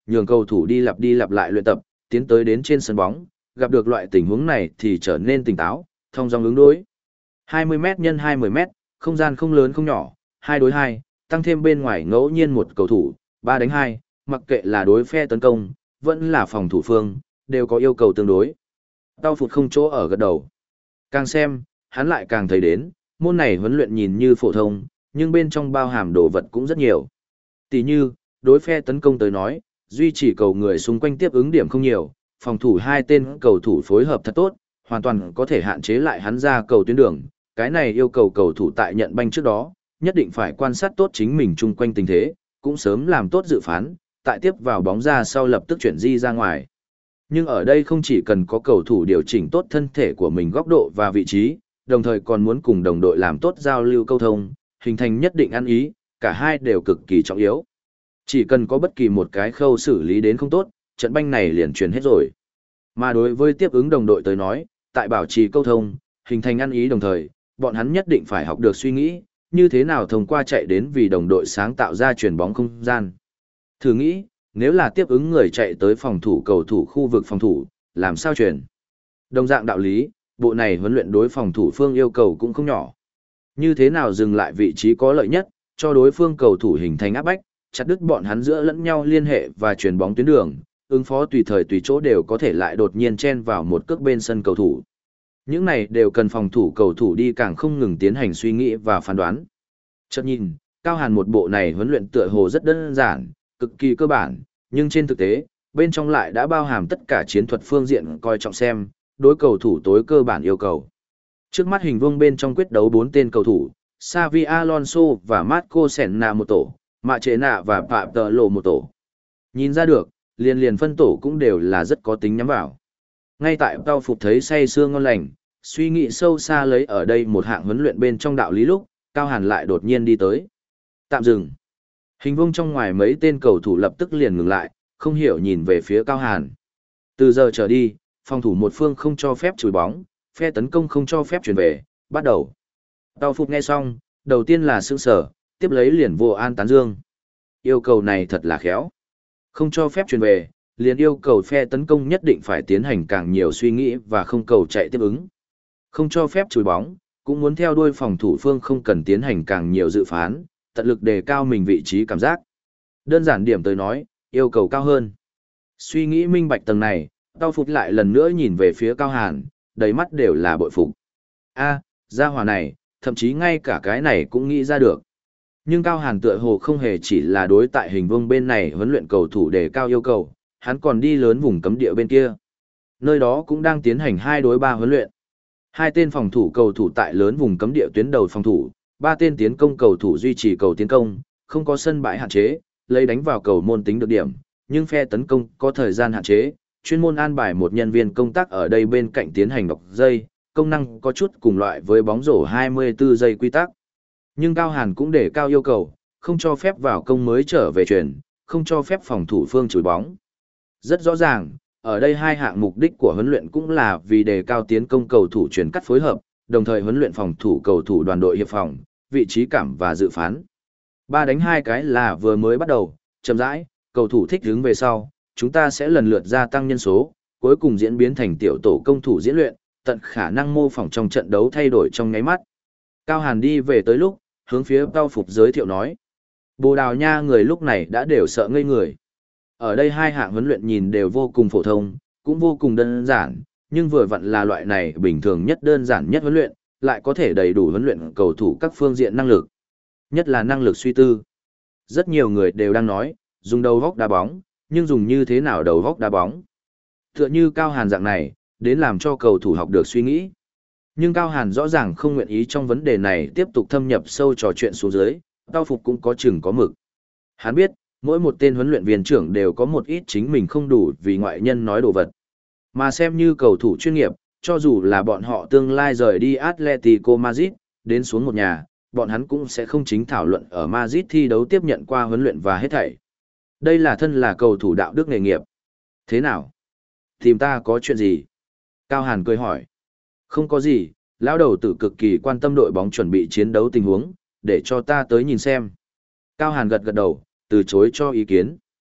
nhường cầu thủ đi lặp đi lặp lại luyện tập, tiến tới đến trên sân bóng, gặp được loại tình huống này thì trở nên tỉnh táo, thông dong ứng đối. hai mươi mét nhân hai mươi mét, không gian không lớn không nhỏ, hai đối hai, tăng thêm bên ngoài ngẫu nhiên một cầu thủ, ba đánh hai, mặc kệ là đối phe tấn công, vẫn là phòng thủ phương, đều có yêu cầu tương đối. Tao phụt không chỗ ở gật đầu. Càng xem, hắn lại càng thấy đến, môn này huấn luyện nhìn như phổ thông, nhưng bên trong bao hàm đồ vật cũng rất nhiều. Tỷ như, đối phe tấn công tới nói, duy trì cầu người xung quanh tiếp ứng điểm không nhiều, phòng thủ hai tên cầu thủ phối hợp thật tốt, hoàn toàn có thể hạn chế lại hắn ra cầu tuyến đường. Cái này yêu cầu cầu thủ tại nhận banh trước đó, nhất định phải quan sát tốt chính mình chung quanh tình thế, cũng sớm làm tốt dự phán, tại tiếp vào bóng ra sau lập tức chuyển di ra ngoài. Nhưng ở đây không chỉ cần có cầu thủ điều chỉnh tốt thân thể của mình góc độ và vị trí, đồng thời còn muốn cùng đồng đội làm tốt giao lưu câu thông, hình thành nhất định ăn ý, cả hai đều cực kỳ trọng yếu. Chỉ cần có bất kỳ một cái khâu xử lý đến không tốt, trận banh này liền chuyển hết rồi. Mà đối với tiếp ứng đồng đội tới nói, tại bảo trì câu thông, hình thành ăn ý đồng thời, bọn hắn nhất định phải học được suy nghĩ, như thế nào thông qua chạy đến vì đồng đội sáng tạo ra chuyền bóng không gian. Thử nghĩ, nếu là tiếp ứng người chạy tới phòng thủ cầu thủ khu vực phòng thủ, làm sao chuyền? Đồng dạng đạo lý, bộ này huấn luyện đối phòng thủ phương yêu cầu cũng không nhỏ. Như thế nào dừng lại vị trí có lợi nhất, cho đối phương cầu thủ hình thành áp bách, chặt đứt bọn hắn giữa lẫn nhau liên hệ và chuyền bóng tuyến đường, ứng phó tùy thời tùy chỗ đều có thể lại đột nhiên chen vào một cước bên sân cầu thủ. Những này đều cần phòng thủ cầu thủ đi càng không ngừng tiến hành suy nghĩ và phán đoán. Chợt nhìn, Cao Hàn một bộ này huấn luyện tựa hồ rất đơn giản, cực kỳ cơ bản, nhưng trên thực tế, bên trong lại đã bao hàm tất cả chiến thuật phương diện coi trọng xem, đối cầu thủ tối cơ bản yêu cầu. Trước mắt hình vuông bên trong quyết đấu bốn tên cầu thủ, Xavi Alonso và Marco Senna một tổ, Mạ Chế Nạ và Phạm Tờ Lộ một tổ. Nhìn ra được, liền liền phân tổ cũng đều là rất có tính nhắm vào. Ngay tại Tao Phục thấy say sưa ngon lành, suy nghĩ sâu xa lấy ở đây một hạng huấn luyện bên trong đạo lý lúc, Cao Hàn lại đột nhiên đi tới. Tạm dừng. Hình vuông trong ngoài mấy tên cầu thủ lập tức liền ngừng lại, không hiểu nhìn về phía Cao Hàn. Từ giờ trở đi, phòng thủ một phương không cho phép chùi bóng, phe tấn công không cho phép chuyển về, bắt đầu. Tao Phục nghe xong, đầu tiên là sững sờ, tiếp lấy liền vô an tán dương. Yêu cầu này thật là khéo. Không cho phép chuyển về, liền yêu cầu phe tấn công nhất định phải tiến hành càng nhiều suy nghĩ và không cầu chạy tiếp ứng. Không cho phép chùi bóng, cũng muốn theo đuôi phòng thủ phương không cần tiến hành càng nhiều dự phán, tận lực đề cao mình vị trí cảm giác. Đơn giản điểm tới nói, yêu cầu cao hơn. Suy nghĩ minh bạch tầng này, Tao Phục lại lần nữa nhìn về phía Cao Hàn, đầy mắt đều là bội phục. A, gia hỏa này, thậm chí ngay cả cái này cũng nghĩ ra được. Nhưng Cao Hàn tựa hồ không hề chỉ là đối tại hình vuông bên này huấn luyện cầu thủ đề cao yêu cầu, hắn còn đi lớn vùng cấm địa bên kia. Nơi đó cũng đang tiến hành hai đối ba huấn luyện. Hai tên phòng thủ cầu thủ tại lớn vùng cấm địa tuyến đầu phòng thủ, ba tên tiến công cầu thủ duy trì cầu tiến công, không có sân bãi hạn chế, lấy đánh vào cầu môn tính được điểm, nhưng phe tấn công có thời gian hạn chế, chuyên môn an bài một nhân viên công tác ở đây bên cạnh tiến hành đọc dây, công năng có chút cùng loại với bóng rổ hai mươi tư giây quy tắc. Nhưng Cao Hàn cũng để cao yêu cầu, không cho phép vào công mới trở về chuyển, không cho phép phòng thủ phương chùi bóng. Rất rõ ràng, ở đây hai hạng mục đích của huấn luyện cũng là vì đề cao tiến công cầu thủ chuyển cắt phối hợp, đồng thời huấn luyện phòng thủ cầu thủ đoàn đội hiệp phòng, vị trí cảm và dự phán. Ba đánh hai cái là vừa mới bắt đầu, chậm rãi, cầu thủ thích ứng về sau, chúng ta sẽ lần lượt gia tăng nhân số, cuối cùng diễn biến thành tiểu tổ công thủ diễn luyện, tận khả năng mô phỏng trong trận đấu thay đổi trong nháy mắt. Cao Hàn đi về tới lúc, hướng phía Tao Phục giới thiệu nói. Bồ Đào Nha người lúc này đã đều sợ ngây người. Ở đây hai hạng huấn luyện nhìn đều vô cùng phổ thông, cũng vô cùng đơn giản, nhưng vừa vặn là loại này bình thường nhất đơn giản nhất huấn luyện, lại có thể đầy đủ huấn luyện cầu thủ các phương diện năng lực. Nhất là năng lực suy tư. Rất nhiều người đều đang nói, dùng đầu góc đá bóng, nhưng dùng như thế nào đầu góc đá bóng. Tựa như Cao Hàn dạng này, đến làm cho cầu thủ học được suy nghĩ. Nhưng Cao Hàn rõ ràng không nguyện ý trong vấn đề này tiếp tục thâm nhập sâu trò chuyện xuống dưới, Tao Phục cũng có chừng có mực. Hắn biết, mỗi một tên huấn luyện viên trưởng đều có một ít chính mình không đủ vì ngoại nhân nói đồ vật. Mà xem như cầu thủ chuyên nghiệp, cho dù là bọn họ tương lai rời đi Atletico Madrid, đến xuống một nhà, bọn hắn cũng sẽ không chính thảo luận ở Madrid thi đấu tiếp nhận qua huấn luyện và hết thảy. Đây là thân là cầu thủ đạo đức nghề nghiệp. Thế nào? Tìm ta có chuyện gì? Cao Hàn cười hỏi. Không có gì, lão đầu tử cực kỳ quan tâm đội bóng chuẩn bị chiến đấu tình huống, để cho ta tới nhìn xem. Cao Hàn gật gật đầu, từ chối cho ý kiến.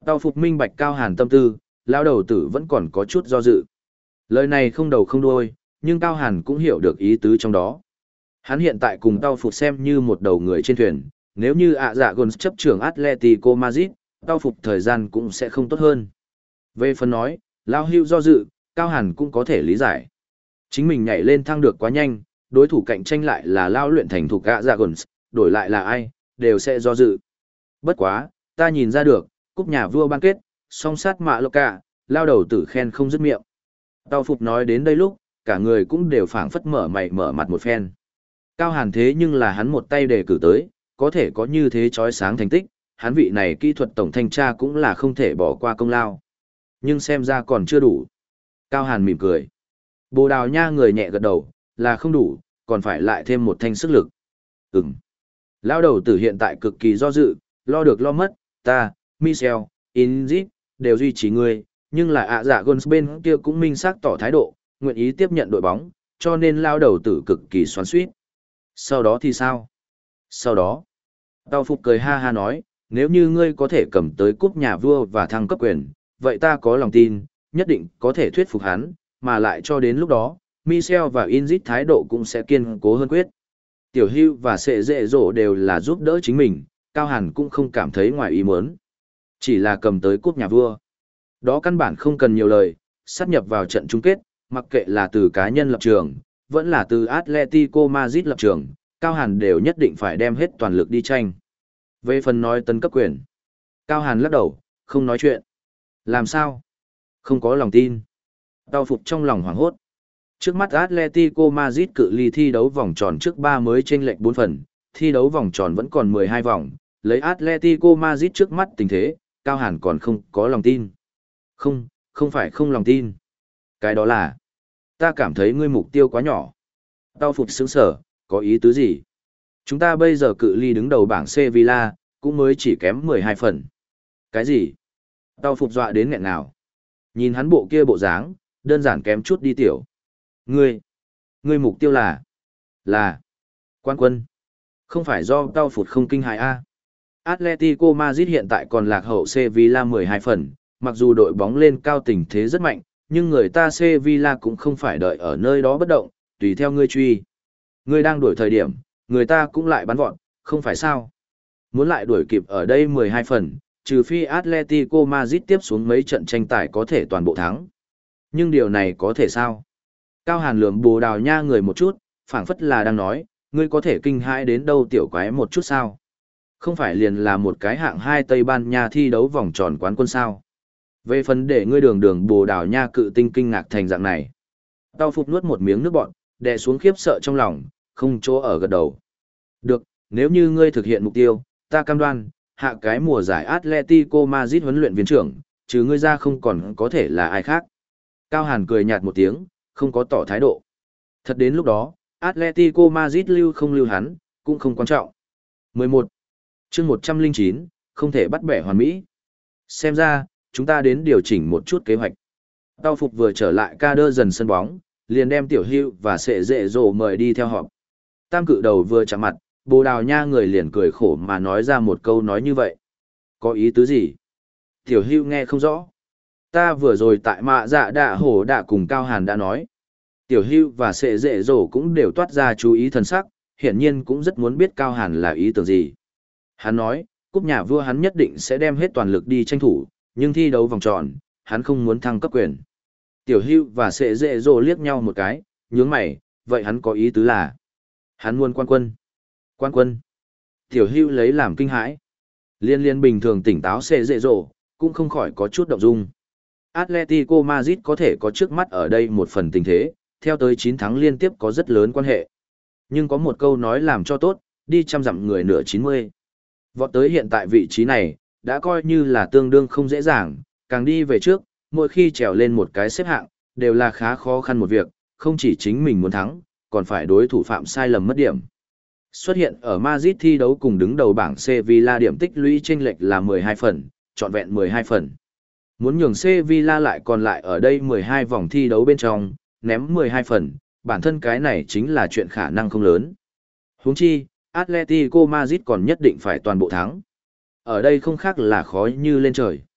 Tao phục minh bạch Cao Hàn tâm tư, lao đầu tử vẫn còn có chút do dự. Lời này không đầu không đuôi, nhưng Cao Hàn cũng hiểu được ý tứ trong đó. Hắn hiện tại cùng Tao phục xem như một đầu người trên thuyền, nếu như ạ dạ Gons chấp trưởng Atletico Madrid, Tao phục thời gian cũng sẽ không tốt hơn. Về phần nói, lao hưu do dự, Cao Hàn cũng có thể lý giải. Chính mình nhảy lên thăng được quá nhanh, đối thủ cạnh tranh lại là lao luyện thành thục ạ dạ Gons, đổi lại là ai, đều sẽ do dự. Bất quá, ta nhìn ra được, cúp nhà vua ban kết, song sát mạ lô cả, lao đầu tử khen không dứt miệng. Tao phục nói đến đây lúc, cả người cũng đều phảng phất mở mày mở mặt một phen. Cao Hàn thế nhưng là hắn một tay đề cử tới, có thể có như thế chói sáng thành tích, hắn vị này kỹ thuật tổng thanh tra cũng là không thể bỏ qua công lao. Nhưng xem ra còn chưa đủ. Cao Hàn mỉm cười. Bồ Đào Nha người nhẹ gật đầu, là không đủ, còn phải lại thêm một thanh sức lực. Ừm. Lao đầu tử hiện tại cực kỳ do dự, lo được lo mất, ta, Michel, Inzit, đều duy trì ngươi, nhưng là ạ dạ Gons bên kia cũng minh xác tỏ thái độ, nguyện ý tiếp nhận đội bóng, cho nên lao đầu tử cực kỳ xoắn xuýt. Sau đó thì sao? Sau đó, Tao Phục cười ha ha nói, nếu như ngươi có thể cầm tới cúp nhà vua và thăng cấp quyền, vậy ta có lòng tin, nhất định có thể thuyết phục hắn, mà lại cho đến lúc đó, Michel và Inzit thái độ cũng sẽ kiên cố hơn quyết. Tiểu Hưu và Sệ Dệ Dỗ đều là giúp đỡ chính mình, Cao Hàn cũng không cảm thấy ngoài ý muốn. Chỉ là cầm tới cúp nhà vua. Đó căn bản không cần nhiều lời, sát nhập vào trận chung kết, mặc kệ là từ cá nhân lập trường, vẫn là từ Atletico Madrid lập trường, Cao Hàn đều nhất định phải đem hết toàn lực đi tranh. Về phần nói tấn cấp quyền, Cao Hàn lắc đầu, không nói chuyện. Làm sao? Không có lòng tin. Tao Phục trong lòng hoảng hốt. Trước mắt Atletico Madrid cự ly thi đấu vòng tròn trước ba mới chênh lệch bốn phần, thi đấu vòng tròn vẫn còn mười hai vòng, lấy Atletico Madrid trước mắt tình thế, Cao Hàn còn không có lòng tin. Không, không phải không lòng tin. Cái đó là, ta cảm thấy ngươi mục tiêu quá nhỏ. Tao Phục sững sở, có ý tứ gì? Chúng ta bây giờ cự ly đứng đầu bảng Sevilla, cũng mới chỉ kém mười hai phần. Cái gì? Tao Phục dọa đến nghẹn nào. Nhìn hắn bộ kia bộ dáng, đơn giản kém chút đi tiểu. Ngươi, ngươi mục tiêu là, là, quan quân. Không phải do Tao Phục không kinh hại a. Atletico Madrid hiện tại còn lạc hậu Sevilla mười hai phần, mặc dù đội bóng lên cao tình thế rất mạnh, nhưng người ta Sevilla cũng không phải đợi ở nơi đó bất động, tùy theo ngươi truy. Ngươi đang đuổi thời điểm, người ta cũng lại bắn vọt, không phải sao? Muốn lại đuổi kịp ở đây mười hai phần, trừ phi Atletico Madrid tiếp xuống mấy trận tranh tài có thể toàn bộ thắng. Nhưng điều này có thể sao? Cao Hàn lườm Bồ Đào Nha người một chút, phảng phất là đang nói, ngươi có thể kinh hãi đến đâu tiểu quái một chút sao? Không phải liền là một cái hạng hai Tây Ban Nha thi đấu vòng tròn quán quân sao? Về phần để ngươi đường đường Bồ Đào Nha cự tinh kinh ngạc thành dạng này. Tao Phục nuốt một miếng nước bọt, đè xuống khiếp sợ trong lòng, không chỗ ở gật đầu. Được, nếu như ngươi thực hiện mục tiêu, ta cam đoan, hạ cái mùa giải Atletico Madrid huấn luyện viên trưởng, trừ ngươi ra không còn có thể là ai khác. Cao Hàn cười nhạt một tiếng, không có tỏ thái độ. Thật đến lúc đó, Atletico Madrid lưu không lưu hắn, cũng không quan trọng. mười một. Chương một trăm lẻ chín, không thể bắt bẻ hoàn mỹ. Xem ra, chúng ta đến điều chỉnh một chút kế hoạch. Tao Phục vừa trở lại ca đơ dần sân bóng, liền đem Tiểu Hưu và Sệ Dệ Dỗ mời đi theo họp. Tam cự đầu vừa chạm mặt, Bồ Đào Nha người liền cười khổ mà nói ra một câu nói như vậy. Có ý tứ gì? Tiểu Hưu nghe không rõ. Ta vừa rồi tại mạ dạ đạ hổ đạ cùng Cao Hàn đã nói. Tiểu Hưu và Sệ Dệ Dỗ cũng đều toát ra chú ý thần sắc, hiển nhiên cũng rất muốn biết Cao Hàn là ý tưởng gì. Hắn nói, cúp nhà vua hắn nhất định sẽ đem hết toàn lực đi tranh thủ, nhưng thi đấu vòng tròn, hắn không muốn thăng cấp quyền. Tiểu Hưu và Sệ Dệ Dỗ liếc nhau một cái, nhướng mày, vậy hắn có ý tứ là hắn muốn quan quân. Quan quân. Tiểu Hưu lấy làm kinh hãi. Liên liên bình thường tỉnh táo Sệ Dệ Dỗ, cũng không khỏi có chút động dung. Atletico Madrid có thể có trước mắt ở đây một phần tình thế, theo tới chín thắng liên tiếp có rất lớn quan hệ. Nhưng có một câu nói làm cho tốt, đi trăm dặm người nửa chín mươi. Vọt tới hiện tại vị trí này, đã coi như là tương đương không dễ dàng, càng đi về trước, mỗi khi trèo lên một cái xếp hạng, đều là khá khó khăn một việc, không chỉ chính mình muốn thắng, còn phải đối thủ phạm sai lầm mất điểm. Xuất hiện ở Madrid thi đấu cùng đứng đầu bảng Sevilla điểm tích lũy chênh lệch là mười hai phần, trọn vẹn mười hai phần. Muốn nhường Sevilla lại còn lại ở đây mười hai vòng thi đấu bên trong, ném mười hai phần, bản thân cái này chính là chuyện khả năng không lớn. Huống chi, Atletico Madrid còn nhất định phải toàn bộ thắng. Ở đây không khác là khó như lên trời.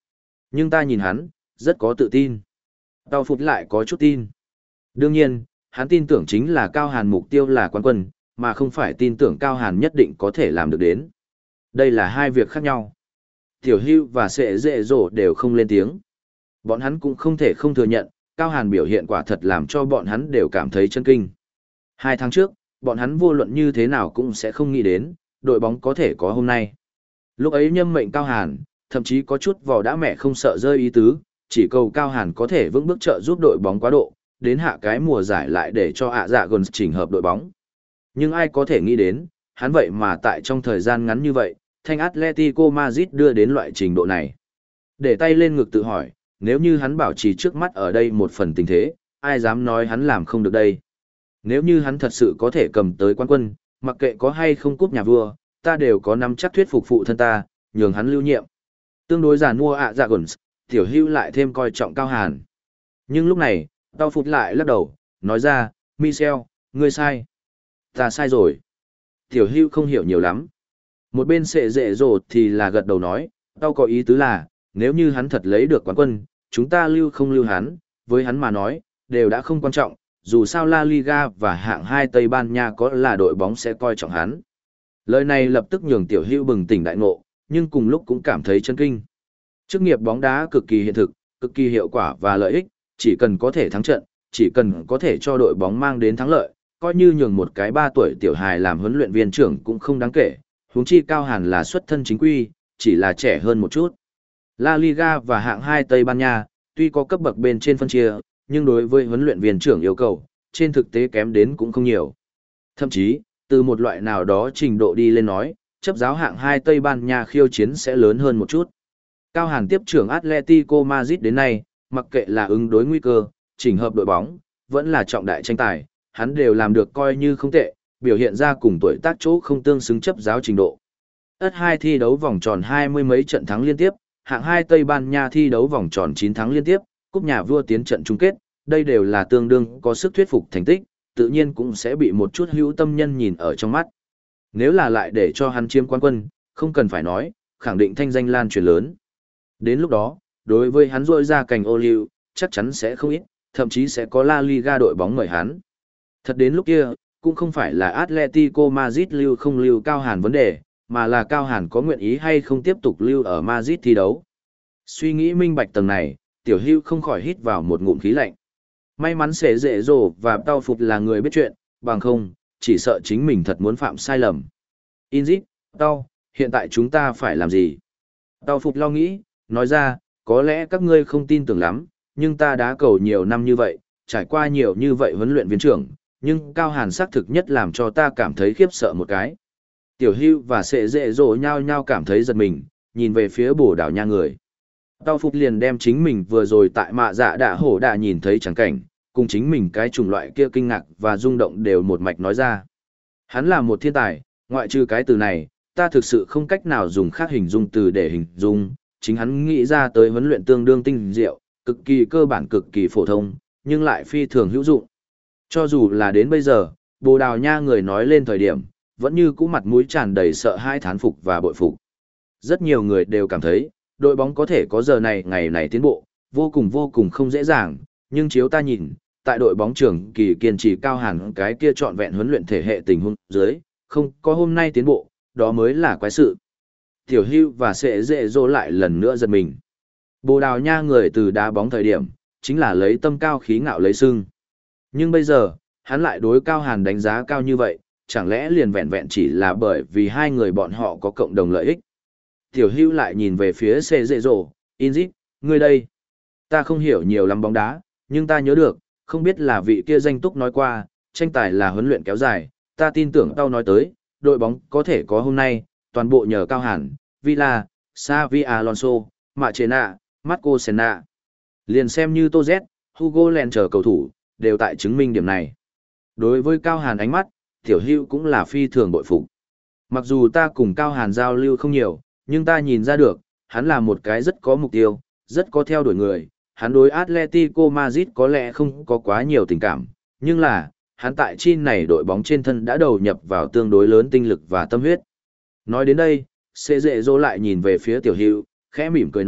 Nhưng ta nhìn hắn, rất có tự tin. Tao phục lại có chút tin. Đương nhiên, hắn tin tưởng chính là Cao Hàn mục tiêu là quán quân, mà không phải tin tưởng Cao Hàn nhất định có thể làm được đến. Đây là hai việc khác nhau. Tiểu Hưu và Sệ Dệ Dỗ đều không lên tiếng. Bọn hắn cũng không thể không thừa nhận, Cao Hàn biểu hiện quả thật làm cho bọn hắn đều cảm thấy chân kinh. Hai tháng trước, bọn hắn vô luận như thế nào cũng sẽ không nghĩ đến, đội bóng có thể có hôm nay. Lúc ấy nhâm mệnh Cao Hàn, thậm chí có chút vò đã mẹ không sợ rơi ý tứ, chỉ cầu Cao Hàn có thể vững bước trợ giúp đội bóng quá độ, đến hạ cái mùa giải lại để cho ạ dạ gần chỉnh hợp đội bóng. Nhưng ai có thể nghĩ đến, hắn vậy mà tại trong thời gian ngắn như vậy, thanh Atletico Madrid đưa đến loại trình độ này. Để tay lên ngực tự hỏi, nếu như hắn bảo trì trước mắt ở đây một phần tình thế, ai dám nói hắn làm không được đây. Nếu như hắn thật sự có thể cầm tới quán quân, mặc kệ có hay không cúp nhà vua, ta đều có nắm chắc thuyết phục phụ thân ta, nhường hắn lưu nhiệm. Tương đối giàn mua ạ dạ gần, Tiểu Hưu lại thêm coi trọng Cao Hàn. Nhưng lúc này, Tao Phục lại lắc đầu, nói ra, Michel, ngươi sai. Ta sai rồi. Tiểu Hưu không hiểu nhiều lắm. Một bên Sệ Dệ Dỗ thì là gật đầu nói, tao có ý tứ là, nếu như hắn thật lấy được quán quân, chúng ta lưu không lưu hắn, với hắn mà nói, đều đã không quan trọng, dù sao La Liga và hạng hai Tây Ban Nha có là đội bóng sẽ coi trọng hắn. Lời này lập tức nhường Tiểu Hưu bừng tỉnh đại ngộ, nhưng cùng lúc cũng cảm thấy chân kinh. Chức nghiệp bóng đá cực kỳ hiện thực, cực kỳ hiệu quả và lợi ích, chỉ cần có thể thắng trận, chỉ cần có thể cho đội bóng mang đến thắng lợi, coi như nhường một cái ba tuổi tiểu hài làm huấn luyện viên trưởng cũng không đáng kể, huống chi Cao Hàn là xuất thân chính quy, chỉ là trẻ hơn một chút. La Liga và hạng hai Tây Ban Nha, tuy có cấp bậc bên trên phân chia, nhưng đối với huấn luyện viên trưởng yêu cầu, trên thực tế kém đến cũng không nhiều. Thậm chí, từ một loại nào đó trình độ đi lên nói, chấp giáo hạng hai Tây Ban Nha khiêu chiến sẽ lớn hơn một chút. Cao Hàn tiếp trưởng Atletico Madrid đến nay, mặc kệ là ứng đối nguy cơ, chỉnh hợp đội bóng, vẫn là trọng đại tranh tài, hắn đều làm được coi như không tệ, biểu hiện ra cùng tuổi tác chỗ không tương xứng chấp giáo trình độ. ét hai thi đấu vòng tròn hai mươi mấy trận thắng liên tiếp, hạng hai Tây Ban Nha thi đấu vòng tròn chín thắng liên tiếp, cúp nhà vua tiến trận chung kết, đây đều là tương đương có sức thuyết phục thành tích, tự nhiên cũng sẽ bị một chút hữu tâm nhân nhìn ở trong mắt. Nếu là lại để cho hắn chiếm quán quân, không cần phải nói, khẳng định thanh danh lan truyền lớn. Đến lúc đó, đối với hắn rôi ra cành ô liu, chắc chắn sẽ không ít, thậm chí sẽ có La Liga đội bóng mời hắn. Thật đến lúc kia, cũng không phải là Atletico Madrid lưu không lưu Cao Hàn vấn đề, mà là Cao Hàn có nguyện ý hay không tiếp tục lưu ở Madrid thi đấu. Suy nghĩ minh bạch tầng này, Tiểu Hưu không khỏi hít vào một ngụm khí lạnh. May mắn Sệ Dệ Dỗ và Tao Phục là người biết chuyện, bằng không, chỉ sợ chính mình thật muốn phạm sai lầm. Inzit, Tao, hiện tại chúng ta phải làm gì? Tao Phục lo nghĩ, nói ra, có lẽ các ngươi không tin tưởng lắm, nhưng ta đá cầu nhiều năm như vậy, trải qua nhiều như vậy huấn luyện viên trưởng, nhưng Cao Hàn xác thực nhất làm cho ta cảm thấy khiếp sợ một cái. Tiểu Hưu và Sệ Dệ Dỗ nhau nhau cảm thấy giật mình, nhìn về phía Bồ Đào Nha người. Tao Phục liền đem chính mình vừa rồi tại mạ dạ đạ hổ đạ nhìn thấy chẳng cảnh, cùng chính mình cái chủng loại kia kinh ngạc và rung động đều một mạch nói ra. Hắn là một thiên tài, ngoại trừ cái từ này, ta thực sự không cách nào dùng khác hình dung từ để hình dung, chính hắn nghĩ ra tới huấn luyện tương đương tinh diệu, cực kỳ cơ bản cực kỳ phổ thông, nhưng lại phi thường hữu dụng. Cho dù là đến bây giờ, Bồ Đào Nha người nói lên thời điểm, vẫn như cũ mặt mũi tràn đầy sợ hãi thán phục và bội phục. Rất nhiều người đều cảm thấy, đội bóng có thể có giờ này ngày này tiến bộ, vô cùng vô cùng không dễ dàng, nhưng chiếu ta nhìn, tại đội bóng trưởng kỳ kiên trì Cao Hàn cái kia trọn vẹn huấn luyện thể hệ tình huống dưới, không có hôm nay tiến bộ, đó mới là quái sự. Tiểu Hưu và Sệ Dệ Dỗ lại lần nữa giật mình. Bồ Đào Nha người từ đá bóng thời điểm, chính là lấy tâm cao khí ngạo lấy sưng. Nhưng bây giờ, hắn lại đối Cao Hàn đánh giá cao như vậy, chẳng lẽ liền vẹn vẹn chỉ là bởi vì hai người bọn họ có cộng đồng lợi ích. Tiểu Hưu lại nhìn về phía Sệ Dệ Dỗ, Inzit, ngươi đây. Ta không hiểu nhiều lắm bóng đá, nhưng ta nhớ được, không biết là vị kia danh túc nói qua, tranh tài là huấn luyện kéo dài, ta tin tưởng tao nói tới, đội bóng có thể có hôm nay, toàn bộ nhờ Cao Hàn, Villa, Xavi Alonso, Machena, Marco Senna. Liền xem như Tô Z, Hugo Len chờ cầu thủ, đều tại chứng minh điểm này. Đối với Cao Hàn ánh mắt, Tiểu Hưu cũng là phi thường bội phục. Mặc dù ta cùng Cao Hàn giao lưu không nhiều, nhưng ta nhìn ra được, hắn là một cái rất có mục tiêu, rất có theo đuổi người. Hắn đối Atletico Madrid có lẽ không có quá nhiều tình cảm, nhưng là, hắn tại chi này đội bóng trên thân đã đầu nhập vào tương đối lớn tinh lực và tâm huyết. Nói đến đây, Sệ Dệ Dỗ lại nhìn về phía Tiểu Hưu, khẽ mỉm cười nói,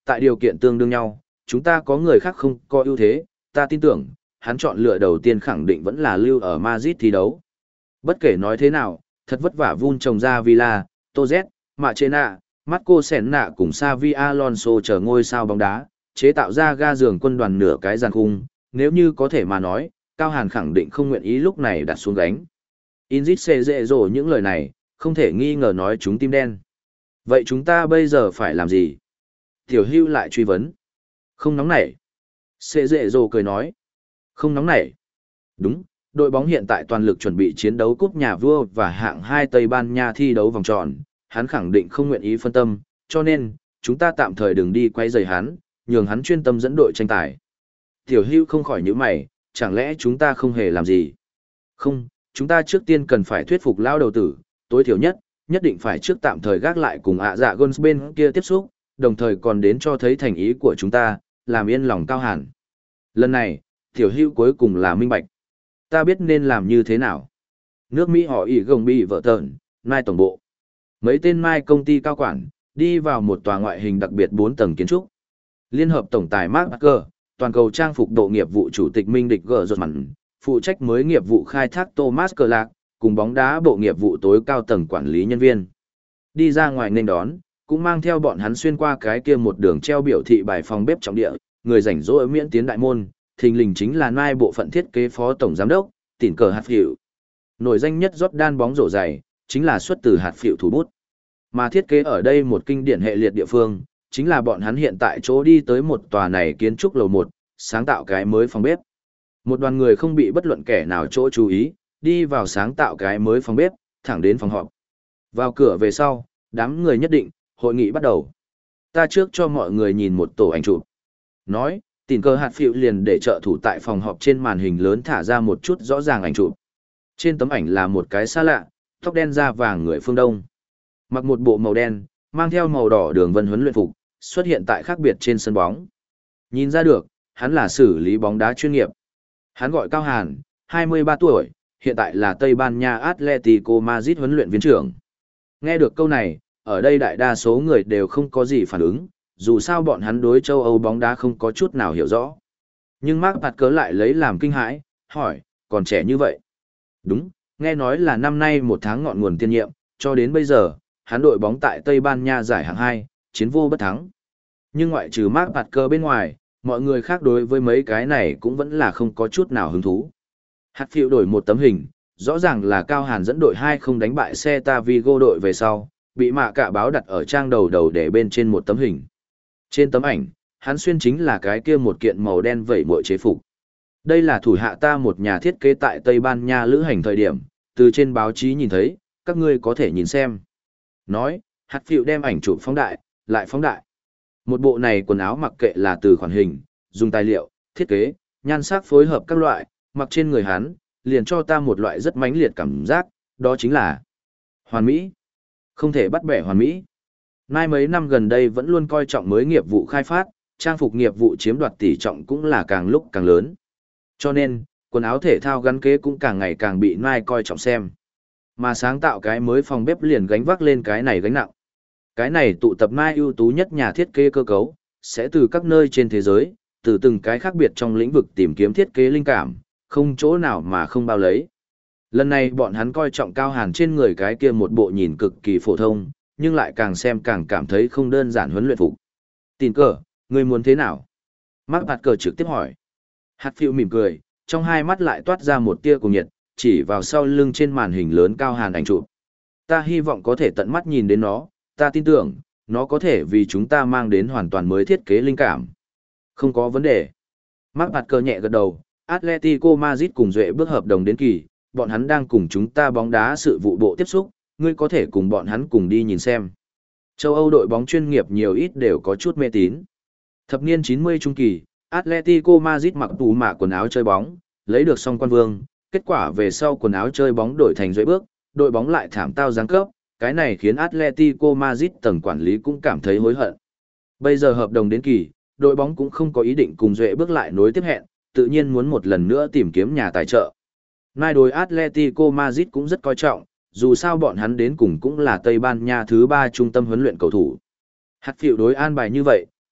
tại điều kiện tương đương nhau, chúng ta có người khác không có ưu thế, ta tin tưởng, hắn chọn lựa đầu tiên khẳng định vẫn là lưu ở Madrid thi đấu. Bất kể nói thế nào, thật vất vả vun trồng ra Villa, Toz, Machena, Marco Senna cùng Xavi Alonso chờ ngôi sao bóng đá, chế tạo ra ga giường quân đoàn nửa cái giàn khung, nếu như có thể mà nói, Cao Hàn khẳng định không nguyện ý lúc này đặt xuống gánh. Inzit xê dễ dỗ những lời này, không thể nghi ngờ nói chúng tim đen. Vậy chúng ta bây giờ phải làm gì? Tiểu Hưu lại truy vấn. Không nóng nảy. Xê dễ dỗ cười nói. Không nóng nảy. Đúng, đội bóng hiện tại toàn lực chuẩn bị chiến đấu cúp nhà vua và hạng hai Tây Ban Nha thi đấu vòng tròn, hắn khẳng định không nguyện ý phân tâm, cho nên, chúng ta tạm thời đừng đi quay rời hắn, nhường hắn chuyên tâm dẫn đội tranh tài. Tiểu Hưu không khỏi nhíu mày, chẳng lẽ chúng ta không hề làm gì? Không, chúng ta trước tiên cần phải thuyết phục lao đầu tử, tối thiểu nhất, nhất định phải trước tạm thời gác lại cùng ạ dạ Gons bên kia tiếp xúc, đồng thời còn đến cho thấy thành ý của chúng ta, làm yên lòng Cao Hàn. Lần này, Tiểu Hưu cuối cùng là minh bạch. Ta biết nên làm như thế nào. Nước Mỹ họ ỉ gồng bị vợ tợn, Mai tổng bộ. Mấy tên Mai công ty cao quản, đi vào một tòa ngoại hình đặc biệt bốn tầng kiến trúc. Liên hợp tổng tài Mark Parker, toàn cầu trang phục độ nghiệp vụ chủ tịch Minh Địch Gờ Giọt Mặn, phụ trách mới nghiệp vụ khai thác Thomas Clark, cùng bóng đá bộ nghiệp vụ tối cao tầng quản lý nhân viên. Đi ra ngoài nên đón, cũng mang theo bọn hắn xuyên qua cái kia một đường treo biểu thị bài phòng bếp trọng địa, người rảnh rỗi miễn tiến đại môn, thình lình chính là Nai bộ phận thiết kế phó tổng giám đốc, Tỉn Cờ Hạt Phịu. Nổi danh nhất Jordan bóng rổ dày, chính là xuất từ Hạt Phịu thủ bút. Mà thiết kế ở đây một kinh điển hệ liệt địa phương, chính là bọn hắn hiện tại chỗ đi tới một tòa này kiến trúc lầu một, sáng tạo cái mới phòng bếp. Một đoàn người không bị bất luận kẻ nào chỗ chú ý, đi vào sáng tạo cái mới phòng bếp, thẳng đến phòng họp. Vào cửa về sau, đám người nhất định, hội nghị bắt đầu. Ta trước cho mọi người nhìn một tổ ảnh chụp. Nói, Tỉn Cờ Hạt Phịu liền để trợ thủ tại phòng họp trên màn hình lớn thả ra một chút rõ ràng ảnh chụp. Trên tấm ảnh là một cái xa lạ, tóc đen da vàng người phương Đông. Mặc một bộ màu đen, mang theo màu đỏ đường vân huấn luyện phục, xuất hiện tại khác biệt trên sân bóng. Nhìn ra được, hắn là xử lý bóng đá chuyên nghiệp. Hắn gọi Cao Hàn, hai mươi ba tuổi, hiện tại là Tây Ban Nha Atletico Madrid huấn luyện viên trưởng. Nghe được câu này, ở đây đại đa số người đều không có gì phản ứng, dù sao bọn hắn đối châu Âu bóng đá không có chút nào hiểu rõ. Nhưng Mark Parker lại lấy làm kinh hãi, hỏi, còn trẻ như vậy? Đúng, nghe nói là năm nay một tháng ngọn nguồn tiên nhiệm, cho đến bây giờ, hắn đội bóng tại Tây Ban Nha giải hạng hai, chiến vô bất thắng. Nhưng ngoại trừ Mark Parker bên ngoài, mọi người khác đối với mấy cái này cũng vẫn là không có chút nào hứng thú. Hạt Phịu đổi một tấm hình, rõ ràng là Cao Hàn dẫn đội hai không đánh bại Celta Vigo đội về sau, bị mạ cả báo đặt ở trang đầu đầu để bên trên một tấm hình. Trên tấm ảnh, hắn xuyên chính là cái kia một kiện màu đen vẩy muội chế phục. Đây là thủ hạ ta một nhà thiết kế tại Tây Ban Nha lữ hành thời điểm, từ trên báo chí nhìn thấy, các ngươi có thể nhìn xem. Nói, Hạt Phịu đem ảnh chụp phóng đại, lại phóng đại. Một bộ này quần áo mặc kệ là từ khoản hình, dùng tài liệu, thiết kế, nhan sắc phối hợp các loại, mặc trên người hắn, liền cho ta một loại rất mãnh liệt cảm giác, đó chính là hoàn mỹ. Không thể bắt bẻ hoàn mỹ. Nay mấy năm gần đây vẫn luôn coi trọng mới nghiệp vụ khai phát, trang phục nghiệp vụ chiếm đoạt tỷ trọng cũng là càng lúc càng lớn. Cho nên, quần áo thể thao gắn kế cũng càng ngày càng bị Nike coi trọng xem. Mà sáng tạo cái mới phòng bếp liền gánh vác lên cái này gánh nặng. Cái này tụ tập Nike ưu tú nhất nhà thiết kế cơ cấu, sẽ từ các nơi trên thế giới, từ từng cái khác biệt trong lĩnh vực tìm kiếm thiết kế linh cảm, không chỗ nào mà không bao lấy. Lần này bọn hắn coi trọng Cao Hàn trên người cái kia một bộ nhìn cực kỳ phổ thông, nhưng lại càng xem càng cảm thấy không đơn giản huấn luyện phục. Tỉn Cờ, ngươi muốn thế nào? Mark Parker trực tiếp hỏi. Hạt Phịu mỉm cười, trong hai mắt lại toát ra một tia cùng nhiệt, chỉ vào sau lưng trên màn hình lớn Cao Hàn ảnh chụp. Ta hy vọng có thể tận mắt nhìn đến nó, ta tin tưởng, nó có thể vì chúng ta mang đến hoàn toàn mới thiết kế linh cảm. Không có vấn đề. Mark Parker nhẹ gật đầu, Atletico Madrid cùng Duệ bước hợp đồng đến kỳ, bọn hắn đang cùng chúng ta bóng đá sự vụ bộ tiếp xúc, ngươi có thể cùng bọn hắn cùng đi nhìn xem. Châu Âu đội bóng chuyên nghiệp nhiều ít đều có chút mê tín. Thập niên chín mươi trung kỳ, Atletico Madrid mặc tù mạ quần áo chơi bóng, lấy được song quan vương, kết quả về sau quần áo chơi bóng đổi thành Duệ bước, đội bóng lại thảm tao giáng cấp, cái này khiến Atletico Madrid tầng quản lý cũng cảm thấy hối hận. Bây giờ hợp đồng đến kỳ, đội bóng cũng không có ý định cùng Duệ bước lại nối tiếp hẹn, tự nhiên muốn một lần nữa tìm kiếm nhà tài trợ. Nay đối Atletico Madrid cũng rất coi trọng, dù sao bọn hắn đến cùng cũng là Tây Ban Nha thứ ba trung tâm huấn luyện cầu thủ. Hạt Phịu đối an bài như vậy,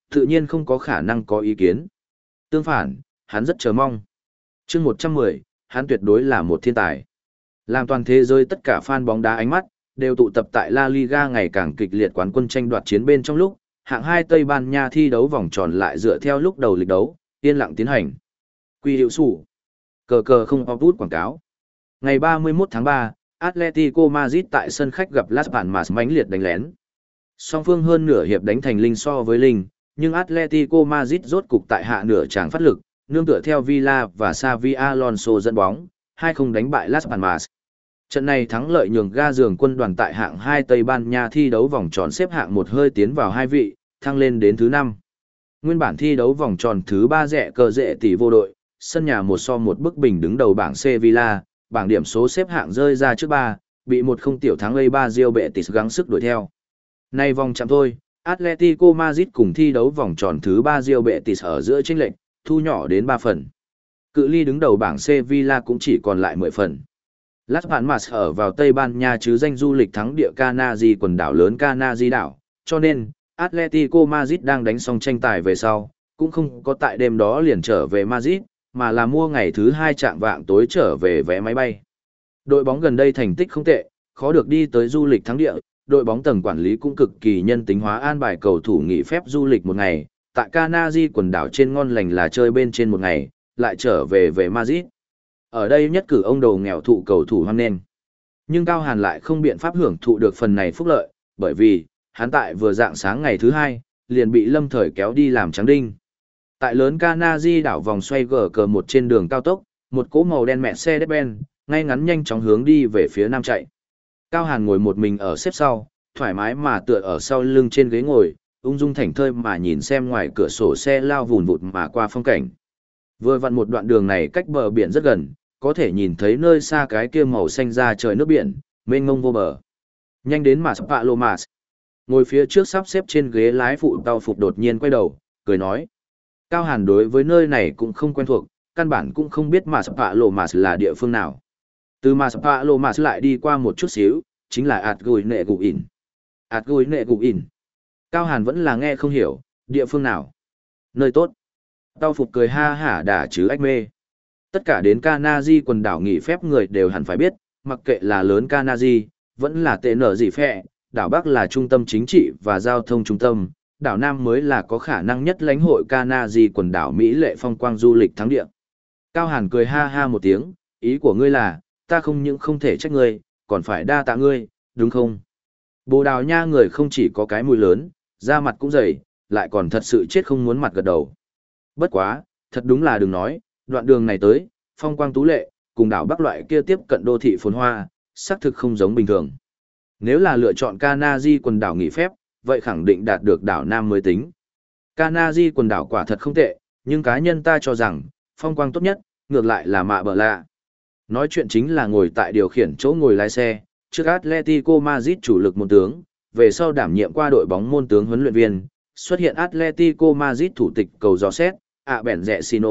tự nhiên không có khả năng có ý kiến. Tương phản, hắn rất chờ mong. Chương một trăm mười, hắn tuyệt đối là một thiên tài. Làm toàn thế giới tất cả fan bóng đá ánh mắt đều tụ tập tại La Liga ngày càng kịch liệt quán quân tranh đoạt chiến bên trong lúc, hạng hai Tây Ban Nha thi đấu vòng tròn lại dựa theo lúc đầu lịch đấu, yên lặng tiến hành. Quy hiệu sủ. Cờ cờ không có bút quảng cáo. Ngày ba mươi mốt tháng ba, Atletico Madrid tại sân khách gặp Las Palmas mãnh liệt đánh lén. Song phương hơn nửa hiệp đánh thành linh so với linh, nhưng Atletico Madrid rốt cục tại hạ nửa tràng phát lực, nương tựa theo Villa và Xavi Alonso dẫn bóng, hai không đánh bại Las Palmas. Trận này thắng lợi nhường ga giường quân đoàn tại hạng hai Tây Ban Nha thi đấu vòng tròn xếp hạng một hơi tiến vào hai vị, thăng lên đến thứ năm. Nguyên bản thi đấu vòng tròn thứ ba rẻ cờ rệ tỷ vô đội, sân nhà một so một bức bình đứng đầu bảng Sevilla, bảng điểm số xếp hạng rơi ra trước ba, bị một không tiểu thắng A ba Real Betis gắng sức đuổi theo. Nay vòng chạm thôi, Atletico Madrid cùng thi đấu vòng tròn thứ ba Real Betis ở giữa chênh lệch, thu nhỏ đến ba phần. Cự ly đứng đầu bảng Sevilla cũng chỉ còn lại mười phần. Las Palmas ở vào Tây Ban Nha chứ danh du lịch thắng địa Canary quần đảo lớn Canary đảo, cho nên Atletico Madrid đang đánh xong tranh tài về sau, cũng không có tại đêm đó liền trở về Madrid, mà là mua ngày thứ hai chạm vạng tối trở về vé máy bay. Đội bóng gần đây thành tích không tệ, khó được đi tới du lịch thắng địa, đội bóng tầng quản lý cũng cực kỳ nhân tính hóa an bài cầu thủ nghỉ phép du lịch một ngày, tại Canary quần đảo trên ngon lành là chơi bên trên một ngày, lại trở về về Madrid. Ở đây nhất cử ông đầu nghèo thụ cầu thủ hoan nghênh. Nhưng Cao Hàn lại không biện pháp hưởng thụ được phần này phúc lợi, bởi vì, hắn tại vừa dạng sáng ngày thứ hai, liền bị lâm thời kéo đi làm trắng đinh. Tại lớn Canary đảo vòng xoay gờ cờ một trên đường cao tốc, một cỗ màu đen Mercedes-Benz, ngay ngắn nhanh chóng hướng đi về phía nam chạy. Cao Hàn ngồi một mình ở xếp sau, thoải mái mà tựa ở sau lưng trên ghế ngồi, ung dung thảnh thơi mà nhìn xem ngoài cửa sổ xe lao vùn vụt mà qua phong cảnh. Vừa vặn một đoạn đường này cách bờ biển rất gần, có thể nhìn thấy nơi xa cái kia màu xanh ra trời nước biển, mênh mông vô bờ. Nhanh đến Mas Palomas. Ngồi phía trước sắp xếp trên ghế lái phụ tàu phục đột nhiên quay đầu, cười nói. Cao Hàn đối với nơi này cũng không quen thuộc, căn bản cũng không biết Mas Palomas là địa phương nào. Từ Mas Palomas lại đi qua một chút xíu, chính là Atgui Nệ Gù In. Atgui Nệ Gù In. Cao Hàn vẫn là nghe không hiểu, địa phương nào. Nơi tốt. Tàu phục cười ha hả đả chứ ách mê. Tất cả đến Canary quần đảo nghỉ phép người đều hẳn phải biết, mặc kệ là lớn Canary, vẫn là tệ nở gì phẹ, đảo Bắc là trung tâm chính trị và giao thông trung tâm, đảo Nam mới là có khả năng nhất lãnh hội Canary quần đảo Mỹ lệ phong quang du lịch thắng địa. Cao Hàn cười ha ha một tiếng, ý của ngươi là, ta không những không thể trách ngươi, còn phải đa tạ ngươi, đúng không? Bồ Đào Nha người không chỉ có cái mũi lớn, da mặt cũng dày, lại còn thật sự chết không muốn mặt gật đầu. Bất quá, thật đúng là đừng nói, đoạn đường này tới, phong quang tú lệ, cùng đảo Bắc loại kia tiếp cận đô thị phồn hoa, xác thực không giống bình thường. Nếu là lựa chọn Canary quần đảo nghỉ phép, vậy khẳng định đạt được đảo Nam mới tính. Canary quần đảo quả thật không tệ, nhưng cá nhân ta cho rằng, phong quang tốt nhất, ngược lại là Mạ Bờ Lạ. Nói chuyện chính là ngồi tại điều khiển chỗ ngồi lái xe, trước Atletico Madrid chủ lực môn tướng, về sau đảm nhiệm qua đội bóng môn tướng huấn luyện viên, xuất hiện Atletico Madrid thủ tịch cầu gió xét, ạ bẻn rẻ Sino.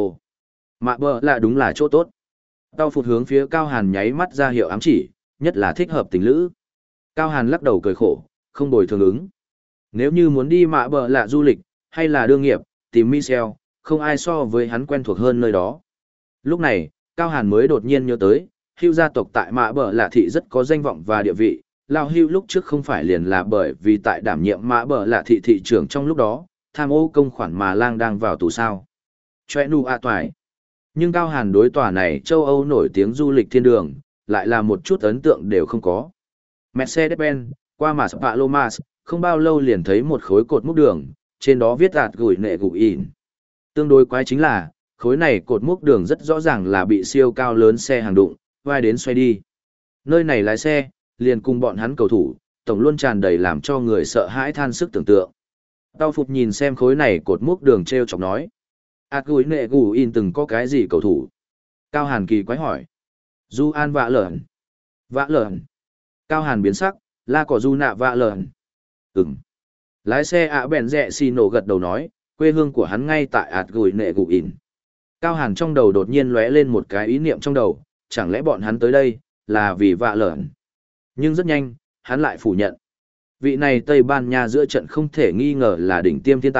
Mạ Bờ Lạ đúng là chỗ tốt. Tao phụt hướng phía Cao Hàn nháy mắt ra hiệu ám chỉ, nhất là thích hợp tình lữ. Cao Hàn lắc đầu cười khổ, không bồi thường ứng. Nếu như muốn đi Mạ Bờ Lạ du lịch, hay là đương nghiệp, tìm Michel, không ai so với hắn quen thuộc hơn nơi đó. Lúc này, Cao Hàn mới đột nhiên nhớ tới, Hưu gia tộc tại Mạ Bờ Lạ thị rất có danh vọng và địa vị. Lao Hưu lúc trước không phải liền là bởi vì tại đảm nhiệm Mạ Bờ Lạ thị thị trưởng trong lúc đó, tham ô công khoản mà lang đang vào tù sao. Chòe nụ a toài. Nhưng Cao Hàn đối tòa này châu Âu nổi tiếng du lịch thiên đường, lại là một chút ấn tượng đều không có. Mercedes-Benz, qua Mas Palomas, không bao lâu liền thấy một khối cột múc đường, trên đó viết ạt gửi nệ gục in. Tương đối quái chính là, khối này cột múc đường rất rõ ràng là bị siêu cao lớn xe hàng đụng, vai đến xoay đi. Nơi này lái xe, liền cùng bọn hắn cầu thủ, tổng luôn tràn đầy làm cho người sợ hãi than sức tưởng tượng. Tao phục nhìn xem khối này cột múc đường treo chọc nói. ạt gửi nệ gù in từng có cái gì cầu thủ? Cao Hàn kỳ quái hỏi. Du An vạ lợn. Vạ lợn. Cao Hàn biến sắc, là có du nạ vạ lợn. Ừm. Lái xe ạ bèn rẹ xì nổ gật đầu nói, quê hương của hắn ngay tại ạt gửi nệ gù in. Cao Hàn trong đầu đột nhiên lóe lên một cái ý niệm trong đầu, chẳng lẽ bọn hắn tới đây, là vì vạ lợn. Nhưng rất nhanh, hắn lại phủ nhận. Vị này Tây Ban Nha giữa trận không thể nghi ngờ là đỉnh tiêm thiên tài,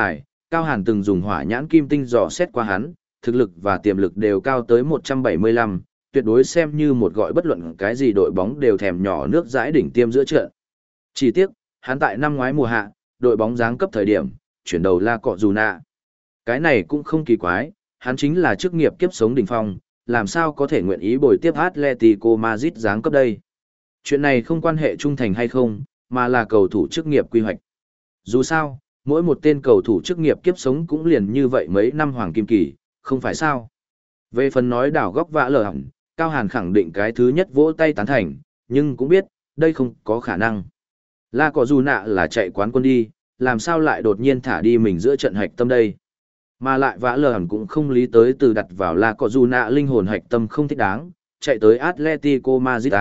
Cao Hàn từng dùng hỏa nhãn kim tinh dò xét qua hắn, thực lực và tiềm lực đều cao tới một trăm bảy mươi lăm, tuyệt đối xem như một gọi bất luận cái gì đội bóng đều thèm nhỏ nước dãi đỉnh tiêm giữa trận. Chỉ tiếc, hắn tại năm ngoái mùa hạ, đội bóng giáng cấp thời điểm, chuyển đầu La Cọ Dù Nạ. Cái này cũng không kỳ quái, hắn chính là chức nghiệp kiếp sống đỉnh phong, làm sao có thể nguyện ý bồi tiếp Atletico Madrid giáng cấp đây. Chuyện này không quan hệ trung thành hay không, mà là cầu thủ chức nghiệp quy hoạch. Dù sao, mỗi một tên cầu thủ chức nghiệp kiếp sống cũng liền như vậy mấy năm hoàng kim kỳ, không phải sao. Về phần nói đảo góc vã lờ hẳn, Cao Hàn khẳng định cái thứ nhất vỗ tay tán thành, nhưng cũng biết, đây không có khả năng. La Cọ Dù Nạ là chạy quán quân đi, làm sao lại đột nhiên thả đi mình giữa trận hạch tâm đây. Mà lại vã lờ hẳn cũng không lý tới từ đặt vào La Cọ Dù Nạ linh hồn hạch tâm không thích đáng, chạy tới Atletico Madrid.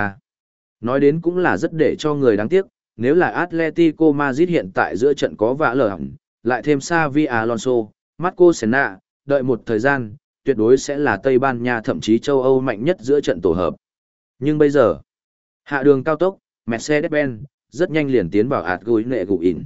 Nói đến cũng là rất để cho người đáng tiếc, nếu là Atletico Madrid hiện tại giữa trận có vã lờ hẳn, lại thêm Xavi Alonso, Marco Senna, đợi một thời gian, tuyệt đối sẽ là Tây Ban Nha thậm chí châu Âu mạnh nhất giữa trận tổ hợp. Nhưng bây giờ, hạ đường cao tốc, Mercedes-Benz, rất nhanh liền tiến vào ạt gối nệ gụ ỉn.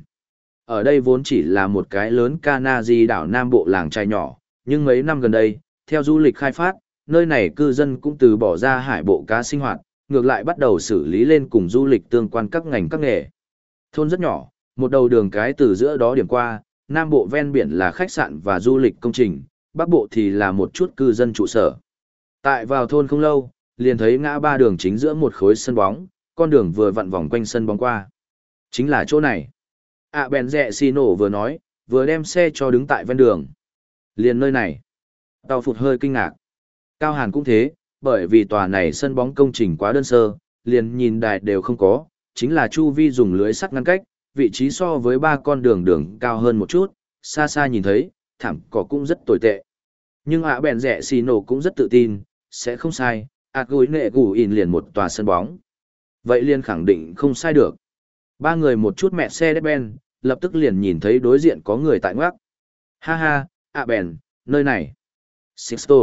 Ở đây vốn chỉ là một cái lớn Canary đảo Nam Bộ làng trai nhỏ, nhưng mấy năm gần đây, theo du lịch khai phát, nơi này cư dân cũng từ bỏ ra hải bộ cá sinh hoạt, ngược lại bắt đầu xử lý lên cùng du lịch tương quan các ngành các nghề. Thôn rất nhỏ, một đầu đường cái từ giữa đó điểm qua, Nam Bộ ven biển là khách sạn và du lịch công trình, Bắc Bộ thì là một chút cư dân trụ sở. Tại vào thôn không lâu, liền thấy ngã ba đường chính giữa một khối sân bóng, con đường vừa vặn vòng quanh sân bóng qua. Chính là chỗ này. À bèn rẹ xì nổ vừa nói, vừa đem xe cho đứng tại ven đường. Liền nơi này. Tàu phụt hơi kinh ngạc. Cao Hàn cũng thế, bởi vì tòa này sân bóng công trình quá đơn sơ, liền nhìn đài đều không có, chính là chu vi dùng lưới sắt ngăn cách, vị trí so với ba con đường đường cao hơn một chút, xa xa nhìn thấy, thảm cỏ cũng rất tồi tệ. Nhưng ạ bèn rẻ xì nổ cũng rất tự tin, sẽ không sai, ạ gối nệ gù in liền một tòa sân bóng. Vậy liền khẳng định không sai được. Ba người một chút mẹ xe đếp ben, lập tức liền nhìn thấy đối diện có người tại ngoác. Ha ha, ạ bèn, nơi này. Sixto.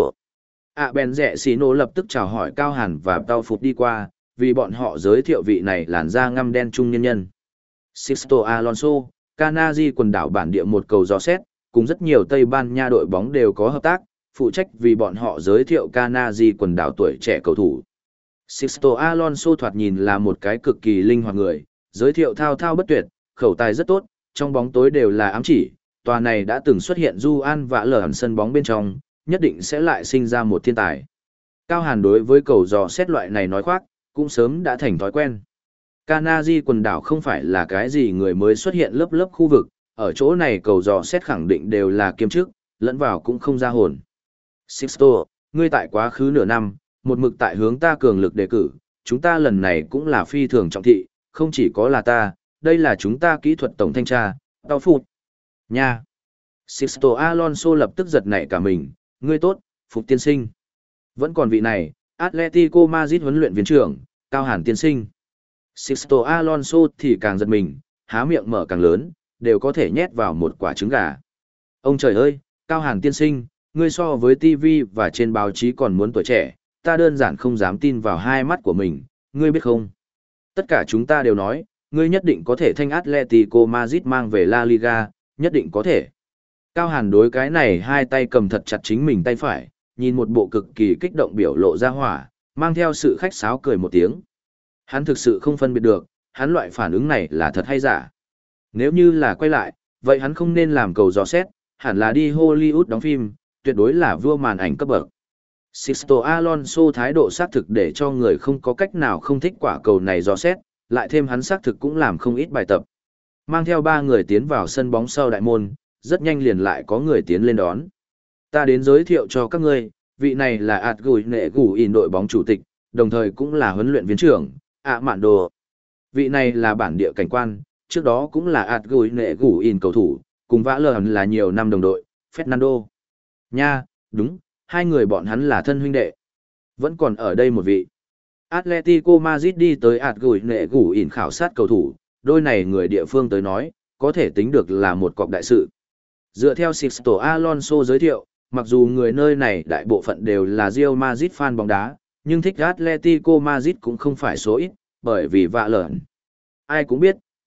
ạ bèn rẻ xì nổ lập tức chào hỏi Cao Hàn và Tao Phục đi qua, vì bọn họ giới thiệu vị này làn da ngăm đen trung nhân nhân. Sixto Alonso, Canary quần đảo bản địa một cầu gió xét, cùng rất nhiều Tây Ban Nha đội bóng đều có hợp tác, phụ trách vì bọn họ giới thiệu Canary quần đảo tuổi trẻ cầu thủ. Sixto Alonso thoạt nhìn là một cái cực kỳ linh hoạt người, giới thiệu thao thao bất tuyệt, khẩu tài rất tốt, trong bóng tối đều là ám chỉ, tòa này đã từng xuất hiện Juan và lở hẳn sân bóng bên trong, nhất định sẽ lại sinh ra một thiên tài. Cao Hàn đối với cầu dò xét loại này nói khoác, cũng sớm đã thành thói quen. Canary quần đảo không phải là cái gì người mới xuất hiện lớp lớp khu vực, ở chỗ này cầu dò xét khẳng định đều là kiêm chức, lẫn vào cũng không ra hồn. Sixto, ngươi tại quá khứ nửa năm, một mực tại hướng ta cường lực đề cử, chúng ta lần này cũng là phi thường trọng thị, không chỉ có là ta, đây là chúng ta kỹ thuật tổng thanh tra, tao phục. Nha! Sixto Alonso lập tức giật nảy cả mình, ngươi tốt, Phục tiên sinh. Vẫn còn vị này, Atletico Madrid huấn luyện viên trưởng, Cao Hàn tiên sinh. Sixto Alonso thì càng giật mình, há miệng mở càng lớn, đều có thể nhét vào một quả trứng gà. Ông trời ơi, Cao Hàn tiên sinh, ngươi so với ti vi và trên báo chí còn muốn tuổi trẻ, ta đơn giản không dám tin vào hai mắt của mình, ngươi biết không? Tất cả chúng ta đều nói, ngươi nhất định có thể thanh Atletico Madrid mang về La Liga, nhất định có thể. Cao Hàn đối cái này hai tay cầm thật chặt chính mình tay phải, nhìn một bộ cực kỳ kích động biểu lộ ra hỏa, mang theo sự khách sáo cười một tiếng. Hắn thực sự không phân biệt được, hắn loại phản ứng này là thật hay giả. Nếu như là quay lại, vậy hắn không nên làm cầu dò xét, hẳn là đi Hollywood đóng phim, tuyệt đối là vua màn ảnh cấp bậc. Sixto Alonso thái độ xác thực để cho người không có cách nào không thích quả cầu này dò xét, lại thêm hắn xác thực cũng làm không ít bài tập. Mang theo ba người tiến vào sân bóng sau đại môn, rất nhanh liền lại có người tiến lên đón. Ta đến giới thiệu cho các ngươi, vị này là ạt gùi nệ gù in đội bóng chủ tịch, đồng thời cũng là huấn luyện viên trưởng, ạ mạn đồ. Vị này là bản địa cảnh quan, trước đó cũng là ạt gùi nệ gù in cầu thủ, cùng vã lờ là nhiều năm đồng đội, Fernando. Nha, đúng, hai người bọn hắn là thân huynh đệ. Vẫn còn ở đây một vị. Atletico Madrid đi tới ạt gùi nệ gù in khảo sát cầu thủ, đôi này người địa phương tới nói, có thể tính được là một cọc đại sự. Dựa theo Sixto Alonso giới thiệu, mặc dù người nơi này đại bộ phận đều là Real Madrid fan bóng đá, nhưng thích Atletico Madrid cũng không phải số ít, bởi vì vạ lởn. Ai cũng biết,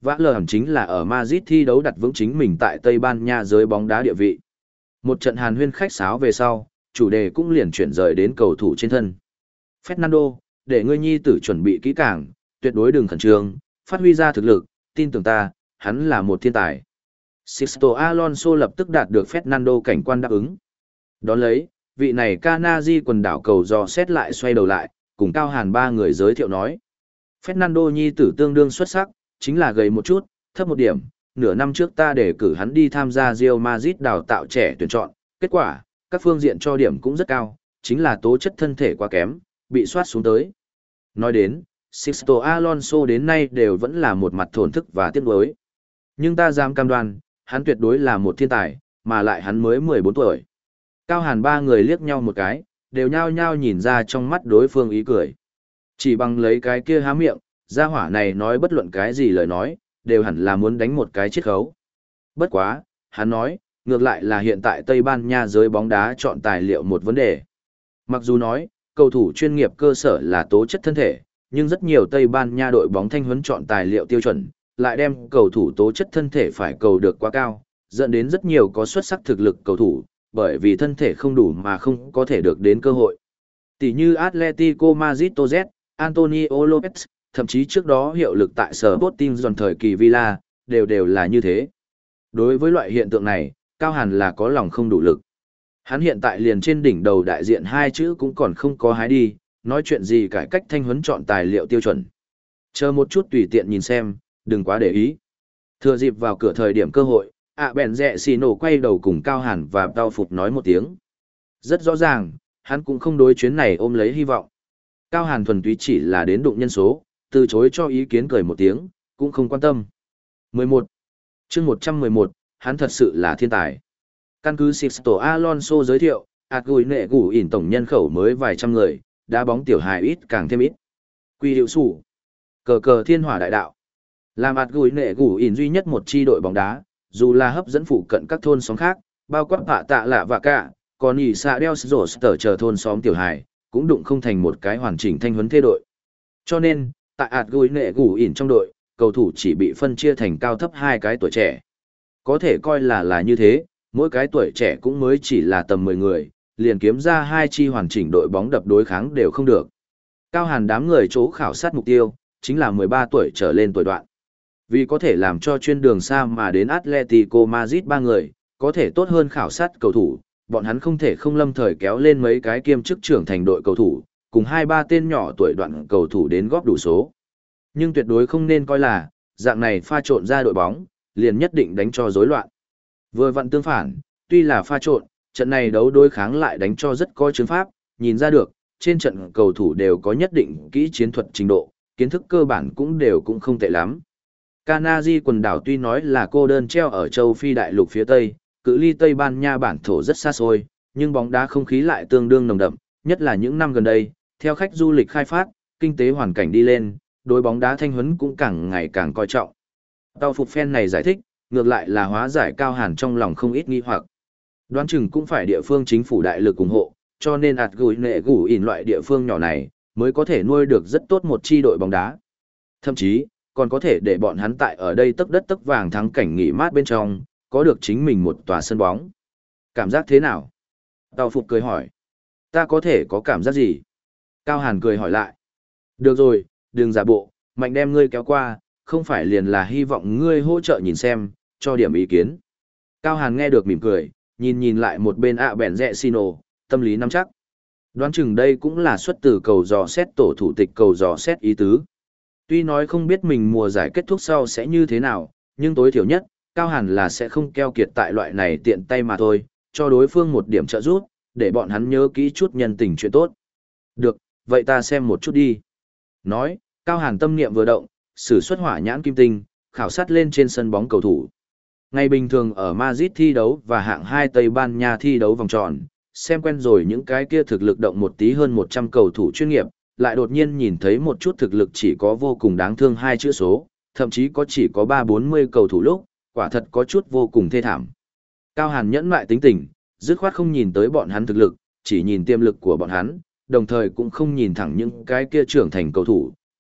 Vã lờ hẳn chính là ở Madrid thi đấu đặt vững chính mình tại Tây Ban Nha giới bóng đá địa vị. Một trận hàn huyên khách sáo về sau, chủ đề cũng liền chuyển rời đến cầu thủ trên thân. Fernando, để ngươi nhi tử chuẩn bị kỹ càng, tuyệt đối đừng khẩn trương, phát huy ra thực lực, tin tưởng ta, hắn là một thiên tài. Sixto Alonso lập tức đạt được Fernando cảnh quan đáp ứng. Đón lấy, vị này Canary quần đảo cầu dò xét lại xoay đầu lại, cùng Cao Hàn ba người giới thiệu nói. Fernando nhi tử tương đương xuất sắc, chính là gầy một chút, thấp một điểm. Nửa năm trước ta để cử hắn đi tham gia Real Madrid đào tạo trẻ tuyển chọn, kết quả, các phương diện cho điểm cũng rất cao, chính là tố chất thân thể quá kém, bị soát xuống tới. Nói đến, Sixto Alonso đến nay đều vẫn là một mặt thổn thức và tiếc nuối. Nhưng ta dám cam đoan, hắn tuyệt đối là một thiên tài, mà lại hắn mới mười bốn tuổi. Cao Hàn ba người liếc nhau một cái, đều nhao nhao nhìn ra trong mắt đối phương ý cười. Chỉ bằng lấy cái kia há miệng, gia hỏa này nói bất luận cái gì lời nói, đều hẳn là muốn đánh một cái chiết khấu. Bất quá, hắn nói, ngược lại là hiện tại Tây Ban Nha giới bóng đá chọn tài liệu một vấn đề. Mặc dù nói, cầu thủ chuyên nghiệp cơ sở là tố chất thân thể, nhưng rất nhiều Tây Ban Nha đội bóng thanh huấn chọn tài liệu tiêu chuẩn, lại đem cầu thủ tố chất thân thể phải cầu được quá cao, dẫn đến rất nhiều có xuất sắc thực lực cầu thủ, bởi vì thân thể không đủ mà không có thể được đến cơ hội. Tỷ như Atletico Madrid Toz, Antonio Lopez, thậm chí trước đó hiệu lực tại Sporting dần thời kỳ Villa, đều đều là như thế. Đối với loại hiện tượng này, Cao Hàn là có lòng không đủ lực. Hắn hiện tại liền trên đỉnh đầu đại diện hai chữ cũng còn không có hái đi, nói chuyện gì cải cách thanh huấn chọn tài liệu tiêu chuẩn. Chờ một chút tùy tiện nhìn xem, đừng quá để ý. Thừa dịp vào cửa thời điểm cơ hội, ạ bèn rẹ xì nổ quay đầu cùng Cao Hàn và Tao Phục nói một tiếng. Rất rõ ràng, hắn cũng không đối chuyến này ôm lấy hy vọng. Cao Hàn thuần túy chỉ là đến đụng nhân số, từ chối cho ý kiến cười một tiếng, cũng không quan tâm. mười một. Chương một trăm mười một, hắn thật sự là thiên tài. Căn cứ Sixto Alonso giới thiệu, ạt gùi nệ gủ ỉn tổng nhân khẩu mới vài trăm người, đá bóng tiểu hài ít càng thêm ít. Quy hiệu sủ. Cờ cờ thiên hỏa đại đạo. Làm ạt gùi nệ gủ ỉn duy nhất một chi đội bóng đá, dù là hấp dẫn phụ cận các thôn xóm khác, bao quát Vạ Tạ Lạ và cả, còn ỉ xạ đeo rổ sở chờ thôn xóm tiểu hài, cũng đụng không thành một cái hoàn chỉnh thanh huấn thế đội. Cho nên, tại ạt gùi nệ gủ ỉn trong đội, cầu thủ chỉ bị phân chia thành cao thấp hai cái tuổi trẻ. Có thể coi là là như thế, mỗi cái tuổi trẻ cũng mới chỉ là tầm mười người, liền kiếm ra hai chi hoàn chỉnh đội bóng đập đối kháng đều không được. Cao Hàn đám người chỗ khảo sát mục tiêu, chính là mười ba tuổi trở lên tuổi đoạn. Vì có thể làm cho chuyên đường xa mà đến Atletico Madrid ba người, có thể tốt hơn khảo sát cầu thủ, bọn hắn không thể không lâm thời kéo lên mấy cái kiêm chức trưởng thành đội cầu thủ, cùng hai ba tên nhỏ tuổi đoạn cầu thủ đến góp đủ số. Nhưng tuyệt đối không nên coi là, dạng này pha trộn ra đội bóng, liền nhất định đánh cho rối loạn. Vừa vặn tương phản, tuy là pha trộn, trận này đấu đối kháng lại đánh cho rất có chứng pháp, nhìn ra được, trên trận cầu thủ đều có nhất định kỹ chiến thuật trình độ, kiến thức cơ bản cũng đều cũng không tệ lắm. Canary quần đảo tuy nói là cô đơn treo ở châu Phi đại lục phía Tây, cự ly Tây Ban Nha bản thổ rất xa xôi, nhưng bóng đá không khí lại tương đương nồng đậm, nhất là những năm gần đây, theo khách du lịch khai phát, kinh tế hoàn cảnh đi lên, đối bóng đá thanh huấn cũng càng ngày càng coi trọng. Tao Phục fan này giải thích, ngược lại là hóa giải Cao Hàn trong lòng không ít nghi hoặc. Đoán chừng cũng phải địa phương chính phủ đại lực ủng hộ, cho nên ạt gùi nệ gủ ỉn loại địa phương nhỏ này, mới có thể nuôi được rất tốt một chi đội bóng đá. Thậm chí, còn có thể để bọn hắn tại ở đây tấc đất tấc vàng thắng cảnh nghỉ mát bên trong, có được chính mình một tòa sân bóng. Cảm giác thế nào? Tao Phục cười hỏi. Ta có thể có cảm giác gì? Cao Hàn cười hỏi lại. Được rồi, đừng giả bộ, mạnh đem ngươi kéo qua, không phải liền là hy vọng ngươi hỗ trợ nhìn xem, cho điểm ý kiến. Cao Hàn nghe được mỉm cười, nhìn nhìn lại một bên ạ bèn rẽ xì nổ, tâm lý nắm chắc. Đoán chừng đây cũng là xuất từ cầu dò xét tổ thủ tịch cầu dò xét ý tứ. Tuy nói không biết mình mùa giải kết thúc sau sẽ như thế nào, nhưng tối thiểu nhất, Cao Hàn là sẽ không keo kiệt tại loại này tiện tay mà thôi, cho đối phương một điểm trợ giúp, để bọn hắn nhớ kỹ chút nhân tình chuyện tốt. Được, vậy ta xem một chút đi. Nói, Cao Hàn tâm niệm vừa động, sử xuất hỏa nhãn kim tinh, khảo sát lên trên sân bóng cầu thủ. Ngày bình thường ở Madrid thi đấu và hạng hai Tây Ban Nha thi đấu vòng tròn, xem quen rồi những cái kia thực lực động một tí hơn một trăm cầu thủ chuyên nghiệp, lại đột nhiên nhìn thấy một chút thực lực chỉ có vô cùng đáng thương hai chữ số, thậm chí có chỉ có ba bốn mươi cầu thủ lúc, quả thật có chút vô cùng thê thảm. Cao Hàn nhẫn lại tính tình, dứt khoát không nhìn tới bọn hắn thực lực, chỉ nhìn tiềm lực của bọn hắn, đồng thời cũng không nhìn thẳng những cái kia trưởng thành cầu thủ,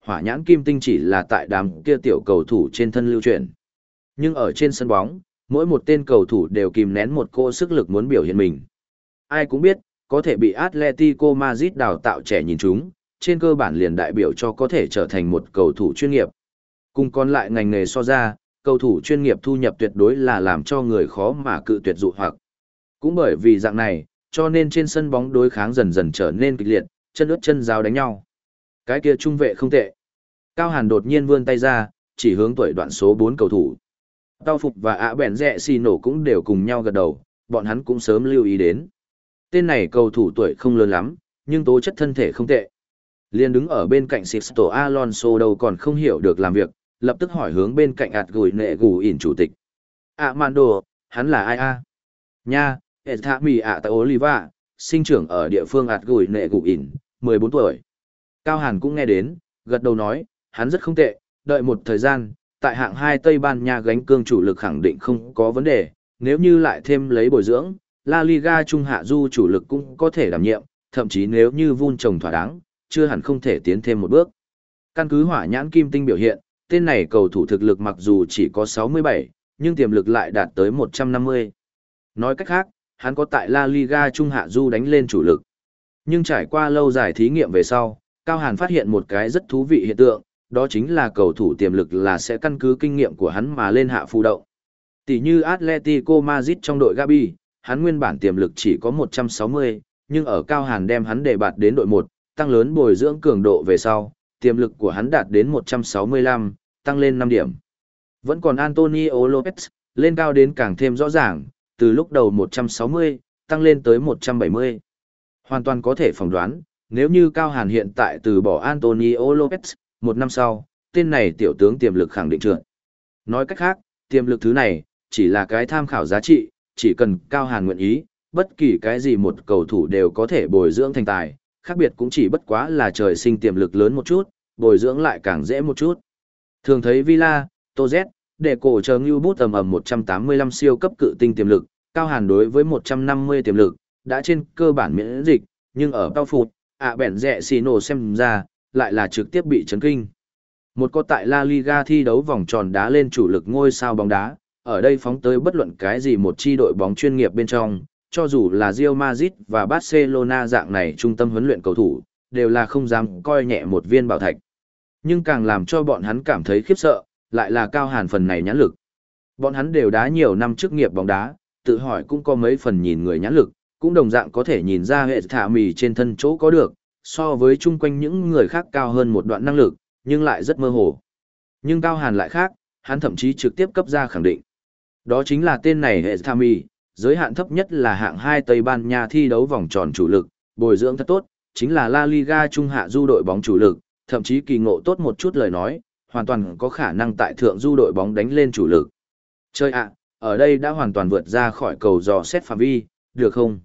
hỏa nhãn kim tinh chỉ là tại đám kia tiểu cầu thủ trên thân lưu truyền. Nhưng ở trên sân bóng, mỗi một tên cầu thủ đều kìm nén một cô sức lực muốn biểu hiện mình. Ai cũng biết, có thể bị Atletico Madrid đào tạo trẻ nhìn chúng, trên cơ bản liền đại biểu cho có thể trở thành một cầu thủ chuyên nghiệp. Cùng còn lại ngành nghề so ra, cầu thủ chuyên nghiệp thu nhập tuyệt đối là làm cho người khó mà cự tuyệt dụ hoặc. Cũng bởi vì dạng này, cho nên trên sân bóng đối kháng dần dần trở nên kịch liệt, chân ướt chân giáo đánh nhau. Cái kia trung vệ không tệ. Cao Hàn đột nhiên vươn tay ra, chỉ hướng tuổi đoạn số bốn cầu thủ. Tao Phục và ạ bèn rẹ xì nổ cũng đều cùng nhau gật đầu, bọn hắn cũng sớm lưu ý đến. Tên này cầu thủ tuổi không lớn lắm, nhưng tố chất thân thể không tệ. Liên đứng ở bên cạnh Sixto Alonso đâu còn không hiểu được làm việc, lập tức hỏi hướng bên cạnh ạt gùi nệ gù ỉn chủ tịch. Armando, hắn là ai a? Nha, Etami ạ tại Oliva, sinh trưởng ở địa phương ạt gùi nệ gù ỉn, mười bốn tuổi. Cao Hàn cũng nghe đến, gật đầu nói, hắn rất không tệ, đợi một thời gian, tại hạng hai Tây Ban Nha gánh cương chủ lực khẳng định không có vấn đề, nếu như lại thêm lấy bồi dưỡng, La Liga Trung Hạ Du chủ lực cũng có thể đảm nhiệm, thậm chí nếu như vun trồng thỏa đáng, chưa hẳn không thể tiến thêm một bước. Căn cứ hỏa nhãn kim tinh biểu hiện, tên này cầu thủ thực lực mặc dù chỉ có sáu mươi bảy, nhưng tiềm lực lại đạt tới một trăm năm mươi. Nói cách khác, hắn có tại La Liga Trung Hạ Du đánh lên chủ lực. Nhưng trải qua lâu dài thí nghiệm về sau, Cao Hàn phát hiện một cái rất thú vị hiện tượng, đó chính là cầu thủ tiềm lực là sẽ căn cứ kinh nghiệm của hắn mà lên hạ phụ động. Tỷ như Atletico Madrid trong đội Gabi, hắn nguyên bản tiềm lực chỉ có một trăm sáu mươi, nhưng ở Cao Hàn đem hắn đề bạt đến đội một, tăng lớn bồi dưỡng cường độ về sau, tiềm lực của hắn đạt đến một trăm sáu mươi lăm, tăng lên năm điểm. Vẫn còn Antonio Lopez, lên cao đến càng thêm rõ ràng, từ lúc đầu một trăm sáu mươi, tăng lên tới một trăm bảy mươi. Hoàn toàn có thể phỏng đoán, nếu như Cao Hàn hiện tại từ bỏ Antonio Lopez, một năm sau, tên này tiểu tướng tiềm lực khẳng định trượt. Nói cách khác, tiềm lực thứ này, chỉ là cái tham khảo giá trị, chỉ cần Cao Hàn nguyện ý, bất kỳ cái gì một cầu thủ đều có thể bồi dưỡng thành tài, khác biệt cũng chỉ bất quá là trời sinh tiềm lực lớn một chút, bồi dưỡng lại càng dễ một chút. Thường thấy Villa, Toz, để cổ chờ như bút tầm ầm một trăm tám mươi lăm siêu cấp cự tinh tiềm lực, Cao Hàn đối với một trăm năm mươi tiềm lực, đã trên cơ bản miễn dịch, nhưng ở cao phụt, ạ bèn rẹ xì nổ xem ra, lại là trực tiếp bị chấn kinh. Một có tại La Liga thi đấu vòng tròn đá lên chủ lực ngôi sao bóng đá, ở đây phóng tới bất luận cái gì một chi đội bóng chuyên nghiệp bên trong, cho dù là Real Madrid và Barcelona dạng này trung tâm huấn luyện cầu thủ, đều là không dám coi nhẹ một viên bảo thạch. Nhưng càng làm cho bọn hắn cảm thấy khiếp sợ, lại là Cao Hàn phần này nhãn lực. Bọn hắn đều đá nhiều năm chức nghiệp bóng đá, tự hỏi cũng có mấy phần nhìn người nhãn lực, cũng đồng dạng có thể nhìn ra hệ thả mì trên thân chỗ có được, so với chung quanh những người khác cao hơn một đoạn năng lực, nhưng lại rất mơ hồ. Nhưng Cao Hàn lại khác, hắn thậm chí trực tiếp cấp ra khẳng định. Đó chính là tên này hệ thả mì, giới hạn thấp nhất là hạng hai Tây Ban Nha thi đấu vòng tròn chủ lực, bồi dưỡng thật tốt, chính là La Liga Trung Hạ Du đội bóng chủ lực, thậm chí kỳ ngộ tốt một chút lời nói, hoàn toàn có khả năng tại thượng du đội bóng đánh lên chủ lực. Chơi ạ, ở đây đã hoàn toàn vượt ra khỏi cầu dò xét phạm vi, được không?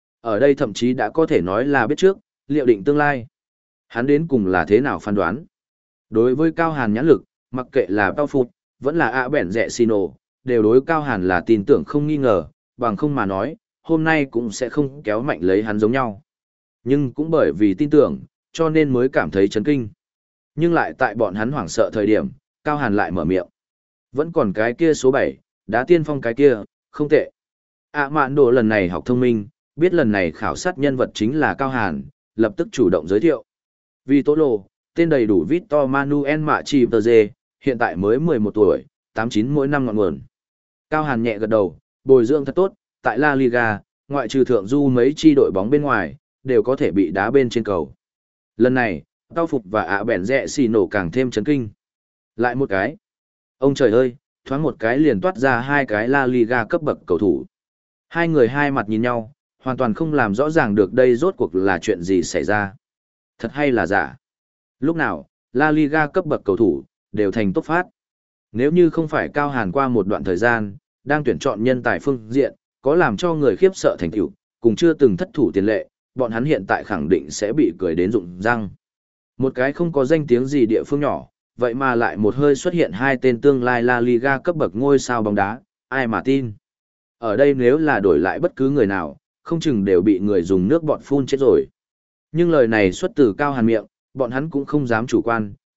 Ở đây thậm chí đã có thể nói là biết trước, liệu định tương lai. Hắn đến cùng là thế nào phán đoán? Đối với Cao Hàn nhãn lực, mặc kệ là Bao Phụt, vẫn là ạ bẻn rẹ xì nổ, đều đối Cao Hàn là tin tưởng không nghi ngờ, bằng không mà nói, hôm nay cũng sẽ không kéo mạnh lấy hắn giống nhau. Nhưng cũng bởi vì tin tưởng, cho nên mới cảm thấy chấn kinh. Nhưng lại tại bọn hắn hoảng sợ thời điểm, Cao Hàn lại mở miệng. Vẫn còn cái kia số bảy, đá tiên phong cái kia, không tệ. À mạn đồ lần này học thông minh, biết lần này khảo sát nhân vật chính là Cao Hàn, lập tức chủ động giới thiệu. Vì Tố Lô, tên đầy đủ Victor Manuel Machipteze, hiện tại mới mười một tuổi, tám chín mỗi năm ngọn nguồn. Cao Hàn nhẹ gật đầu, bồi dưỡng thật tốt, tại La Liga, ngoại trừ thượng du mấy chi đội bóng bên ngoài, đều có thể bị đá bên trên cầu. Lần này, Tao Phục và ạ bẻn rẹ xì nổ càng thêm chấn kinh. Lại một cái. Ông trời ơi, thoáng một cái liền toát ra hai cái La Liga cấp bậc cầu thủ. Hai người hai mặt nhìn nhau, hoàn toàn không làm rõ ràng được đây rốt cuộc là chuyện gì xảy ra. Thật hay là giả? Lúc nào, La Liga cấp bậc cầu thủ, đều thành tốt phát. Nếu như không phải Cao Hàn qua một đoạn thời gian, đang tuyển chọn nhân tài phương diện, có làm cho người khiếp sợ thành tựu, cùng chưa từng thất thủ tiền lệ, bọn hắn hiện tại khẳng định sẽ bị cười đến rụng răng. Một cái không có danh tiếng gì địa phương nhỏ, vậy mà lại một hơi xuất hiện hai tên tương lai La Liga cấp bậc ngôi sao bóng đá, ai mà tin. Ở đây nếu là đổi lại bất cứ người nào, không chừng đều bị người dùng nước bọt phun chết rồi. Nhưng lời này xuất từ Cao Hàn miệng, bọn hắn cũng không dám chủ quan,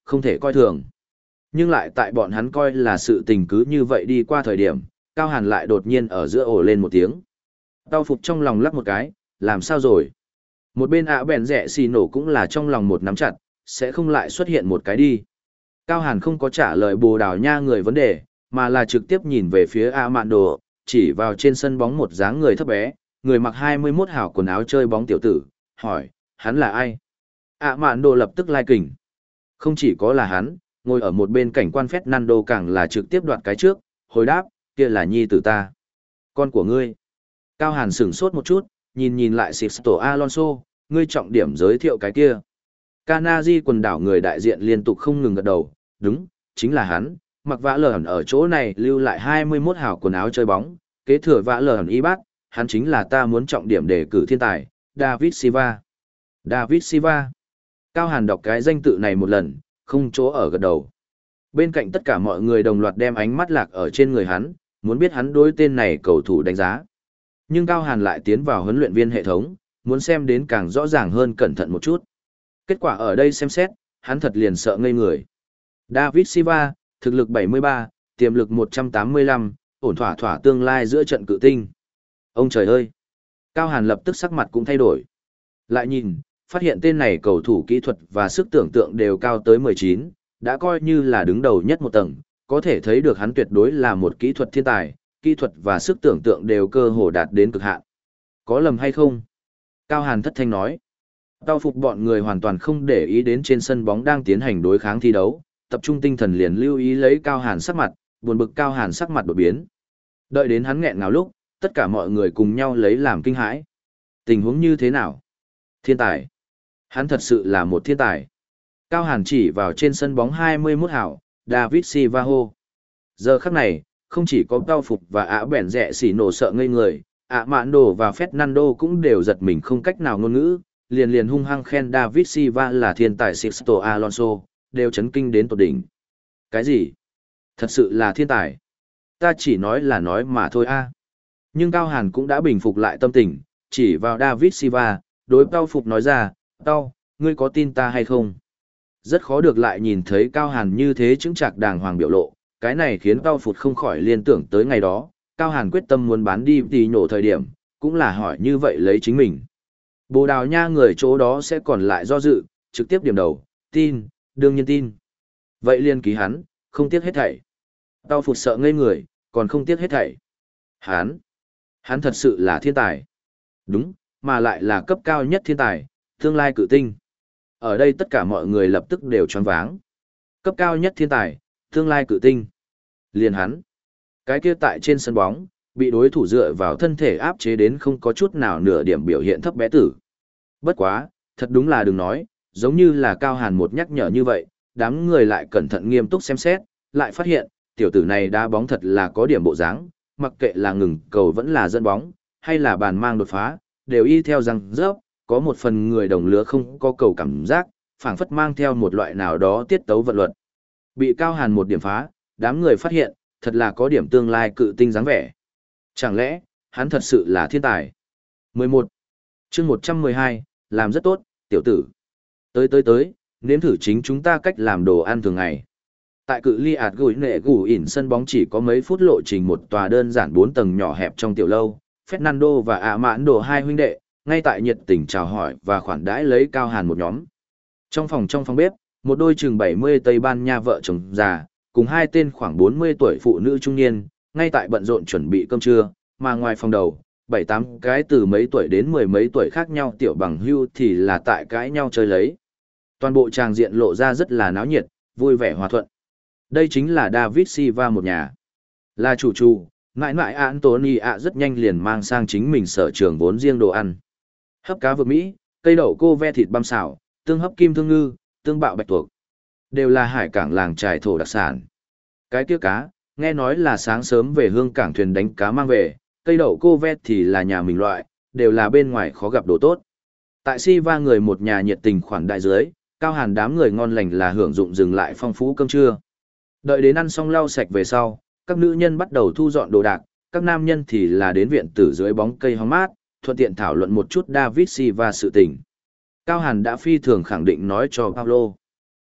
không thể coi thường. Nhưng lại tại bọn hắn coi là sự tình cứ như vậy đi qua thời điểm, Cao Hàn lại đột nhiên ở giữa ổ lên một tiếng. Tao phục trong lòng lắc một cái, làm sao rồi? Một bên ạ bèn rẻ xì nổ cũng là trong lòng một nắm chặt, sẽ không lại xuất hiện một cái đi. Cao Hàn không có trả lời Bồ Đào Nha người vấn đề, mà là trực tiếp nhìn về phía A Mạn Đồ, chỉ vào trên sân bóng một dáng người thấp bé, người mặc hai mươi mốt hào quần áo chơi bóng tiểu tử, hỏi, hắn là ai? A Mạn Đồ lập tức lai kình. Không chỉ có là hắn, ngồi ở một bên cảnh quan Fernando càng là trực tiếp đoạt cái trước, hồi đáp, kia là nhi tử ta. Con của ngươi. Cao Hàn sửng sốt một chút, nhìn nhìn lại Sixto Alonso, ngươi trọng điểm giới thiệu cái kia. Canary quần đảo người đại diện liên tục không ngừng gật đầu, đúng, chính là hắn, mặc vã lởn ở chỗ này lưu lại hai mươi mốt hào quần áo chơi bóng, kế thừa vã lởn y bác, hắn chính là ta muốn trọng điểm đề cử thiên tài, David Silva. David Silva. Cao Hàn đọc cái danh tự này một lần, không chỗ ở gật đầu. Bên cạnh tất cả mọi người đồng loạt đem ánh mắt lạc ở trên người hắn, muốn biết hắn đối tên này cầu thủ đánh giá. Nhưng Cao Hàn lại tiến vào huấn luyện viên hệ thống, muốn xem đến càng rõ ràng hơn cẩn thận một chút. Kết quả ở đây xem xét, hắn thật liền sợ ngây người. David Silva, thực lực bảy mươi ba, tiềm lực một trăm tám mươi lăm, ổn thỏa thỏa tương lai giữa trận cự tinh. Ông trời ơi! Cao Hàn lập tức sắc mặt cũng thay đổi. Lại nhìn, phát hiện tên này cầu thủ kỹ thuật và sức tưởng tượng đều cao tới mười chín, đã coi như là đứng đầu nhất một tầng, có thể thấy được hắn tuyệt đối là một kỹ thuật thiên tài, kỹ thuật và sức tưởng tượng đều cơ hồ đạt đến cực hạn. Có lầm hay không? Cao Hàn thất thanh nói. Tao phục bọn người hoàn toàn không để ý đến trên sân bóng đang tiến hành đối kháng thi đấu, tập trung tinh thần liền lưu ý lấy Cao Hàn sắc mặt, buồn bực Cao Hàn sắc mặt đột biến. Đợi đến hắn nghẹn ngào lúc, tất cả mọi người cùng nhau lấy làm kinh hãi. Tình huống như thế nào? Thiên tài. Hắn thật sự là một thiên tài. Cao Hàn chỉ vào trên sân bóng hai mươi mốt hảo, David Silva hô. Giờ khắc này, không chỉ có Tao phục và ả bẻn rẻ xỉ nổ sợ ngây người, ả mạn đồ và Fernando cũng đều giật mình không cách nào ngôn ngữ, liền liền hung hăng khen David Silva là thiên tài Sixto Alonso, đều chấn kinh đến tột đỉnh. Cái gì? Thật sự là thiên tài. Ta chỉ nói là nói mà thôi a. Nhưng Cao Hàn cũng đã bình phục lại tâm tình, chỉ vào David Silva, đối Tao phục nói ra, Tao, ngươi có tin ta hay không? Rất khó được lại nhìn thấy Cao Hàn như thế chứng chạc đàng hoàng biểu lộ, cái này khiến Tao phục không khỏi liên tưởng tới ngày đó, Cao Hàn quyết tâm muốn bán đi thì nhổ thời điểm, cũng là hỏi như vậy lấy chính mình. Bồ Đào Nha người chỗ đó sẽ còn lại do dự, trực tiếp điểm đầu, tin, đương nhiên tin. Vậy liên ký hắn, không tiếc hết thảy. Tao phục sợ ngây người, còn không tiếc hết thảy. Hắn, hắn thật sự là thiên tài. Đúng, mà lại là cấp cao nhất thiên tài, tương lai cự tinh. Ở đây tất cả mọi người lập tức đều choáng váng. Cấp cao nhất thiên tài, tương lai cự tinh. Liền hắn. Cái kia tại trên sân bóng, bị đối thủ dựa vào thân thể áp chế đến không có chút nào nửa điểm biểu hiện thấp bé tử. Bất quá, thật đúng là đừng nói, giống như là Cao Hàn một nhắc nhở như vậy, đám người lại cẩn thận nghiêm túc xem xét, lại phát hiện, tiểu tử này đá bóng thật là có điểm bộ dáng, mặc kệ là ngừng cầu vẫn là dẫn bóng, hay là bàn mang đột phá, đều y theo răng rớp, có một phần người đồng lứa không có cầu cảm giác, phảng phất mang theo một loại nào đó tiết tấu vận luật. Bị Cao Hàn một điểm phá, đám người phát hiện, thật là có điểm tương lai cự tinh dáng vẻ. Chẳng lẽ, hắn thật sự là thiên tài? mười một. Chương một trăm mười hai, làm rất tốt, tiểu tử. Tới tới tới, nếm thử chính chúng ta cách làm đồ ăn thường ngày. Tại cự ly ạt gửi nệ gủ ỉn sân bóng chỉ có mấy phút lộ trình một tòa đơn giản bốn tầng nhỏ hẹp trong tiểu lâu, Fernando và ạ mãn đồ hai huynh đệ, ngay tại nhiệt tình chào hỏi và khoản đãi lấy Cao Hàn một nhóm. Trong phòng trong phòng bếp, một đôi chừng bảy mươi Tây Ban Nha vợ chồng già, cùng hai tên khoảng bốn mươi tuổi phụ nữ trung niên, ngay tại bận rộn chuẩn bị cơm trưa, mà ngoài phòng đầu, bảy tám cái từ mấy tuổi đến mười mấy tuổi khác nhau tiểu bằng hưu thì là tại cãi nhau chơi lấy. Toàn bộ tràng diện lộ ra rất là náo nhiệt, vui vẻ hòa thuận. Đây chính là David Silva một nhà. Là chủ chủ, mãi mãi Anthony ạ rất nhanh liền mang sang chính mình sở trường vốn riêng đồ ăn. Hấp cá vực Mỹ, cây đậu cô ve thịt băm xào, tương hấp kim thương ngư, tương bạo bạch tuộc. Đều là hải cảng làng trài thổ đặc sản. Cái kia cá, nghe nói là sáng sớm về hương cảng thuyền đánh cá mang về, cây đậu cô ve thì là nhà mình loại, đều là bên ngoài khó gặp đồ tốt. Tại Silva người một nhà nhiệt tình khoản đại dưới, Cao Hàn đám người ngon lành là hưởng dụng dừng lại phong phú cơm trưa. Đợi đến ăn xong lau sạch về sau, các nữ nhân bắt đầu thu dọn đồ đạc, các nam nhân thì là đến viện tử dưới bóng cây hóng mát, thuận tiện thảo luận một chút David Silva sự tình. Cao Hàn đã phi thường khẳng định nói cho Paulo. Phúc,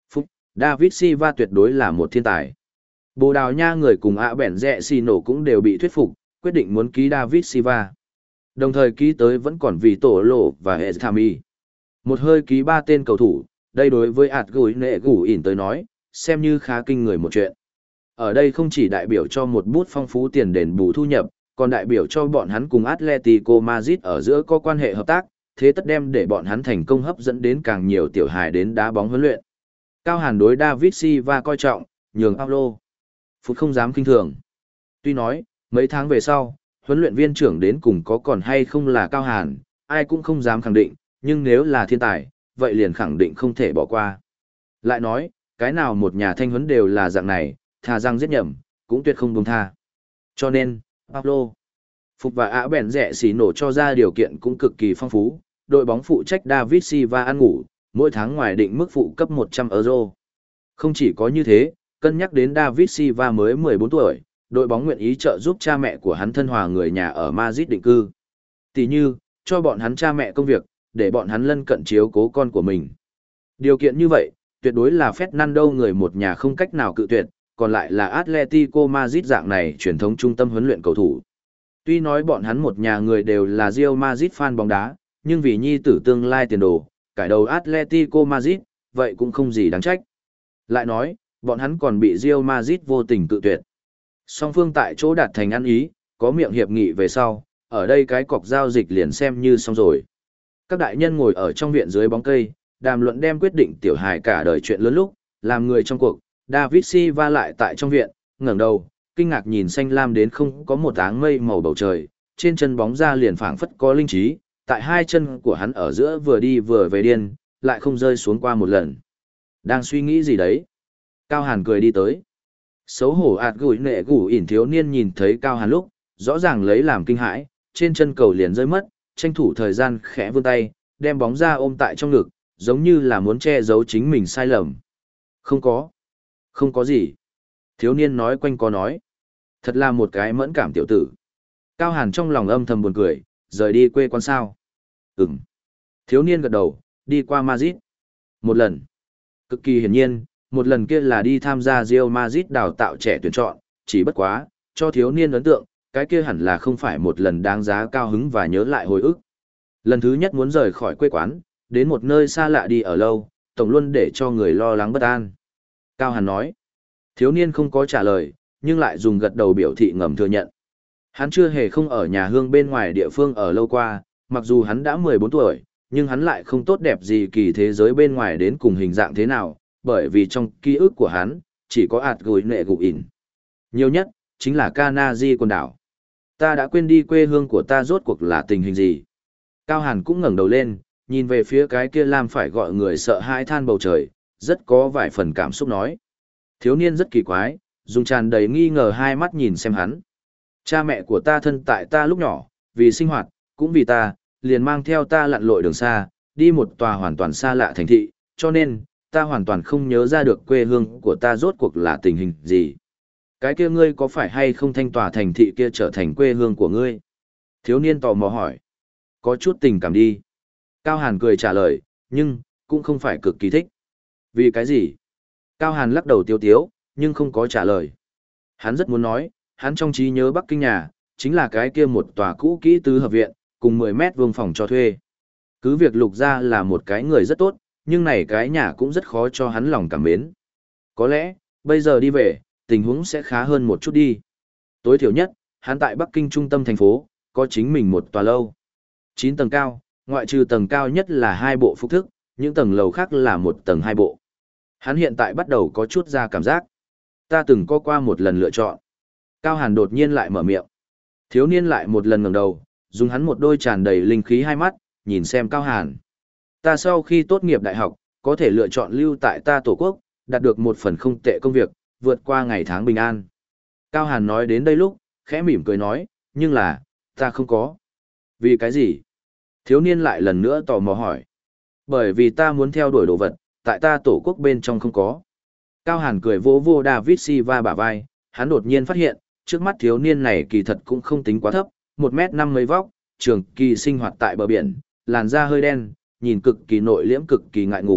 David Silva tuyệt đối là một thiên tài. Bồ Đào Nha người cùng ạ bẻn rẽ xì nổ cũng đều bị thuyết phục, quyết định muốn ký David Silva. Đồng thời ký tới vẫn còn vì tổ lộ và hệ Thami. Một hơi ký ba tên cầu thủ, đây đối với ạt gửi nệ gủ ỉn tới nói, xem như khá kinh người một chuyện. Ở đây không chỉ đại biểu cho một bút phong phú tiền đền bù thu nhập, còn đại biểu cho bọn hắn cùng Atletico Madrid ở giữa có quan hệ hợp tác, thế tất đem để bọn hắn thành công hấp dẫn đến càng nhiều tiểu hài đến đá bóng huấn luyện. Cao Hàn đối David Silva coi trọng, nhường Paulo. Phút không dám kinh thường. Tuy nói, mấy tháng về sau, huấn luyện viên trưởng đến cùng có còn hay không là Cao Hàn, ai cũng không dám khẳng định, nhưng nếu là thiên tài, vậy liền khẳng định không thể bỏ qua. Lại nói, cái nào một nhà thanh huấn đều là dạng này, thà rằng giết nhầm, cũng tuyệt không buông tha. Cho nên, Pablo, Phục và Ả Bèn Rẹ xỉ nổ cho ra điều kiện cũng cực kỳ phong phú, đội bóng phụ trách David Silva ăn ngủ, mỗi tháng ngoài định mức phụ cấp một trăm euro. Không chỉ có như thế, cân nhắc đến David Silva mới mười bốn tuổi, đội bóng nguyện ý trợ giúp cha mẹ của hắn thân hòa người nhà ở Madrid định cư. Tỷ như, cho bọn hắn cha mẹ công việc, để bọn hắn lân cận chiếu cố con của mình. Điều kiện như vậy, tuyệt đối là Fernando người một nhà không cách nào cự tuyệt, còn lại là Atletico Madrid dạng này truyền thống trung tâm huấn luyện cầu thủ. Tuy nói bọn hắn một nhà người đều là Real Madrid fan bóng đá, nhưng vì nhi tử tương lai tiền đồ, cải đầu Atletico Madrid, vậy cũng không gì đáng trách. Lại nói, bọn hắn còn bị Real Madrid vô tình cự tuyệt. Song phương tại chỗ đạt thành ăn ý, có miệng hiệp nghị về sau, ở đây cái cọc giao dịch liền xem như xong rồi. Các đại nhân ngồi ở trong viện dưới bóng cây, đàm luận đem quyết định tiểu hài cả đời chuyện lớn lúc, làm người trong cuộc, David Silva lại tại trong viện, ngẩng đầu, kinh ngạc nhìn xanh lam đến không có một áng mây màu bầu trời, trên chân bóng ra liền phảng phất có linh trí, tại hai chân của hắn ở giữa vừa đi vừa về điên, lại không rơi xuống qua một lần. Đang suy nghĩ gì đấy? Cao Hàn cười đi tới. Xấu hổ ạt gửi nệ gủ ỉn thiếu niên nhìn thấy Cao Hàn lúc, rõ ràng lấy làm kinh hãi, trên chân cầu liền rơi mất, tranh thủ thời gian khẽ vươn tay, đem bóng ra ôm tại trong ngực, giống như là muốn che giấu chính mình sai lầm. Không có. Không có gì. Thiếu niên nói quanh co nói. Thật là một cái mẫn cảm tiểu tử. Cao Hàn trong lòng âm thầm buồn cười, rời đi quê quán sao. Ừm. Thiếu niên gật đầu, đi qua Madrid. Một lần. Cực kỳ hiển nhiên, một lần kia là đi tham gia Real Madrid đào tạo trẻ tuyển chọn, chỉ bất quá, cho thiếu niên ấn tượng, cái kia hẳn là không phải một lần đáng giá cao hứng và nhớ lại hồi ức. Lần thứ nhất muốn rời khỏi quê quán, đến một nơi xa lạ đi ở lâu, tổng luôn để cho người lo lắng bất an. Cao Hàn nói, thiếu niên không có trả lời, nhưng lại dùng gật đầu biểu thị ngầm thừa nhận. Hắn chưa hề không ở nhà hương bên ngoài địa phương ở lâu qua, mặc dù hắn đã mười bốn tuổi, nhưng hắn lại không tốt đẹp gì kỳ thế giới bên ngoài đến cùng hình dạng thế nào, bởi vì trong ký ức của hắn, chỉ có ạt gối nệ gụ ỉn. Nhiều nhất, chính là Canary quần đảo. Ta đã quên đi quê hương của ta rốt cuộc là tình hình gì. Cao Hàn cũng ngẩng đầu lên, nhìn về phía cái kia làm phải gọi người sợ hãi than bầu trời, rất có vài phần cảm xúc nói. Thiếu niên rất kỳ quái, dùng tràn đầy nghi ngờ hai mắt nhìn xem hắn. Cha mẹ của ta thân tại ta lúc nhỏ, vì sinh hoạt, cũng vì ta, liền mang theo ta lặn lội đường xa, đi một tòa hoàn toàn xa lạ thành thị, cho nên, ta hoàn toàn không nhớ ra được quê hương của ta rốt cuộc là tình hình gì. Cái kia ngươi có phải hay không thanh tòa thành thị kia trở thành quê hương của ngươi? Thiếu niên tò mò hỏi. Có chút tình cảm đi. Cao Hàn cười trả lời, nhưng, cũng không phải cực kỳ thích. Vì cái gì? Cao Hàn lắc đầu tiếu tiếu, nhưng không có trả lời. Hắn rất muốn nói, hắn trong trí nhớ Bắc Kinh nhà, chính là cái kia một tòa cũ kỹ tứ hợp viện, cùng mười mét vuông phòng cho thuê. Cứ việc Lục gia là một cái người rất tốt, nhưng này cái nhà cũng rất khó cho hắn lòng cảm mến. Có lẽ, bây giờ đi về, tình huống sẽ khá hơn một chút đi. Tối thiểu nhất, hắn tại Bắc Kinh trung tâm thành phố, có chính mình một tòa lâu. chín tầng cao, ngoại trừ tầng cao nhất là hai bộ phục thức, những tầng lầu khác là một tầng hai bộ. Hắn hiện tại bắt đầu có chút ra cảm giác. Ta từng có qua một lần lựa chọn. Cao Hàn đột nhiên lại mở miệng. Thiếu niên lại một lần ngẩng đầu, dùng hắn một đôi tràn đầy linh khí hai mắt, nhìn xem Cao Hàn. Ta sau khi tốt nghiệp đại học, có thể lựa chọn lưu tại ta tổ quốc, đạt được một phần không tệ công việc, vượt qua ngày tháng bình an. Cao Hàn nói đến đây lúc, khẽ mỉm cười nói, nhưng là, ta không có. Vì cái gì? Thiếu niên lại lần nữa tò mò hỏi. Bởi vì ta muốn theo đuổi đồ vật, tại ta tổ quốc bên trong không có. Cao Hàn cười vỗ vô David Silva bả vai, hắn đột nhiên phát hiện, trước mắt thiếu niên này kỳ thật cũng không tính quá thấp, một mét năm mấy vóc, trường kỳ sinh hoạt tại bờ biển, làn da hơi đen, nhìn cực kỳ nội liễm cực kỳ ngại ngùng,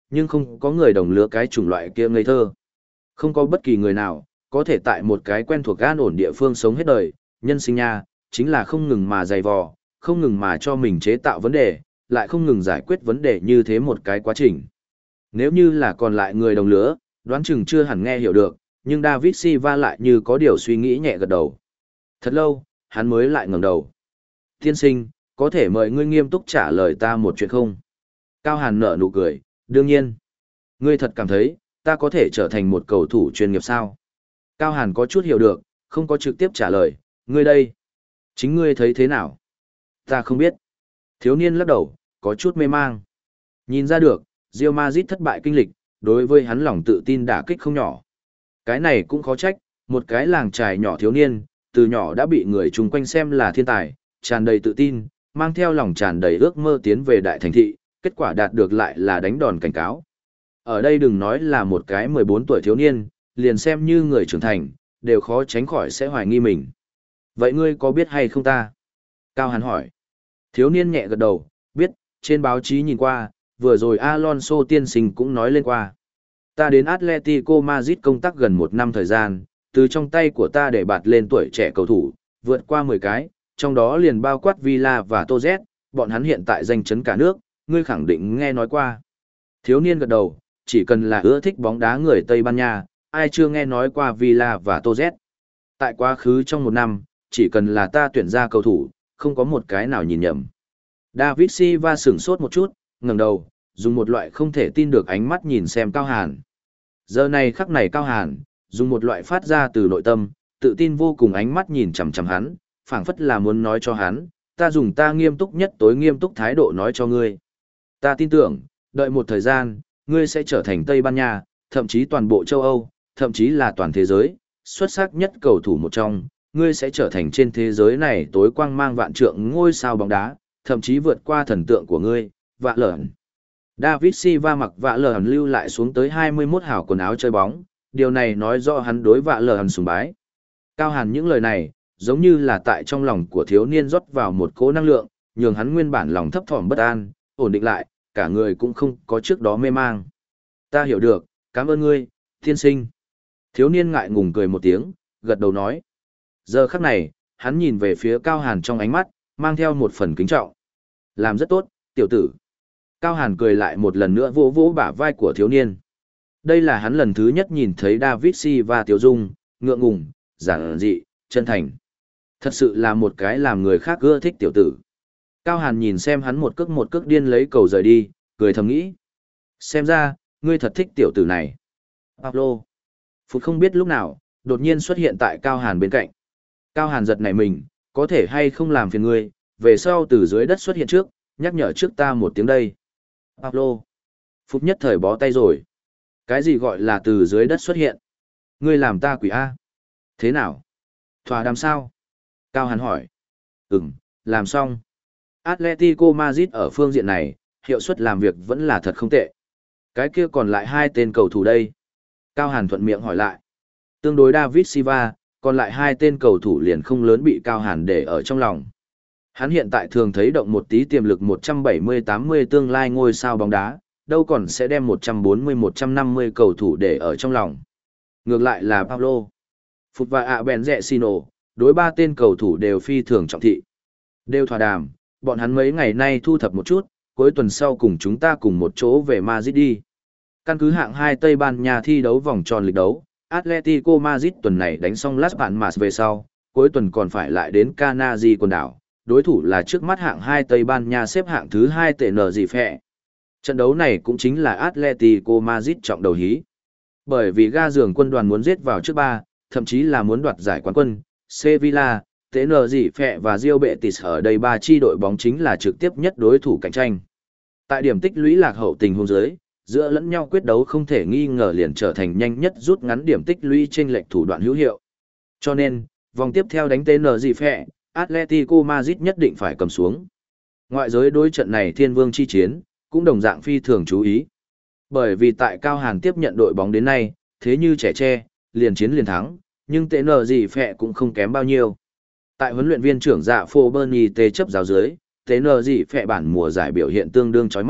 nhưng không có người đồng lứa cái chủng loại kia ngây thơ. Không có bất kỳ người nào, có thể tại một cái quen thuộc an ổn địa phương sống hết đời, nhân sinh nha, chính là không ngừng mà dày vò, không ngừng mà cho mình chế tạo vấn đề, lại không ngừng giải quyết vấn đề như thế một cái quá trình. Nếu như là còn lại người đồng lứa, đoán chừng chưa hẳn nghe hiểu được, nhưng David Silva lại như có điều suy nghĩ nhẹ gật đầu. Thật lâu, hắn mới lại ngẩng đầu. Tiên sinh, có thể mời ngươi nghiêm túc trả lời ta một chuyện không? Cao Hàn nở nụ cười, đương nhiên. Ngươi thật cảm thấy, ta có thể trở thành một cầu thủ chuyên nghiệp sao? Cao Hàn có chút hiểu được, không có trực tiếp trả lời, ngươi đây. Chính ngươi thấy thế nào? Ta không biết. Thiếu niên lắc đầu, có chút mê mang. Nhìn ra được, Real Madrid thất bại kinh lịch, đối với hắn lòng tự tin đả kích không nhỏ. Cái này cũng khó trách, một cái làng trài nhỏ thiếu niên, từ nhỏ đã bị người chung quanh xem là thiên tài, tràn đầy tự tin, mang theo lòng tràn đầy ước mơ tiến về đại thành thị, kết quả đạt được lại là đánh đòn cảnh cáo. Ở đây đừng nói là một cái mười bốn tuổi thiếu niên, liền xem như người trưởng thành, đều khó tránh khỏi sẽ hoài nghi mình. Vậy ngươi có biết hay không ta? Cao Hàn hỏi. Thiếu niên nhẹ gật đầu, biết, trên báo chí nhìn qua, vừa rồi Alonso tiên sinh cũng nói lên qua. Ta đến Atletico Madrid công tác gần một năm thời gian, từ trong tay của ta để bạt lên tuổi trẻ cầu thủ, vượt qua mười cái, trong đó liền bao quát Villa và Toz, bọn hắn hiện tại danh chấn cả nước, ngươi khẳng định nghe nói qua. Thiếu niên gật đầu, chỉ cần là ưa thích bóng đá người Tây Ban Nha, ai chưa nghe nói qua Villa và Toz. Tại quá khứ trong một năm, chỉ cần là ta tuyển ra cầu thủ, không có một cái nào nhìn nhầm. David Silva sửng sốt một chút, ngẩng đầu, dùng một loại không thể tin được ánh mắt nhìn xem Cao Hàn. Giờ này khắc này Cao Hàn, dùng một loại phát ra từ nội tâm, tự tin vô cùng ánh mắt nhìn chằm chằm hắn, phảng phất là muốn nói cho hắn, ta dùng ta nghiêm túc nhất tối nghiêm túc thái độ nói cho ngươi. Ta tin tưởng, đợi một thời gian, ngươi sẽ trở thành Tây Ban Nha, thậm chí toàn bộ châu Âu, thậm chí là toàn thế giới, xuất sắc nhất cầu thủ một trong, ngươi sẽ trở thành trên thế giới này tối quang mang vạn trượng ngôi sao bóng đá, thậm chí vượt qua thần tượng của ngươi, Vạ Lởn. David Silva mặc Vạ Lởn lưu lại xuống tới hai mươi mốt hào quần áo chơi bóng, điều này nói rõ hắn đối Vạ Lởn sùng bái. Cao Hàn những lời này, giống như là tại trong lòng của thiếu niên rót vào một cỗ năng lượng, nhường hắn nguyên bản lòng thấp thỏm bất an, ổn định lại, cả người cũng không có trước đó mê mang. Ta hiểu được, cảm ơn ngươi, thiên sinh. Thiếu niên ngại ngùng cười một tiếng, gật đầu nói. Giờ khắc này, hắn nhìn về phía Cao Hàn trong ánh mắt, mang theo một phần kính trọng. Làm rất tốt, tiểu tử. Cao Hàn cười lại một lần nữa vỗ vỗ bả vai của thiếu niên. Đây là hắn lần thứ nhất nhìn thấy David Silva tiêu dung, ngượng ngùng, giản dị, chân thành. Thật sự là một cái làm người khác ưa thích tiểu tử. Cao Hàn nhìn xem hắn một cước một cước điên lấy cầu rời đi, cười thầm nghĩ. Xem ra, ngươi thật thích tiểu tử này. Pablo. Phút không biết lúc nào, đột nhiên xuất hiện tại Cao Hàn bên cạnh. Cao Hàn giật nảy mình, có thể hay không làm phiền ngươi, về sau từ dưới đất xuất hiện trước, nhắc nhở trước ta một tiếng đây. Pablo. Phút nhất thời bó tay rồi. Cái gì gọi là từ dưới đất xuất hiện? Ngươi làm ta quỷ A. Thế nào? Thỏa đàm sao? Cao Hàn hỏi. Ừm, làm xong. Atletico Madrid ở phương diện này, hiệu suất làm việc vẫn là thật không tệ. Cái kia còn lại hai tên cầu thủ đây. Cao Hàn thuận miệng hỏi lại. Tương đối David Silva, còn lại hai tên cầu thủ liền không lớn bị Cao Hàn để ở trong lòng. Hắn hiện tại thường thấy động một tí tiềm lực một trăm bảy mươi tám mươi tương lai ngôi sao bóng đá, đâu còn sẽ đem một trăm bốn mươi một trăm năm mươi cầu thủ để ở trong lòng. Ngược lại là Pablo, Phút và ạ bèn rẹ Sino, đối ba tên cầu thủ đều phi thường trọng thị. Đều thỏa đàm, bọn hắn mấy ngày nay thu thập một chút, cuối tuần sau cùng chúng ta cùng một chỗ về Madrid đi. Căn cứ hạng hai Tây Ban Nha thi đấu vòng tròn lịch đấu, Atletico Madrid tuần này đánh xong Las Palmas về sau, cuối tuần còn phải lại đến Canary quần đảo, đối thủ là trước mắt hạng hai Tây Ban Nha xếp hạng thứ hai tê en giê phẹ. Trận đấu này cũng chính là Atletico Madrid trọng đầu hí. Bởi vì ga giường quân đoàn muốn giết vào trước ba, thậm chí là muốn đoạt giải quán quân, Sevilla, tê en giê phẹ và Real Betis ở đây ba chi đội bóng chính là trực tiếp nhất đối thủ cạnh tranh. Tại điểm tích lũy lạc hậu tình huống dưới, giữa lẫn nhau quyết đấu không thể nghi ngờ liền trở thành nhanh nhất rút ngắn điểm tích lũy trên lệch thủ đoạn hữu hiệu. Cho nên, vòng tiếp theo đánh tê en giê phẹ, Atletico Madrid nhất định phải cầm xuống. Ngoại giới đối trận này thiên vương chi chiến, cũng đồng dạng phi thường chú ý. Bởi vì tại Cao Hàn tiếp nhận đội bóng đến nay, thế như trẻ tre, liền chiến liền thắng, nhưng tê en giê phẹ cũng không kém bao nhiêu. Tại huấn luyện viên trưởng dạ Phô Bernie tê chấp giáo dưới, tê en giê phẹ bản mùa giải biểu hiện tương đương chói mắt,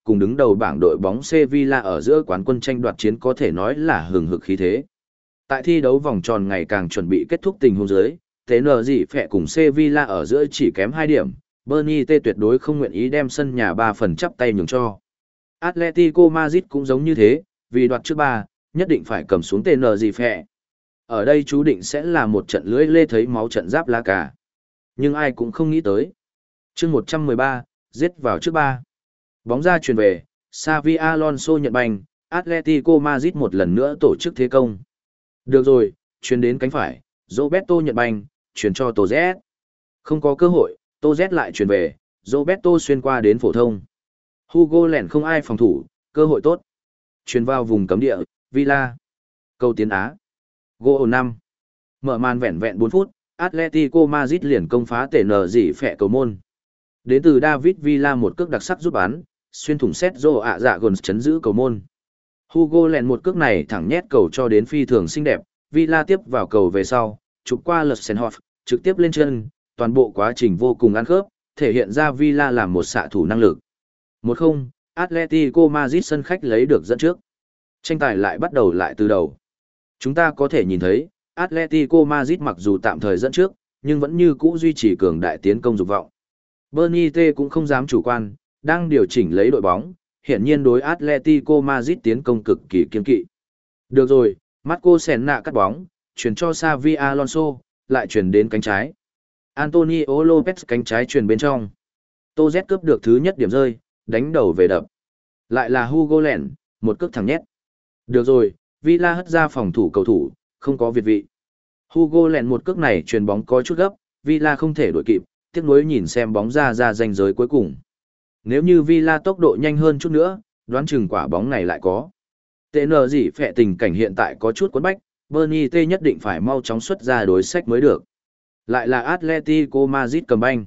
cùng đứng đầu bảng đội bóng Sevilla ở giữa quán quân tranh đoạt chiến có thể nói là hừng hực khí thế. Tại thi đấu vòng tròn ngày càng chuẩn bị kết thúc tình huống dưới, thế nờ gì phẹ cùng Sevilla ở giữa chỉ kém hai điểm, Bernie T tuyệt đối không nguyện ý đem sân nhà ba phần chắp tay nhường cho. Atletico Madrid cũng giống như thế, vì đoạt trước ba, nhất định phải cầm xuống tê en gì phẹ. Ở đây chú định sẽ là một trận lưỡi lê thấy máu trận giáp lá cà. Nhưng ai cũng không nghĩ tới. Chương một trăm mười ba, giết vào trước ba. Bóng ra chuyền về, Xavi Alonso nhận banh, Atletico Madrid một lần nữa tổ chức thế công. Được rồi, chuyền đến cánh phải, Roberto nhận banh, chuyền cho Tô Z. Không có cơ hội, Tô Z lại chuyền về, Roberto xuyên qua đến phổ thông. Hugo lẻn không ai phòng thủ, cơ hội tốt. Chuyền vào vùng cấm địa, Villa. Cầu tiến Á. Goal năm. Mở màn vẹn vẹn bốn phút, Atletico Madrid liền công phá tể nở dỉ phẹ cầu môn. Đến từ David Villa một cước đặc sắc giúp bắn, xuyên thủng Sergio ạ dạ gần chấn giữ cầu môn. Hugo lẹn một cước này thẳng nhét cầu cho đến phi thường xinh đẹp, Villa tiếp vào cầu về sau, chụp qua Lussenhoff, trực tiếp lên chân, toàn bộ quá trình vô cùng ăn khớp, thể hiện ra Villa làm một xạ thủ năng lực. một không, Atletico Madrid sân khách lấy được dẫn trước. Tranh tài lại bắt đầu lại từ đầu. Chúng ta có thể nhìn thấy, Atletico Madrid mặc dù tạm thời dẫn trước, nhưng vẫn như cũ duy trì cường đại tiến công dục vọng. Bernie T cũng không dám chủ quan, đang điều chỉnh lấy đội bóng, hiển nhiên đối Atletico Madrid tiến công cực kỳ kiên kỵ. Được rồi, Marco Senna cắt bóng, chuyển cho Xavi Alonso, lại chuyển đến cánh trái. Antonio Lopez cánh trái chuyển bên trong. Tô Z cướp được thứ nhất điểm rơi, đánh đầu về đập. Lại là Hugo lẹn, một cước thẳng nhét. Được rồi, Villa hất ra phòng thủ cầu thủ, không có việt vị. Hugo lẹn một cước này chuyền bóng có chút gấp, Villa không thể đuổi kịp, tiếc nuối nhìn xem bóng ra ra ranh giới cuối cùng. Nếu như Villa tốc độ nhanh hơn chút nữa, đoán chừng quả bóng này lại có. tê en gì phẹ tình cảnh hiện tại có chút quấn bách, Bernie T nhất định phải mau chóng xuất ra đối sách mới được. Lại là Atletico Madrid cầm banh.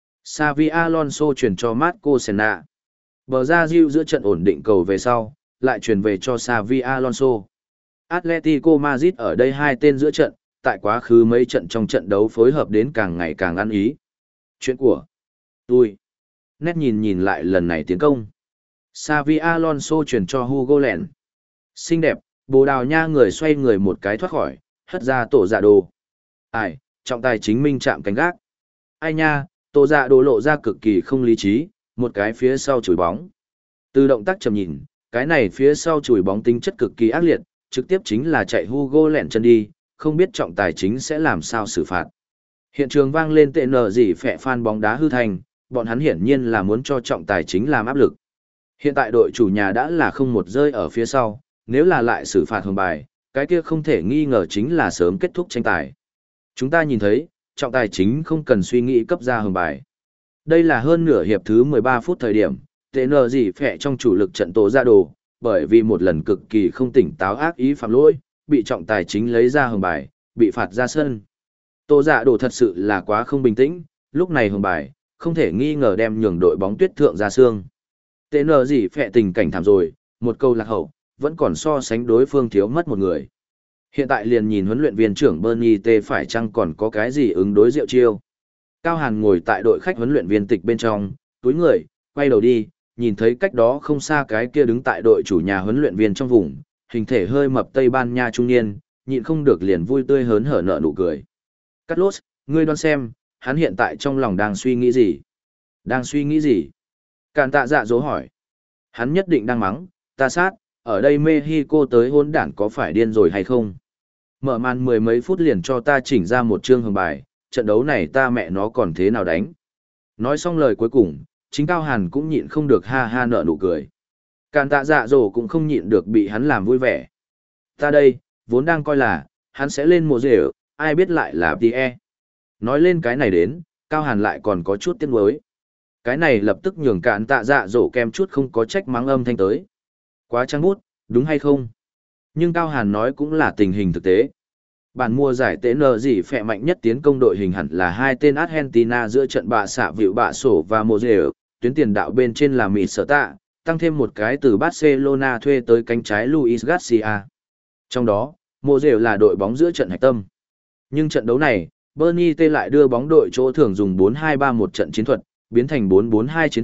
Xavi Alonso chuyển cho Marco Senna. Bờ ra Diu giữa trận ổn định cầu về sau, lại chuyển về cho Xavi Alonso. Atletico Madrid ở đây hai tên giữa trận, tại quá khứ mấy trận trong trận đấu phối hợp đến càng ngày càng ăn ý. Chuyện của tôi. Nét nhìn nhìn lại lần này tiến công. Xavi Alonso chuyển cho Hugo lẹn. Xinh đẹp, Bồ Đào Nha người xoay người một cái thoát khỏi, hất ra tổ dạ đồ. Ai, trọng tài chính minh chạm cánh gác. Ai nha, tổ dạ đồ lộ ra cực kỳ không lý trí, một cái phía sau chùi bóng. Từ động tác chầm nhìn, cái này phía sau chùi bóng tính chất cực kỳ ác liệt, trực tiếp chính là chạy Hugo lẹn chân đi, không biết trọng tài chính sẽ làm sao xử phạt. Hiện trường vang lên tệ nở gì phẹ fan bóng đá hư thành, bọn hắn hiển nhiên là muốn cho trọng tài chính làm áp lực. Hiện tại đội chủ nhà đã là không một rơi ở phía sau, nếu là lại xử phạt hưởng bài, cái kia không thể nghi ngờ chính là sớm kết thúc tranh tài. Chúng ta nhìn thấy, trọng tài chính không cần suy nghĩ cấp ra hưởng bài. Đây là hơn nửa hiệp thứ mười ba phút thời điểm, tệ nở gì phẹ trong chủ lực trận tổ ra đồ, bởi vì một lần cực kỳ không tỉnh táo ác ý phạm lỗi, bị trọng tài chính lấy ra hưởng bài, bị phạt ra sân. Tổ dạ đồ thật sự là quá không bình tĩnh, lúc này hưởng bài, không thể nghi ngờ đem nhường đội bóng tuyết thượng ra xương. Tệ nở gì phẹ tình cảnh thảm rồi, một câu lạc hậu, vẫn còn so sánh đối phương thiếu mất một người. Hiện tại liền nhìn huấn luyện viên trưởng Bernie T phải chăng còn có cái gì ứng đối diệu chiêu. Cao Hàn ngồi tại đội khách huấn luyện viên tịch bên trong, túi người, quay đầu đi, nhìn thấy cách đó không xa cái kia đứng tại đội chủ nhà huấn luyện viên trong vùng, hình thể hơi mập Tây Ban Nha trung niên, nhịn không được liền vui tươi hớn hở nở nụ cười. Carlos, ngươi đoán xem, hắn hiện tại trong lòng đang suy nghĩ gì? Đang suy nghĩ gì? Càn tạ dạ dỗ hỏi. Hắn nhất định đang mắng, ta sát, ở đây Mexico tới hôn đảng có phải điên rồi hay không? Mở màn mười mấy phút liền cho ta chỉnh ra một chương hồng bài, trận đấu này ta mẹ nó còn thế nào đánh? Nói xong lời cuối cùng, chính Cao Hàn cũng nhịn không được ha ha nở nụ cười. Càn tạ dạ dỗ cũng không nhịn được bị hắn làm vui vẻ. Ta đây, vốn đang coi là, hắn sẽ lên mùa rể, ai biết lại là Pierre. Nói lên cái này đến, Cao Hàn lại còn có chút tiếc nuối. Cái này lập tức nhường cạn tạ dạ dỗ kem chút không có trách mắng âm thanh tới. Quá trăng bút, đúng hay không? Nhưng Cao Hàn nói cũng là tình hình thực tế. Bản mùa giải tê en gì phẹ mạnh nhất tiến công đội hình hẳn là hai tên Argentina giữa trận bạ xạ vịu bạ sổ và mùa rể, tuyến tiền đạo bên trên là Mỹ Sở Tạ, tăng thêm một cái từ Barcelona thuê tới cánh trái Luis Garcia. Trong đó, mùa rể là đội bóng giữa trận hạch tâm. Nhưng trận đấu này, Bernie T lại đưa bóng đội chỗ thường dùng bốn hai ba một trận chiến thuật, biến thành bốn bốn hai chiến thuật,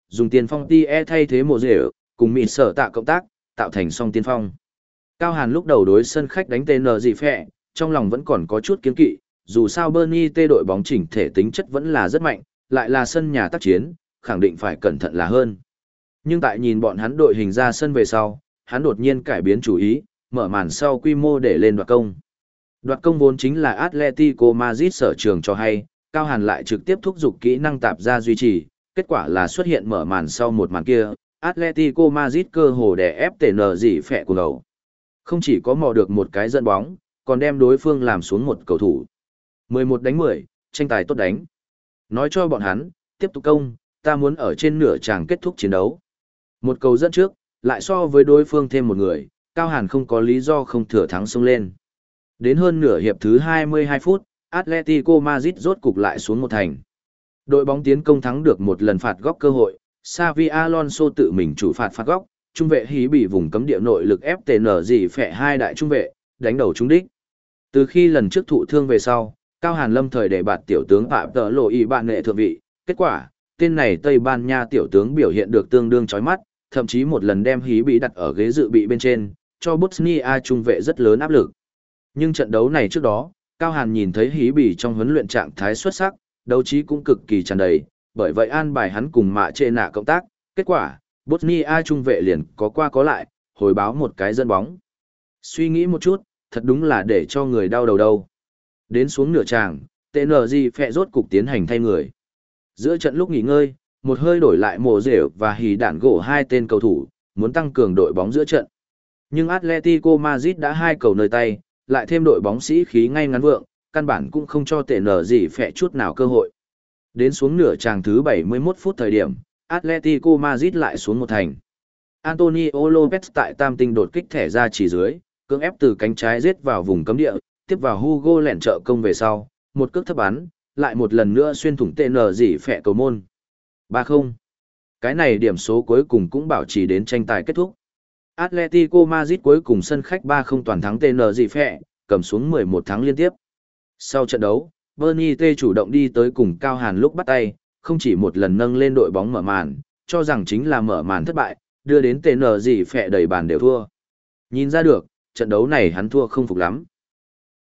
dùng tiền phong Tie thay thế mồ rể, cùng mịt sở tạ cộng tác, tạo thành song tiên phong. Cao Hàn lúc đầu đối sân khách đánh tê en gì phẹ, trong lòng vẫn còn có chút kiêng kỵ, dù sao Burnley tê đội bóng chỉnh thể tính chất vẫn là rất mạnh, lại là sân nhà tác chiến, khẳng định phải cẩn thận là hơn. Nhưng tại nhìn bọn hắn đội hình ra sân về sau, hắn đột nhiên cải biến chủ ý, mở màn sau quy mô để lên đoạt công. Đoạt công vốn chính là Atletico Madrid sở trường cho hay, Cao Hàn lại trực tiếp thúc giục kỹ năng tạp ra duy trì, kết quả là xuất hiện mở màn sau một màn kia, Atletico Madrid cơ hồ đè ép tê en gì phẹ của đầu. Không chỉ có mò được một cái dẫn bóng, còn đem đối phương làm xuống một cầu thủ. mười một đánh mười, tranh tài tốt đánh. Nói cho bọn hắn, tiếp tục công, ta muốn ở trên nửa tràng kết thúc chiến đấu. Một cầu dẫn trước, lại so với đối phương thêm một người, Cao Hàn không có lý do không thừa thắng xông lên. Đến hơn nửa hiệp thứ hai mươi hai phút, Atletico Madrid rốt cục lại xuống một thành. Đội bóng tiến công thắng được một lần phạt góc cơ hội, Xavi Alonso tự mình chủ phạt phạt góc, trung vệ hí bị vùng cấm địa nội lực ép tê en gì phẹ hai đại trung vệ, đánh đầu trúng đích. Từ khi lần trước thụ thương về sau, Cao Hàn lâm thời để bạt tiểu tướng Phạm Tợ Lộ Y bạn nghệ thượng vị, kết quả, tên này Tây Ban Nha tiểu tướng biểu hiện được tương đương chói mắt, thậm chí một lần đem hí bị đặt ở ghế dự bị bên trên, cho Bosnia trung vệ rất lớn áp lực. Nhưng trận đấu này trước đó, Cao Hàn nhìn thấy hí bị trong huấn luyện trạng thái xuất sắc, đấu trí cũng cực kỳ tràn đầy, bởi vậy an bài hắn cùng mạ trệ nạ cộng tác, kết quả, Bosnia trung vệ liền có qua có lại, hồi báo một cái dẫn bóng. Suy nghĩ một chút, thật đúng là để cho người đau đầu đâu. Đến xuống nửa tràng, tê en gì phẹ rốt cục tiến hành thay người. Giữa trận lúc nghỉ ngơi, một hơi đổi lại mồ rểu và hì đạn gỗ hai tên cầu thủ, muốn tăng cường đội bóng giữa trận. Nhưng Atletico Madrid đã hai cầu nơi tay, lại thêm đội bóng sĩ khí ngay ngắn vượng, căn bản cũng không cho tê en gì phẹ chút nào cơ hội. Đến xuống nửa tràng thứ bảy mươi mốt phút thời điểm, Atletico Madrid lại xuống một thành. Antonio Lopez tại tam tinh đột kích thẻ ra chỉ dưới, cưỡng ép từ cánh trái giết vào vùng cấm địa, tiếp vào Hugo lẻn trợ công về sau, một cước thấp bắn, lại một lần nữa xuyên thủng tê en gì phẹ cầu môn. ba không. Cái này điểm số cuối cùng cũng bảo trì đến tranh tài kết thúc. Atletico Madrid cuối cùng sân khách ba không toàn thắng tê en gì phẹ, cầm xuống mười một thắng liên tiếp. Sau trận đấu, Bernie T chủ động đi tới cùng Cao Hàn lúc bắt tay, không chỉ một lần nâng lên đội bóng mở màn, cho rằng chính là mở màn thất bại, đưa đến tê en gì phẹ đầy bàn đều thua. Nhìn ra được, trận đấu này hắn thua không phục lắm.